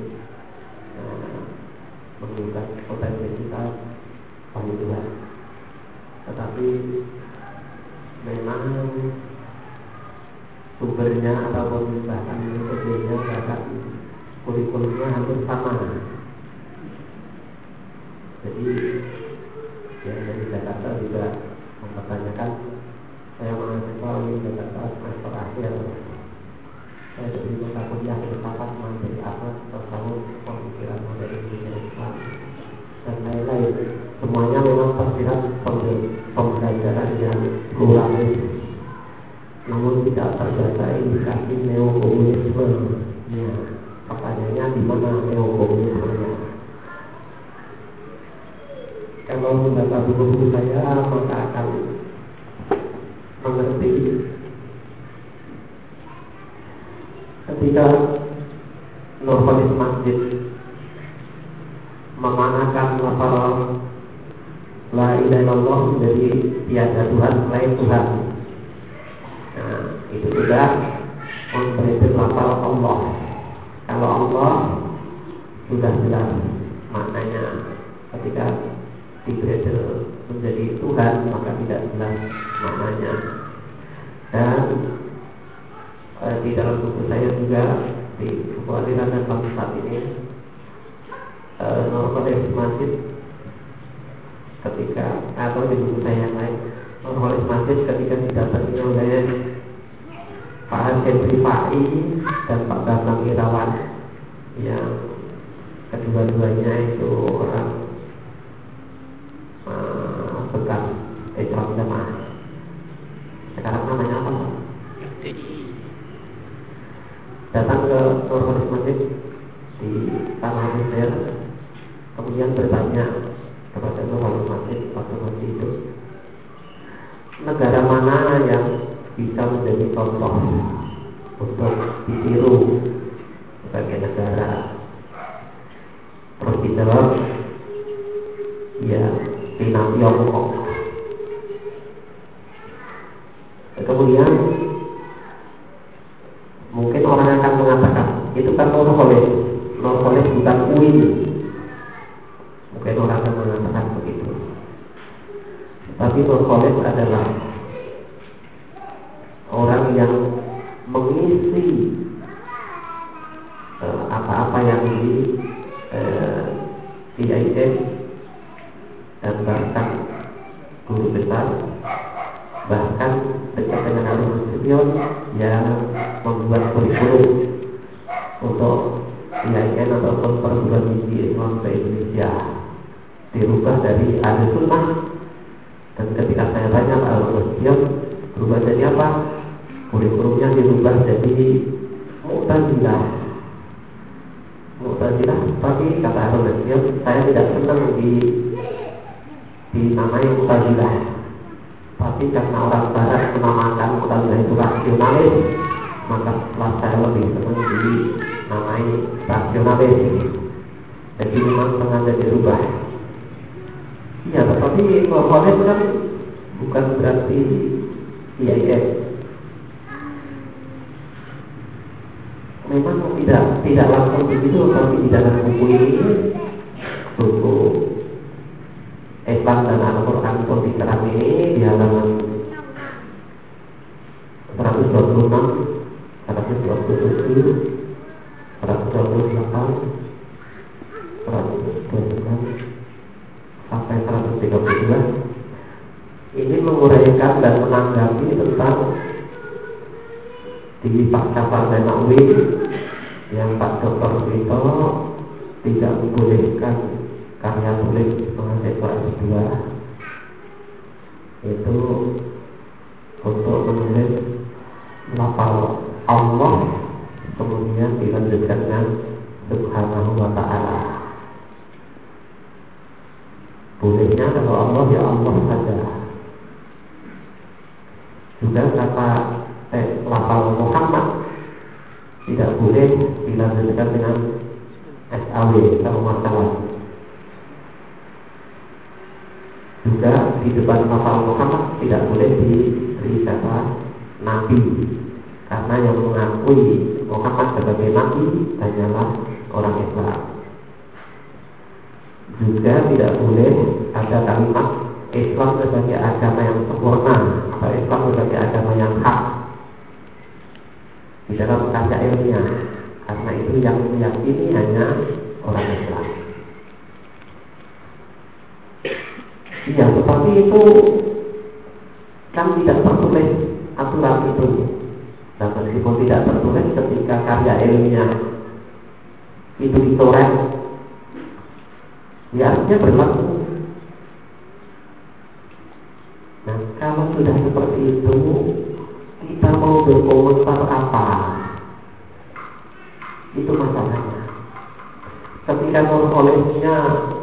menggunakan potensi kita panitia. Tetapi memang sumbernya ataupun bahkan metodenya bahkan kurikulumnya hampir sama. Jadi yang dari Jakarta juga mempertanyakan, saya mahasiswa di Jakarta semester akhir, saya diberi mata kuliah filsafat mandiri akhlak tasawuf pemikiran modernisme Islam dan lain-lain. Semuanya memang tersirat pembelajaran yang pluralis, namun tidak terbaca indikasi neokomunisme. Ya, pertanyaannya di mana neokomunismenya? Kalau membaca buku-buku saya maka akan mengerti ketika Nurholis Masjid memanakan lafal la ilaha illallah menjadi tiada Tuhan selain Tuhan. Nah, itu juga memperhatikan lafal Allah. Kalau Allah sudah jelas maknanya, ketika dibredel menjadi Tuhan maka tidak jelas maknanya. Dan di dalam buku saya juga, di buku Aliran dan Bangsat ini, Nurholis Masjid ketika, atau di buku saya yang lain, Nurholis Masjid ketika didatangi oleh Pak Hasyim Rifai dan Pak Bambang Irawan, yang kedua-duanya itu orang bekas Islam Jamaah. Sekarang namanya apa? Datang ke Nurholis Masjid di Tanah Mesir, kemudian bertanya kepada Nurholis Masjid waktu masih hidup, negara mana yang bisa menjadi contoh untuk ditiru sebagai negara? Terus dijawab, ya, China, Tiongkok. Kemudian mungkin orang akan mengatakan itu kan Nurholis bukan UI. Mungkin orang akan mengatakan begitu. Tapi Nurholis adalah orang yang mengisi apa-apa yang di IAIN dan bahkan guru besar, bahkan dekat dengan Al-Institut yang membuat kurikulum untuk IAIN ataupun perguruan tinggi Islam di Indonesia dirubah dari Ahlussunnah. Dan ketika saya tanya Al-Institut berubah jadi apa, kurikulumnya dirubah jadi Mu'tazilah. Tapi kata Al-Institut, saya tidak senang dinamai Mu'tazilah. Tapi karena orang Barat menamakan Mu'tazilah itu rasionalis, maka setelah saya lebih senang dinamai rasionalis. Jadi memang sengaja dirubah. Ya, tetapi Nurholis kan bukan berarti IAIN. Memang tidak langsung begitu, tapi di dalam buku ini, buku Islam dan Al-Quran Pemikiran ini, di halaman 126, 127, 128, 129 sampai 132, ini menguraikan dan menanggapi tentang di Pasca Partai Nawawi yang Pak Dr. Vito tidak membolehkan karya tulis mahasiswa S2 itu untuk menulis lafal Allah kemudian dilanjutkan dengan Subhanahu wa ta'ala. Bolehnya kalau Allah ya Allah saja. Juga kata lafal Muhammad tidak boleh dilanjutkan dengan SAW atau masalah. Juga di depan lafal Muhammad tidak boleh diberi kata Nabi, karena yang mengakui Muhammad sebagai Nabi hanyalah orang Islam. Juga tidak boleh ada kalimat Islam sebagai agama yang sempurna atau Islam sebagai agama yang hak di dalam karya ilmiah, karena itu yang meyakini hanya orang Islam. Iya, seperti itu kan tidak tertulis aturan itu, dan meskipun tidak tertulis ketika karya ilmiah itu ditoreh, ya artinya berlaku. Nah, kalau sudah seperti itu, kita mau berkomentar apa? Itu masalahnya. Ketika olehnya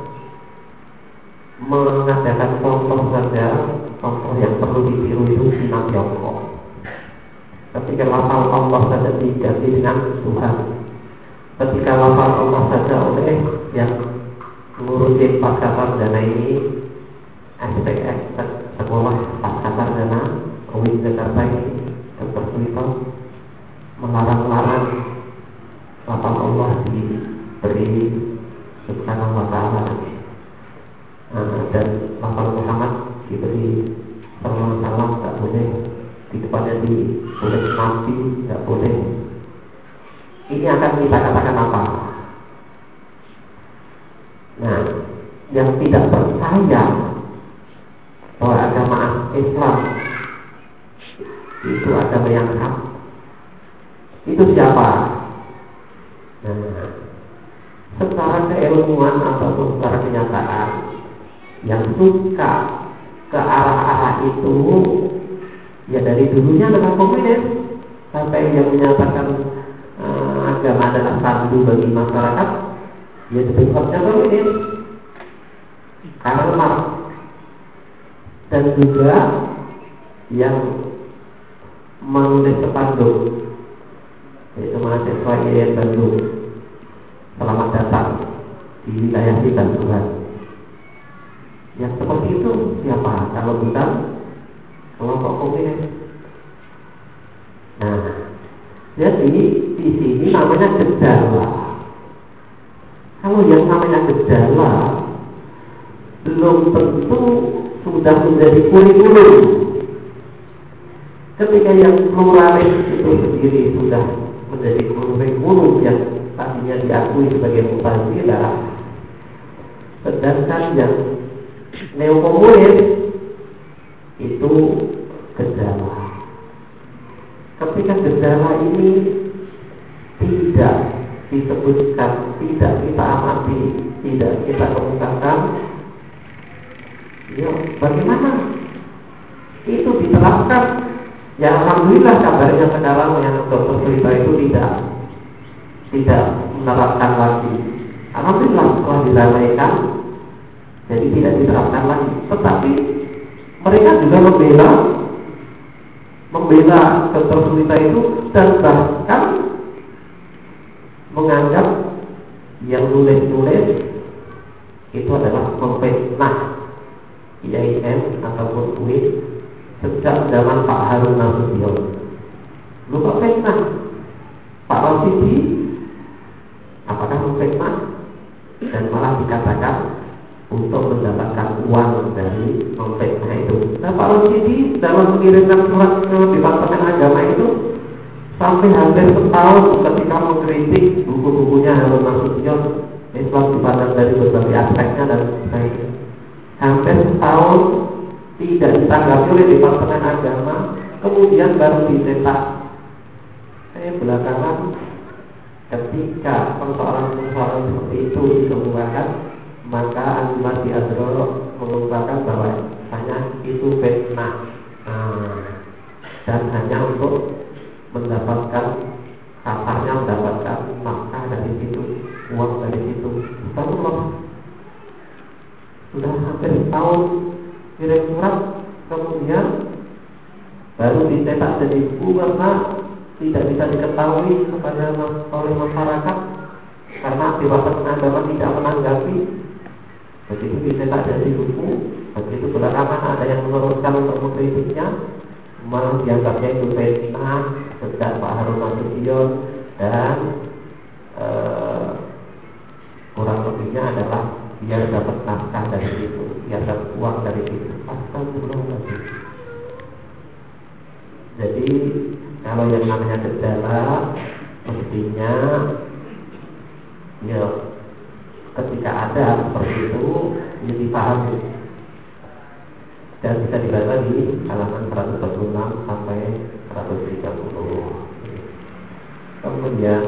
mengadakan contoh saja, contoh yang perlu ditiru itu Imam Tiongkok. Ketika lafal Allah saja diganti dengan Tuhan. Ketika lafal Allah saja oleh yang ngurusin pasca sarjana ini, SPX sekolah pasca sarjana UIN Jakarta ini, Dr. Suito melarang-larang lafal Allah diberi Subhanahu wa ta'ala, dan lafal Muhammad diberi sallallahu alaihi wasallam, tidak boleh di depannya ditulis Nabi, tidak boleh. Ini akan kita katakan apa? Nah, yang tidak percaya bahwa agama Islam itu agama yang hak, itu siapa? Nah, secara keilmuan ataupun secara kenyataan, yang suka ke arah-arah itu ya dari dulunya adalah komunis, sampai yang menyatakan agama adalah sandu bagi masyarakat, ya sebetulnya komunis, Karl Marx, dan juga yang menulis spanduk, yaitu mahasiswa IAIN Bandung, selamat datang di wilayah kita Tuhan. Yang seperti itu siapa kalau bukan kelompok komunis? Nah, jadi di sini namanya gejala. Kalau yang namanya gejala belum tentu sudah menjadi kurikulum. Ketika yang pluralis itu sendiri sudah menjadi kurikulum yang tadinya diakui sebagai Mu'tazilah, sedangkan yang neokomunis itu gejala. Ketika gejala ini tidak disebutkan, tidak kita amati, tidak kita kemukakan, ya bagaimana itu diterapkan? Ya alhamdulillah kabarnya sekarang yang Dr. Suito itu tidak menerapkan lagi. Alhamdulillah setelah diramaikan, jadi tidak diterapkan lagi. Tetapi mereka juga membela Dr. Suito itu, dan bahkan menganggap yang nulis-nulis itu adalah memfitnah IAIN ataupun UIN sejak zaman Pak Harun Nasution. Lupa fitnah Pak Rosidi, apakah memfitnah? Dan malah dikatakan untuk mendapatkan uang dari memfitnah itu. Nah, Pak Rosidi dalam mengirimkan surat ke Departemen Agama itu sampai hampir setahun ketika mengkritik buku-bukunya Harun Nasution, Islam dipandang dari berbagai aspeknya dan sebagainya. Hampir setahun tidak ditanggapi oleh Departemen Agama, kemudian baru dicetak belakangan ketika persoalan-persoalan seperti itu dikemukakan, maka Andi Azro mengungkapkan bahwa hanya itu fitnah, dan hanya untuk mendapatkan kasarnya, mendapatkan nafkah dari situ, uang dari situ. Subhanallah, sudah hampir setahun kirim surat, kemudian baru dicetak jadi buku karena tidak bisa diketahui oleh masyarakat karena Departemen Agama tidak menanggapi. Begitu dicetak jadi buku, begitu belakangan ada yang meneruskan untuk mengkritiknya, malah dianggapnya itu fitnah sejak Pak Harun Nasution, dan kurang lebihnya adalah biar dapat nafkah dari situ, biar dapat uang dari situ. itu. Astagfirullahaladzim. Jadi kalau yang namanya gejala mestinya ya ketika ada seperti itu ya dipahami dan bisa dibaca di halaman 146 sampai 130. Kemudian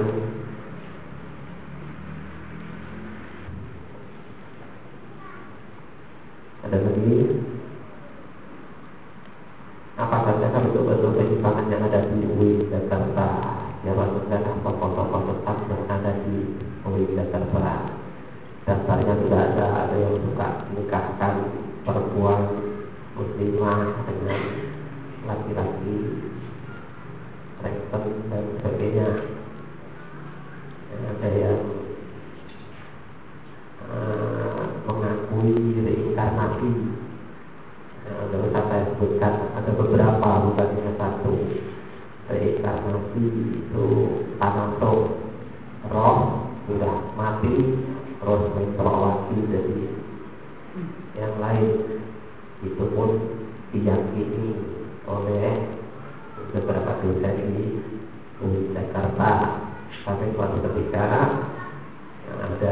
ada lagi, apa saja bentuk-bentuk penyimpangan yang ada di UI Jakarta? Ya, maksudnya tokoh-tokoh tetap yang ada di UI Jakarta. Dasarnya sudah ada yang suka menikahkan perempuan muslimah dengan laki-laki Kristen dan sebagainya. Ada yang mengakui reinkarnasi. Tidak usah saya sebutkan, ada beberapa, bukan hanya satu. Reinkarnasi itu tanato, roh sudah mati terus mencolok lagi jadi yang lain. Itu pun diyakini oleh beberapa dosen di UI Jakarta. Sampai suatu ketika ada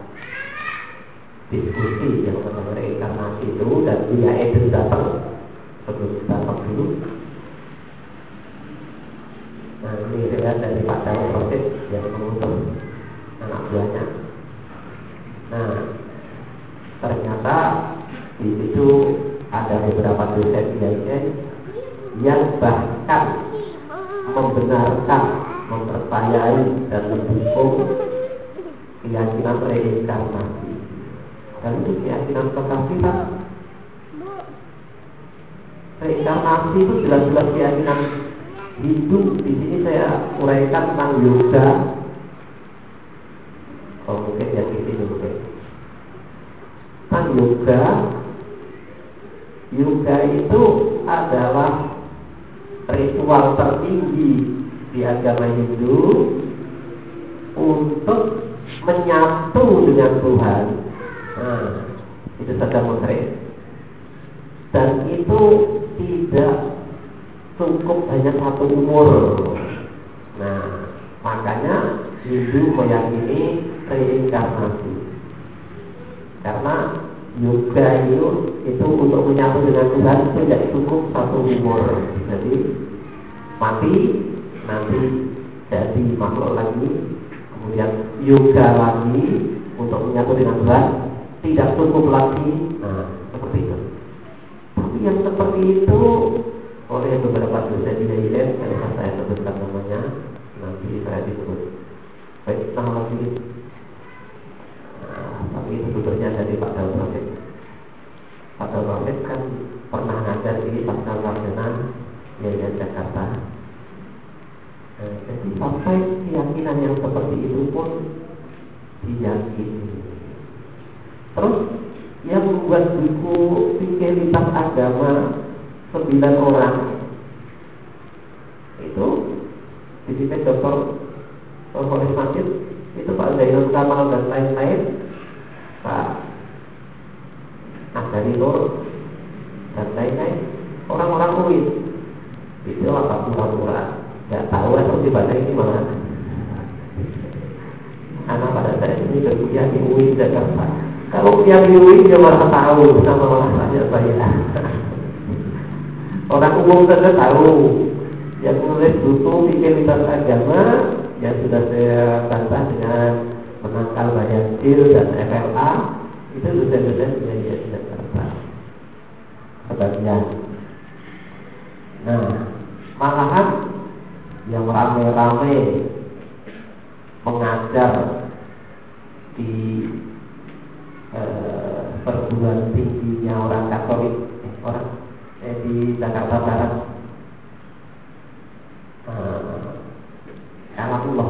diskusi yang tentang reinkarnasi itu dan dia itu datang sebelum datang dulu. Nah, ini riwayat dari Pak Daud Rosid yang mengutus anak buahnya. Nah, ternyata di situ ada beberapa dosen yang bahkan membenarkan, mempercayai dan mendukung keyakinan reinkarnasi. Dan itu keyakinan kekafiran. Reinkarnasi itu jelas-jelas keyakinan Hindu. Di sini saya uraikan tentang yoga. Oh, mungkin yang di sini mungkin. Tentang yoga. Yoga itu adalah ritual tertinggi di agama Hindu untuk menyatu dengan Tuhan. Nah, itu saja musyrik. Dan itu tidak cukup hanya satu umur. Nah, makanya Hindu meyakini reinkarnasi. Karena yoga itu untuk menyatu dengan Tuhan tidak cukup satu umur. Jadi mati nanti jadi makhluk lagi, kemudian yoga lagi untuk menyatu dengan Tuhan tidak cukup lagi. Nah, seperti itu. Tapi yang seperti itu oleh beberapa dosen di IAIN, kalau saya sebutkan namanya nanti saya disebut. Baik, nama lagi. Tapi itu sumbernya dari Pak Daud Rosid. Pak Daud Rosid kan pernah ngajar di Pasca Sarjana IAIN Jakarta. Jadi sampai keyakinan yang seperti itu pun diyakini. Terus yang membuat buku Fikiritas Agama 9 orang itu di sini Dr. Kholis Majid, itu Pak Zainul Kamal dan lain-lain, Pak Asari Nur dan lain-lain, orang-orang UI itu apa pura-pura nggak tahu atau dibaca ini malah anak pada saat ini berkuliah di UI Jakarta. Kalau kuliah di UI dia malah tahu sama saja saya. Orang umum saja tahu. Yang menulis buku Fikiritas Agama yang sudah saya bantah dengan menangkal Bayantil dan FLA itu dosen-dosen di Jakarta sebagian. Nah, malahan yang rame-rame mengajar di perguruan tingginya orang Katolik di Jakarta Barat, Alhamdulillah,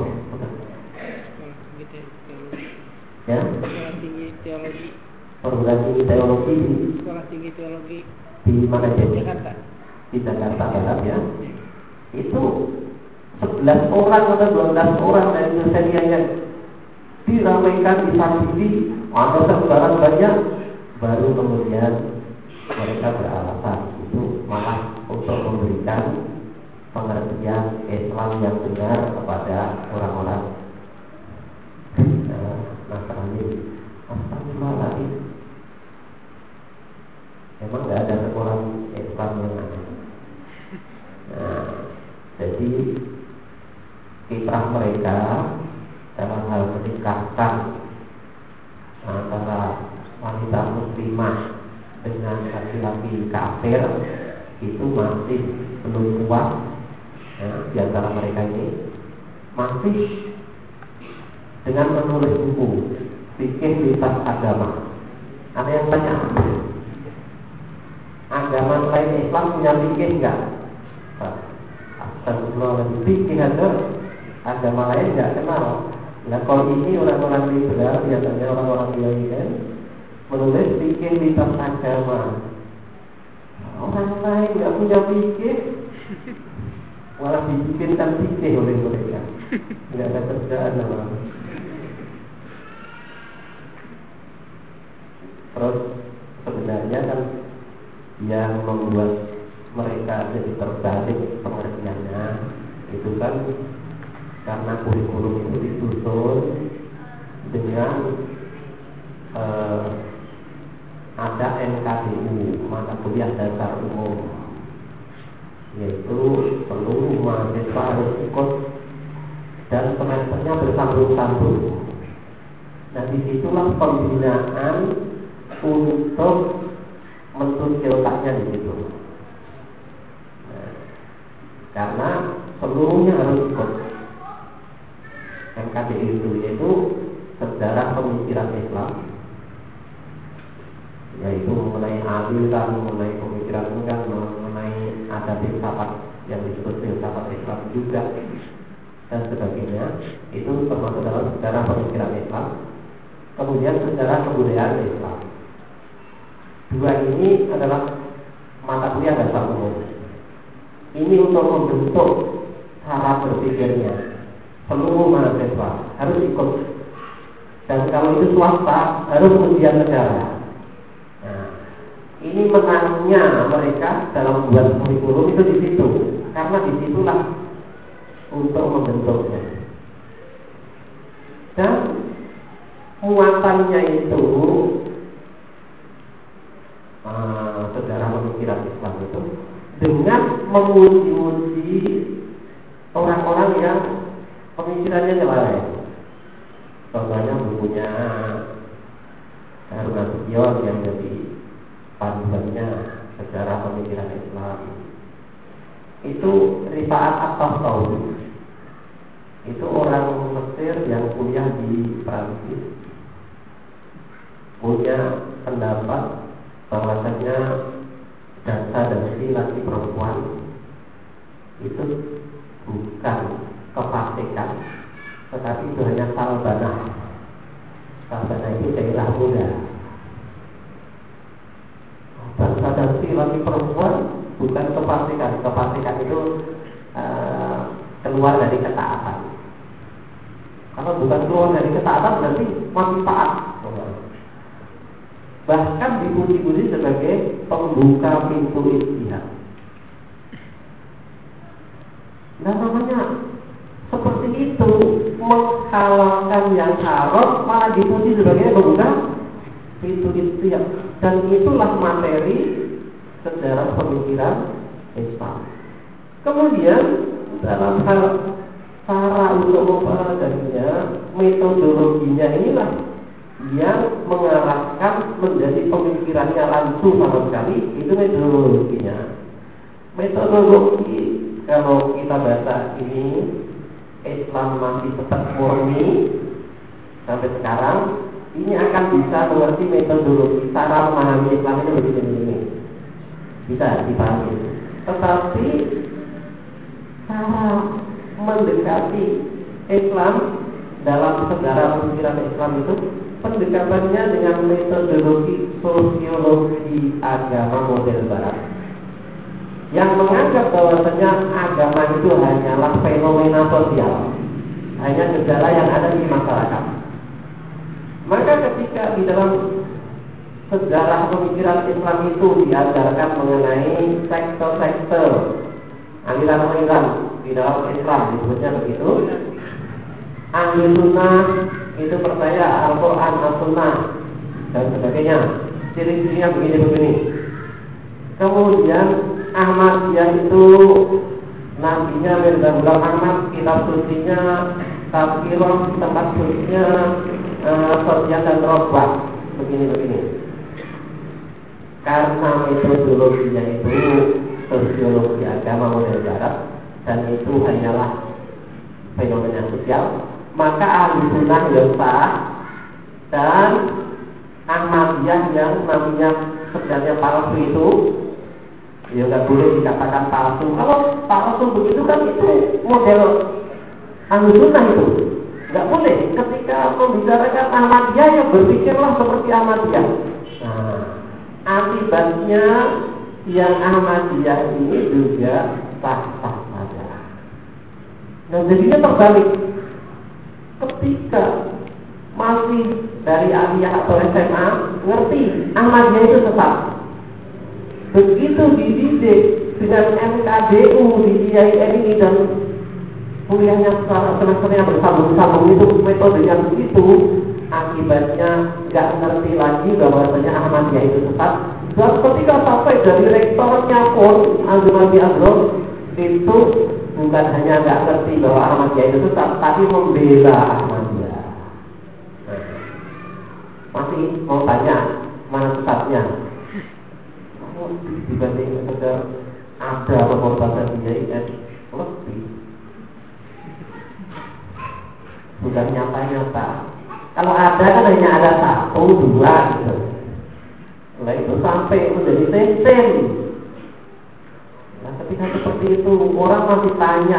ya, Sekolah tinggi teologi. perguruan tinggi teologi Sekolah tinggi teologi di mana di Jakarta. Di Jakarta Barat ya. Itu 11 orang atau 12 orang dari dosen yang diramaikan, difasili, ada sebarang banyak, baru kemudian mereka mereka dalam hal menikahkan antara wanita muslimah dengan laki-laki kafir itu masih belum kuat ya, di antara mereka ini masih dengan menulis buku bikin lintas agama. Ada yang tanya, agama selain Islam punya fikih enggak? Astagfirullahaladzim, fikih ada, agama lain enggak kenal. Nah kalau ini orang-orang liberal, biasanya orang-orang Yahudi menulis fikih lintas agama. Orang lain enggak punya fikih, malah dibikinkan fikih oleh mereka. Enggak ada kerjaan namanya. Terus sebenarnya kan yang membuat mereka jadi terbalik pengertiannya itu kan karena kurikulum itu disusun dengan ada MKDU, mata kuliah dasar umum, yaitu seluruh mahasiswa harus ikut dan semesternya bersambung-sambung. Nah disitulah pembinaan untuk mensusilkannya di situ. Nah, karena seluruhnya harus ikut MKDI itu, yaitu sejarah pemikiran Islam, yaitu mengenai aliran, mengenai pemikiran Islam, mengenai ada filsafat yang disebut filsafat Islam juga dan sebagainya. Itu termasuk dalam sejarah pemikiran Islam. Kemudian sejarah kebudayaan Islam. Dua ini adalah mata kuliah dasar umum. Ini untuk membentuk cara berpikirnya seluruh mahasiswa harus ikut. Dan kalau itu swasta harus ujian negara. Nah, ini menangnya mereka dalam buat kurikulum itu di situ, karena disitulah untuk membentuknya. Dan muatannya itu sejarah pemikiran Islam itu dengan memuji-muji orang-orang yang pemikirannya nyeleweng. Contohnya bukunya Harun Nasution yang jadi panduannya sejarah pemikiran Islam. Itu Rifa'at At-Tahtawi, itu orang Mesir yang kuliah di Prancis, punya pendapat bahwasanya dansa dan laki perempuan itu bukan kefasikan, tetapi itu hanya salbanah. Salbanah itu gairah muda. Dansa dan laki perempuan bukan kefasikan. Kefasikan itu keluar dari ketaatan. Kalau bukan keluar dari ketaatan berarti manfaat. Bahkan dipuji-puji sebagai pembuka pintu ijtihad. Nah namanya seperti itu, menghalalkan yang haram malah dipuji sebagai pembuka pintu ijtihad. Dan itulah materi sejarah pemikiran Islam. Kemudian dalam hal cara untuk mempelajarinya, metodologinya inilah yang mengarahkan menjadi pemikirannya langsung sama sekali. Itu metodologinya. Metodologi kalau kita baca ini Islam masih tetap murni sampai sekarang, ini akan bisa mengerti metodologi cara memahami Islam itu begini-begini, bisa dipahami. Tetapi cara mendekati Islam dalam sejarah pemikiran Islam itu pendekatannya dengan metodologi sosiologi agama model barat yang menganggap bahwasanya agama itu hanyalah fenomena sosial, hanya gejala yang ada di masyarakat. Maka ketika di dalam sejarah pemikiran Islam itu diajarkan mengenai sektor-sektor aliran-aliran di dalam Islam, disebutnya begitu. Ahli sunnah itu percaya Al-Quran, As-Sunnah dan sebagainya. Ciri-cirinya begini-begini. Kemudian Ahmadiyah itu nabinya Mirza Ghulam Ahmad, kitab sucinya Tafsirah, tempat sucinya Sofyan dan Robbah. Begini. Karena metodologinya itu sosiologi agama model barat dan itu hanyalah fenomena sosial, maka ahli sunnah yang sah dan Ahmadiyah yang namanya sebenarnya palsu itu ya nggak boleh dikatakan palsu. Kalau palsu begitu kan itu model ahli sunnah itu nggak boleh. Ketika membicarakan Ahmadiyah ya berpikirlah seperti Ahmadiyah. Nah, akibatnya yang Ahmadiyah ini juga sah-sah saja. Nah, jadinya terbalik. Ketika masih dari aliyah atau SMA ngerti Ahmadiyah itu sesat, begitu dididik dengan MKDU di IAIN ini dan kuliahnya semesternya bersambung-sambung itu metodenya begitu, akibatnya nggak ngerti lagi bahwasanya Ahmadiyah itu sesat. Dan ketika sampai dari rektornya pun Azumati Azro itu bukan hanya nggak ngerti bahwa Ahmadiyah itu sesat, tapi membela Ahmadiyah. Masih mau tanya mana sesatnya? Dibanding sekedar ada pengorbanan di IAIN lebih sudah nyata-nyata. Kalau ada kan hanya ada 1, 2 gitu. Nah itu sampai menjadi sistem. Nah ketika seperti itu orang masih tanya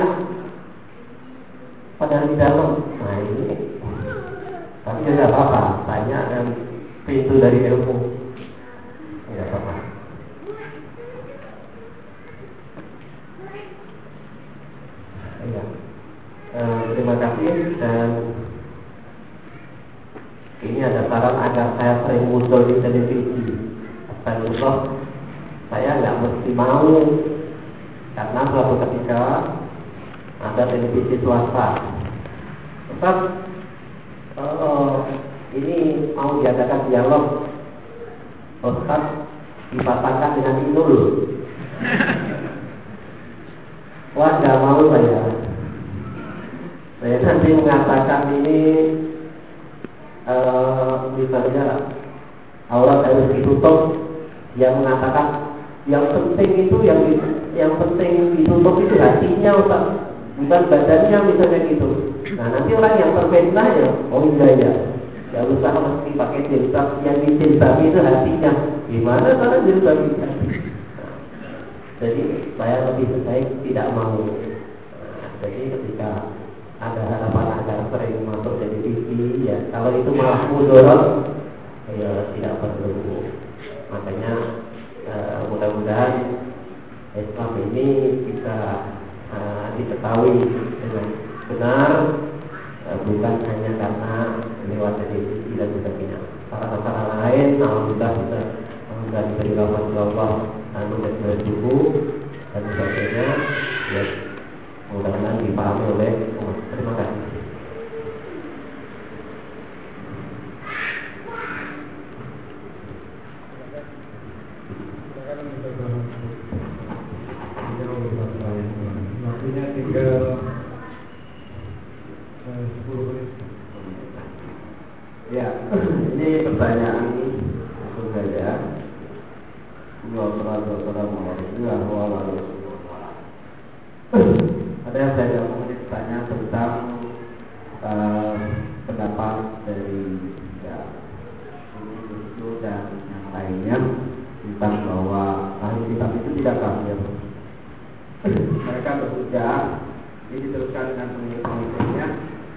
pada di dalam. Nah ini tapi tidak apa-apa, tanya dan pintu dari ilmu. Tidak apa-apa. Ya. Terima kasih dan ini ada saran agar saya sering muncul di televisi. Astagfirullah, saya nggak mesti mau karena suatu ketika ada televisi swasta. Ustaz, ini mau diadakan dialog. Ustaz dipasangkan dengan Inul. Wah, nggak mau saya. Saya nanti mengatakan ini misalnya aurat harus ditutup, yang mengatakan yang penting itu yang penting ditutup itu hatinya, Ustaz, bukan badannya misalnya gitu. Nah nanti orang yang terfitnah ya, oh iya, nggak usah mesti pakai jilbab, yang dijilbabi itu hatinya. Gimana cara jilbabi? Nah, jadi saya lebih baik tidak mau. Nah, jadi ketika ada harapan agar sering masuk televisi, ya kalau itu malah mudarat, ya tidak perlu. Makanya mudah-mudahan Islam ini bisa diketahui dengan benar, bukan hanya karena lewat televisi dan sebagainya. Cara-cara lain, alhamdulillah bisa diberi rahmat Allah, menulis buku dan sebagainya. Ya, mudah-mudahan dipahami oleh umat. Terima kasih. Waktunya tinggal 10 menit. Ya, ini pertanyaan langsung saja. Ada yang saya mau tanya tentang pendapat dari itu dan yang lainnya tentang bahwa ahli kitab itu tidak kafir. Mereka berhujjah, ini diteruskan dengan pengikut-pengikutnya.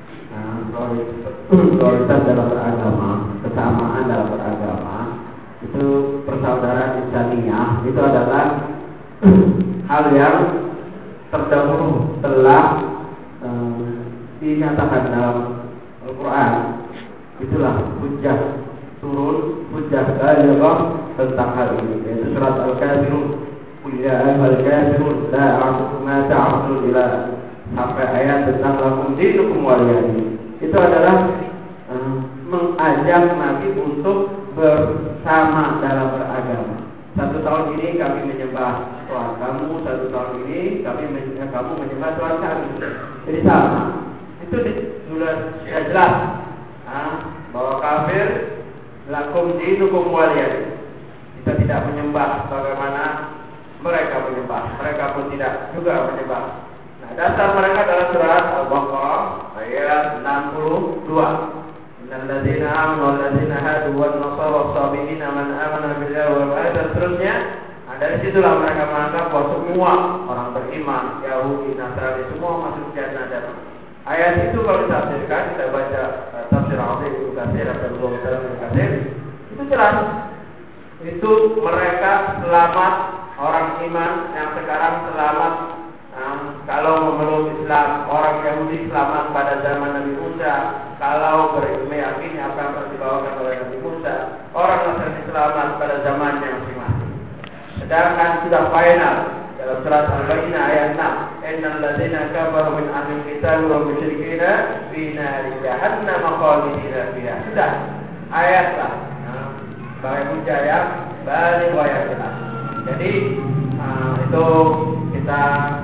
Solidaritas dalam beragama, kesamaan dalam beragama, itu persaudaraan Islamiyah itu adalah hal yang terdahulu telah dinyatakan dalam Al-Quran. Itulah hujjah turun, hujjah balighah tentang hal ini, yaitu surat Al-Kafirun. Qul ya ayyuhal kafirun la a'budu ma ta'budun ila sampai ayat tentang lakum dinukum waliyadin. Itu adalah mengajak Nabi untuk bersama dalam beragama. 1 tahun ini kami menyembah Tuhan kamu 1 tahun ini kamu menyembah Tuhan kami. Jadi sama. Itu sudah jelas bahwa kafir lakum dinukum waliyah. Kita tidak menyembah bagaimana mereka menyembah. Mereka pun tidak juga menyembah. Nah, dasar mereka adalah surat Al-Baqarah ayat 62. Innal ladzina amanu wal ladzina hadu wan nasara was-sabiina man amana billahi wal malaikati dan seterusnya. Nah, dari situlah mereka menganggap bahwa semua orang beriman, Yahudi, Nasrani semua masuk jannah dan ayat itu kalau ditafsirkan, kita baca tafsir Al-Azim Ibnu Katsir atau Ibnu Katsir, itu jelas. Itu mereka selamat, orang iman yang sekarang selamat. Kalau memeluk Islam, orang Yahudi selamat pada zaman Nabi Musa. Kalau meyakini apa yang telah dibawakan oleh Nabi Musa, orang Nasrani selamat pada zamannya masing-masing. Sedangkan sudah final dalam surat Al-Baqarah ayat 6, innal ladzina kafaru min ahlil kitab wal musyrikina fi nari jahannam khalidina fiha. Sudah ayatlah sebagai hujah yang balik ayat jelas. Jadi itu kita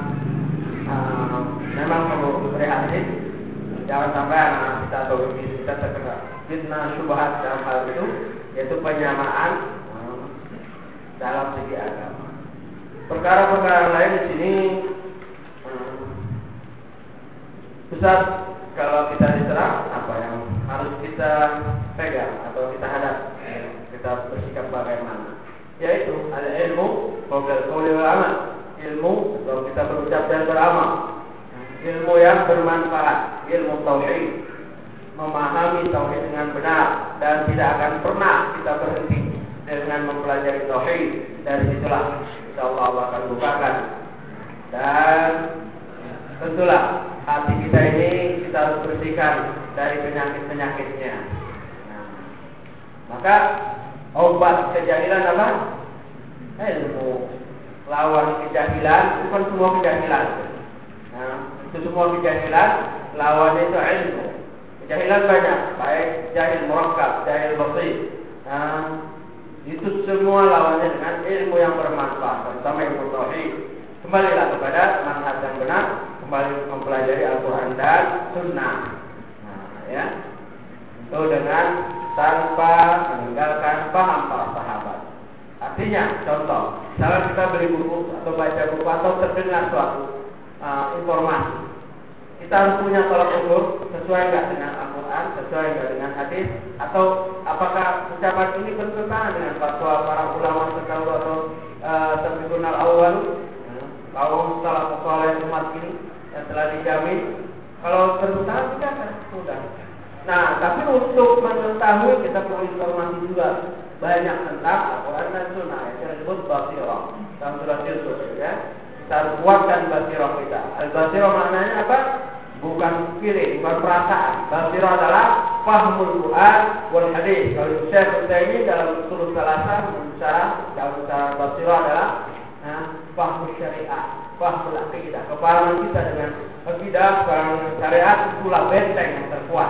memang perlu prihatin. Jangan sampai anak kita atau kita terkena fitnah syubhat dalam hal itu, yaitu penyamaan dalam segi agama. Perkara-perkara lain di sini, Ustaz, kalau kita diserang, apa yang harus kita pegang atau kita hadapi, kita bersikap bagaimana? Yaitu ada ilmu, qaul wal amal. Ilmu, kalau kita berucap dan beramal. Ilmu yang bermanfaat, ilmu tauhid, memahami tauhid dengan benar dan tidak akan pernah kita berhenti dengan mempelajari tauhid. Dari situlah insyaallah Allah akan bukakan. Dan tentulah hati kita ini kita harus bersihkan dari penyakit-penyakitnya. Maka obat kejahilan apa? Ilmu. Lawan kejahilan bukan semua kejahilan. Itu semua kejahilan, lawannya itu ilmu. Kejahilan banyak, baik jahil murakkab, jahil basit. Itu semua lawannya dengan ilmu yang bermanfaat, terutama ilmu tauhid. Kembalilah kepada manhaj yang benar, kembali mempelajari Al-Quran dan Sunnah. Ya, itu dengan tanpa meninggalkan paham para sahabat. Artinya, contoh, misalnya kita beli buku atau baca buku atau terdengar suatu informasi, kita harus punya tolak ukur sesuai nggak dengan Al-Quran, sesuai nggak dengan hadis, atau apakah ucapan ini bertentangan dengan fatwa para ulama terdahulu atau terbiqun al-awwal, kaum salafus saleh umat ini yang telah dijamin. Kalau bertentangan tidak kan sudah. Nah, tapi untuk mengetahui kita perlu informasi juga banyak tentang Al-Quran dan Sunnah yang disebut basirah dalam surat Yusuf, ya. Kita harus kuatkan basirah kita. Al-basirah maknanya apa? Bukan pikiran, bukan perasaan. Basirah adalah fahmul Quran wal hadis. Kalau Syekh ini dalam usul salasa dalam cara basirah adalah fahmul syariah, fahmul aqidah. Kepahaman kita dengan akidah, kepahaman syariat itulah benteng yang terkuat.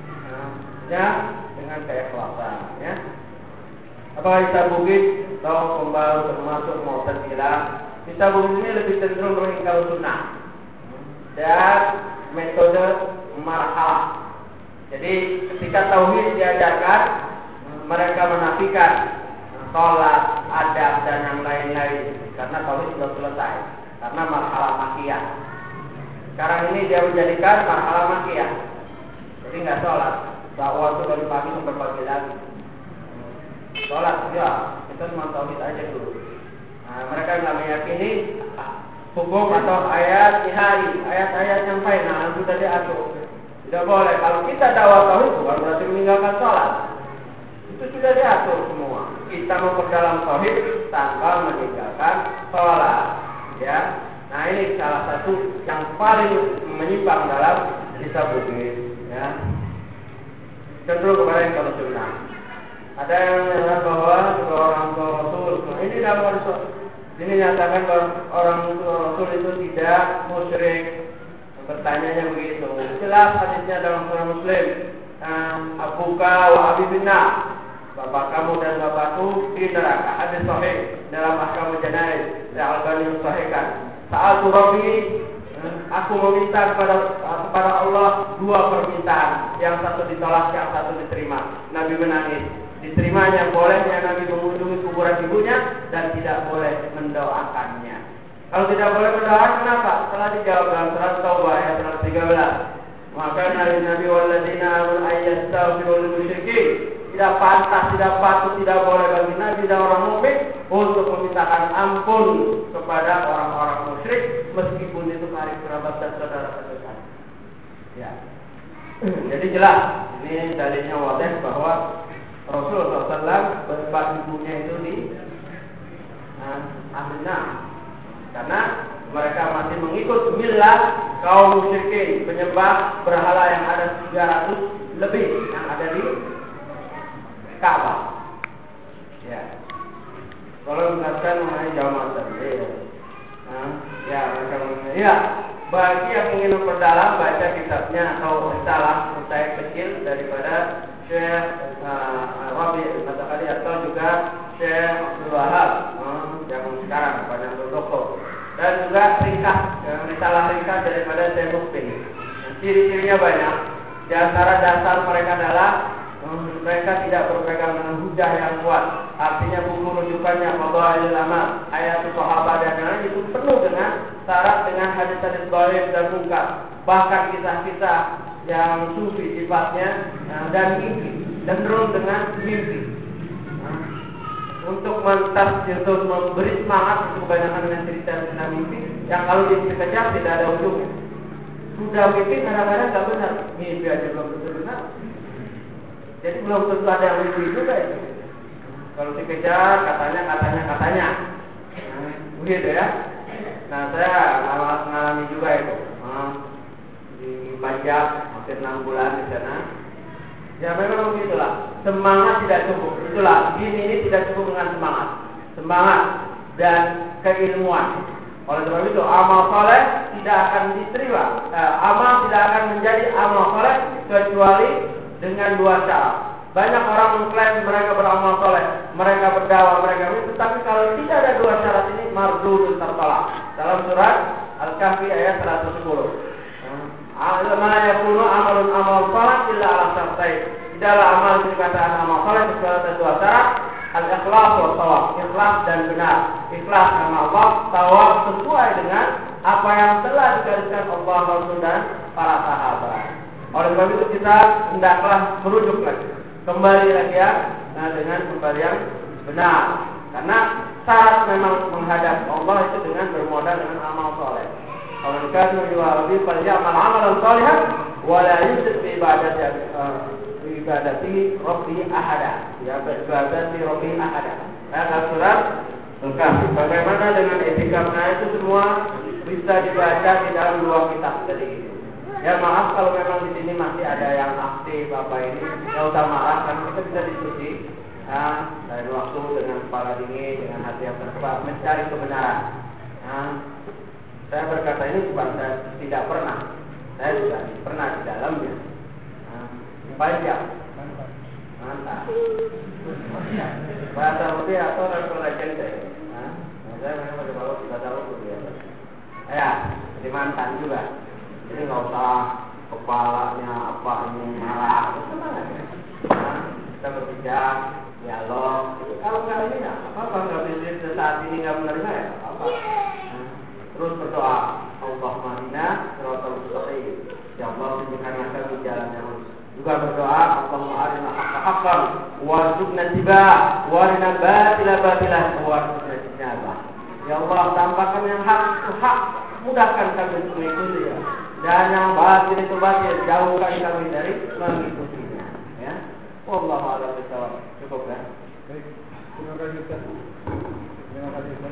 Dengan keikhlasan, ya. Apakah kita bukit atau kembali termasuk Mu'tazilah? Kita bukit ini lebih cenderung mengingkari sunnah dan metode marhalah. Jadi ketika tauhid diajarkan, mereka menafikan sholat, adab dan yang lain-lain karena tauhid sudah selesai. Karena marhalah makiyah. Sekarang ini dia menjadikan marhalah makiyah. Jadi nggak sholat. Dakwah itu dari pagi sampai pagi lagi. Sholat, ya, kita cuma tauhid aja dulu. Nah, mereka nggak meyakini hukum atau ayat nihai, ayat-ayat yang final sudah diatur. Tidak boleh. Kalau kita dakwah tauhid bukan berarti meninggalkan sholat. Itu sudah diatur semua. Kita memperdalam tauhid tanpa meninggalkan sholat. Ya. Nah, ini salah satu yang paling menyimpang dalam kita bukit. Ya. Cenderung kepada yang kalau sunnah. Ada yang mengatakan bahwa orang tua Rasul, ini dalam Rasul, ini nyatakan bahwa orang tua Rasul itu tidak musyrik. Pertanyaannya begitu. Jelas hadisnya dalam Sahih Muslim. Abuka wa abibina. bapak kamu dan bapakku di neraka. Hadis sahih dalam Ahkamul Janaiz, Al-Albani mensahihkan. Sa'altu Rabbi, aku meminta kepada Allah dua permintaan, yang satu ditolak, yang satu diterima. Nabi menangis. Diterimanya bolehnya Nabi mengunjungi kuburan ibunya dan tidak boleh mendoakannya. Kalau tidak boleh mendoakan, kenapa? Telah dijawab dalam surat Taubah ayat 113. Maka Nabi walladzina amanu ayyastaghfiru lil musyrikin. Tidak pantas, tidak patut, tidak boleh bagi Nabi dan orang mukmin untuk memintakan ampun kepada orang-orang musyrik, meskipun itu karib kerabat dan saudara terdekat. Ya. Jadi jelas, ini dalilnya wadih bahwa Rasulullah SAW berbak ibunya itu di Aminah, karena mereka masih mengikut millah kaum musyrikin, penyembah berhala yang ada 300 lebih yang ada di Ka'bah. Ya. Kalau mengatakan mengenai jamaah tadi, ya mereka mengenai. Ya, bagi yang ingin memperdalam, baca kitabnya atau risalah mutaik kecil daripada Syekh Rabi Al-Madkhali atau juga Syekh Abdul Wahab yang sekarang banyak bertoko, dan juga ringkas, risalah ringkas daripada Syekh Mukbil. Ciri-cirinya banyak. Di antara dasar mereka adalah mereka tidak berpegang dengan hujah yang kuat. Artinya buku rujukannya Fadhailul Amal, ayat sahabat dan lain itu penuh dengan syarat dengan hadis-hadis dhaif dan munkar, bahkan kisah-kisah yang sufi sifatnya dan mimpi, cenderung dengan mimpi. Untuk mentasjid, untuk memberi semangat, itu kebanyakan dengan cerita mimpi yang kalau dikejar tidak ada ujungnya. Sudah mimpi kadang-kadang tidak benar, mimpi aja belum tentu benar. Jadi belum tentu ada yang mimpi juga itu. Kalau dikejar katanya, begitu ya. Nah, saya mengalami juga itu di pajak hampir 6 bulan di sana. Ya memang begitulah. Semangat tidak cukup. Itulah ini tidak cukup dengan semangat dan keilmuan. Oleh sebab itu amal soleh tidak akan diterima. Amal tidak akan menjadi amal soleh kecuali dengan dua syarat. Banyak orang mengklaim mereka beramal soleh, mereka berdakwah, mereka ini, tetapi kalau tidak ada dua syarat ini, mardudun tertolak. Dalam surat Al-Kahfi ayat 110. Ma yakunu amalun amal soleh illa ala syartain. Tidaklah amal itu dikatakan amal soleh kecuali ada dua syarat. Al-ikhlas wa tawab, ikhlas dan benar. Ikhlas karena Allah, tawab sesuai dengan apa yang telah digariskan Allah, Rasul dan para sahabat. Oleh sebab itu kita hendaklah merujuk lagi, kembali lagi ya, dengan kembali yang benar. Karena syarat memang menghadap Allah itu dengan bermodal dengan amal soleh. Kalau dikatakan yuwabi falyamal amalan sholihan wa la yusyrik bi ibadati rabbi ahada. Ya, ibadati rabbi ahada. Dalam surat Al-Kahfi. Bagaimana dengan etikanya itu semua bisa dibaca di dalam dua kitab tadi itu. Ya maaf kalau memang di sini masih ada yang aktif Bapak ini, nggak usah marah, kan kita bisa diskusi dari waktu dengan kepala dingin, dengan hati yang terbuka, mencari kebenaran. Saya berkata ini bukan saya tidak pernah, saya juga pernah di dalamnya. Banyak, mantap. Bahasa Rupiah atau referensi saya. Saya memang pada bawa bahasa Rupiah. Ya, di mantan juga. Jadi nggak usah kepalanya apa ini marah, tenang aja. Kita berbicara, dialog. Kalau nggak ini apa nggak bisa saat ini nggak menerima ya apa. Terus berdoa, Allahumma inna siratal mustaqim. Ya Allah, tunjukkanlah kami jalan yang lurus. Juga berdoa, Allahumma arina haqqa haqqan warzuqna tibaa wa arina batila batilan warzuqna ijtinabah. Ya Allah, tampakkan yang hak itu hak, mudahkan kami untuk mengikuti ya. Dan yang batil itu batil, jauhkan kami dari mengikutinya. Ya, wallahu a'lam bishawab. Cukup ya. Baik, terima kasih Ustaz. Terima kasih Ustaz.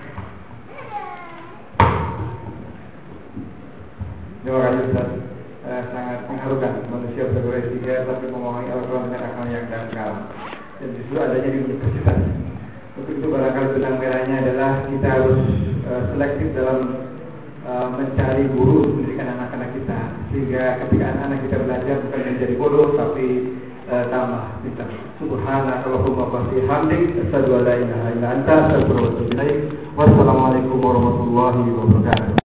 Terima kasih Ustaz. Sangat mengharukan manusia bergolek tiga tapi memahami Al-Quran dengan akal yang dangkal. Dan justru adanya di universitas. Untuk itu barangkali benang merahnya adalah kita harus selektif dalam mencari guru pendidikan anak-anak kita, sehingga ketika anak-anak kita belajar bukan menjadi bodoh tapi tambah kita. Subhanakallahumma wa bihamdik, asyhadu an la ilaha illa anta, astaghfiruka wa atubu ilaik. Wassalamualaikum warahmatullahi wabarakatuh.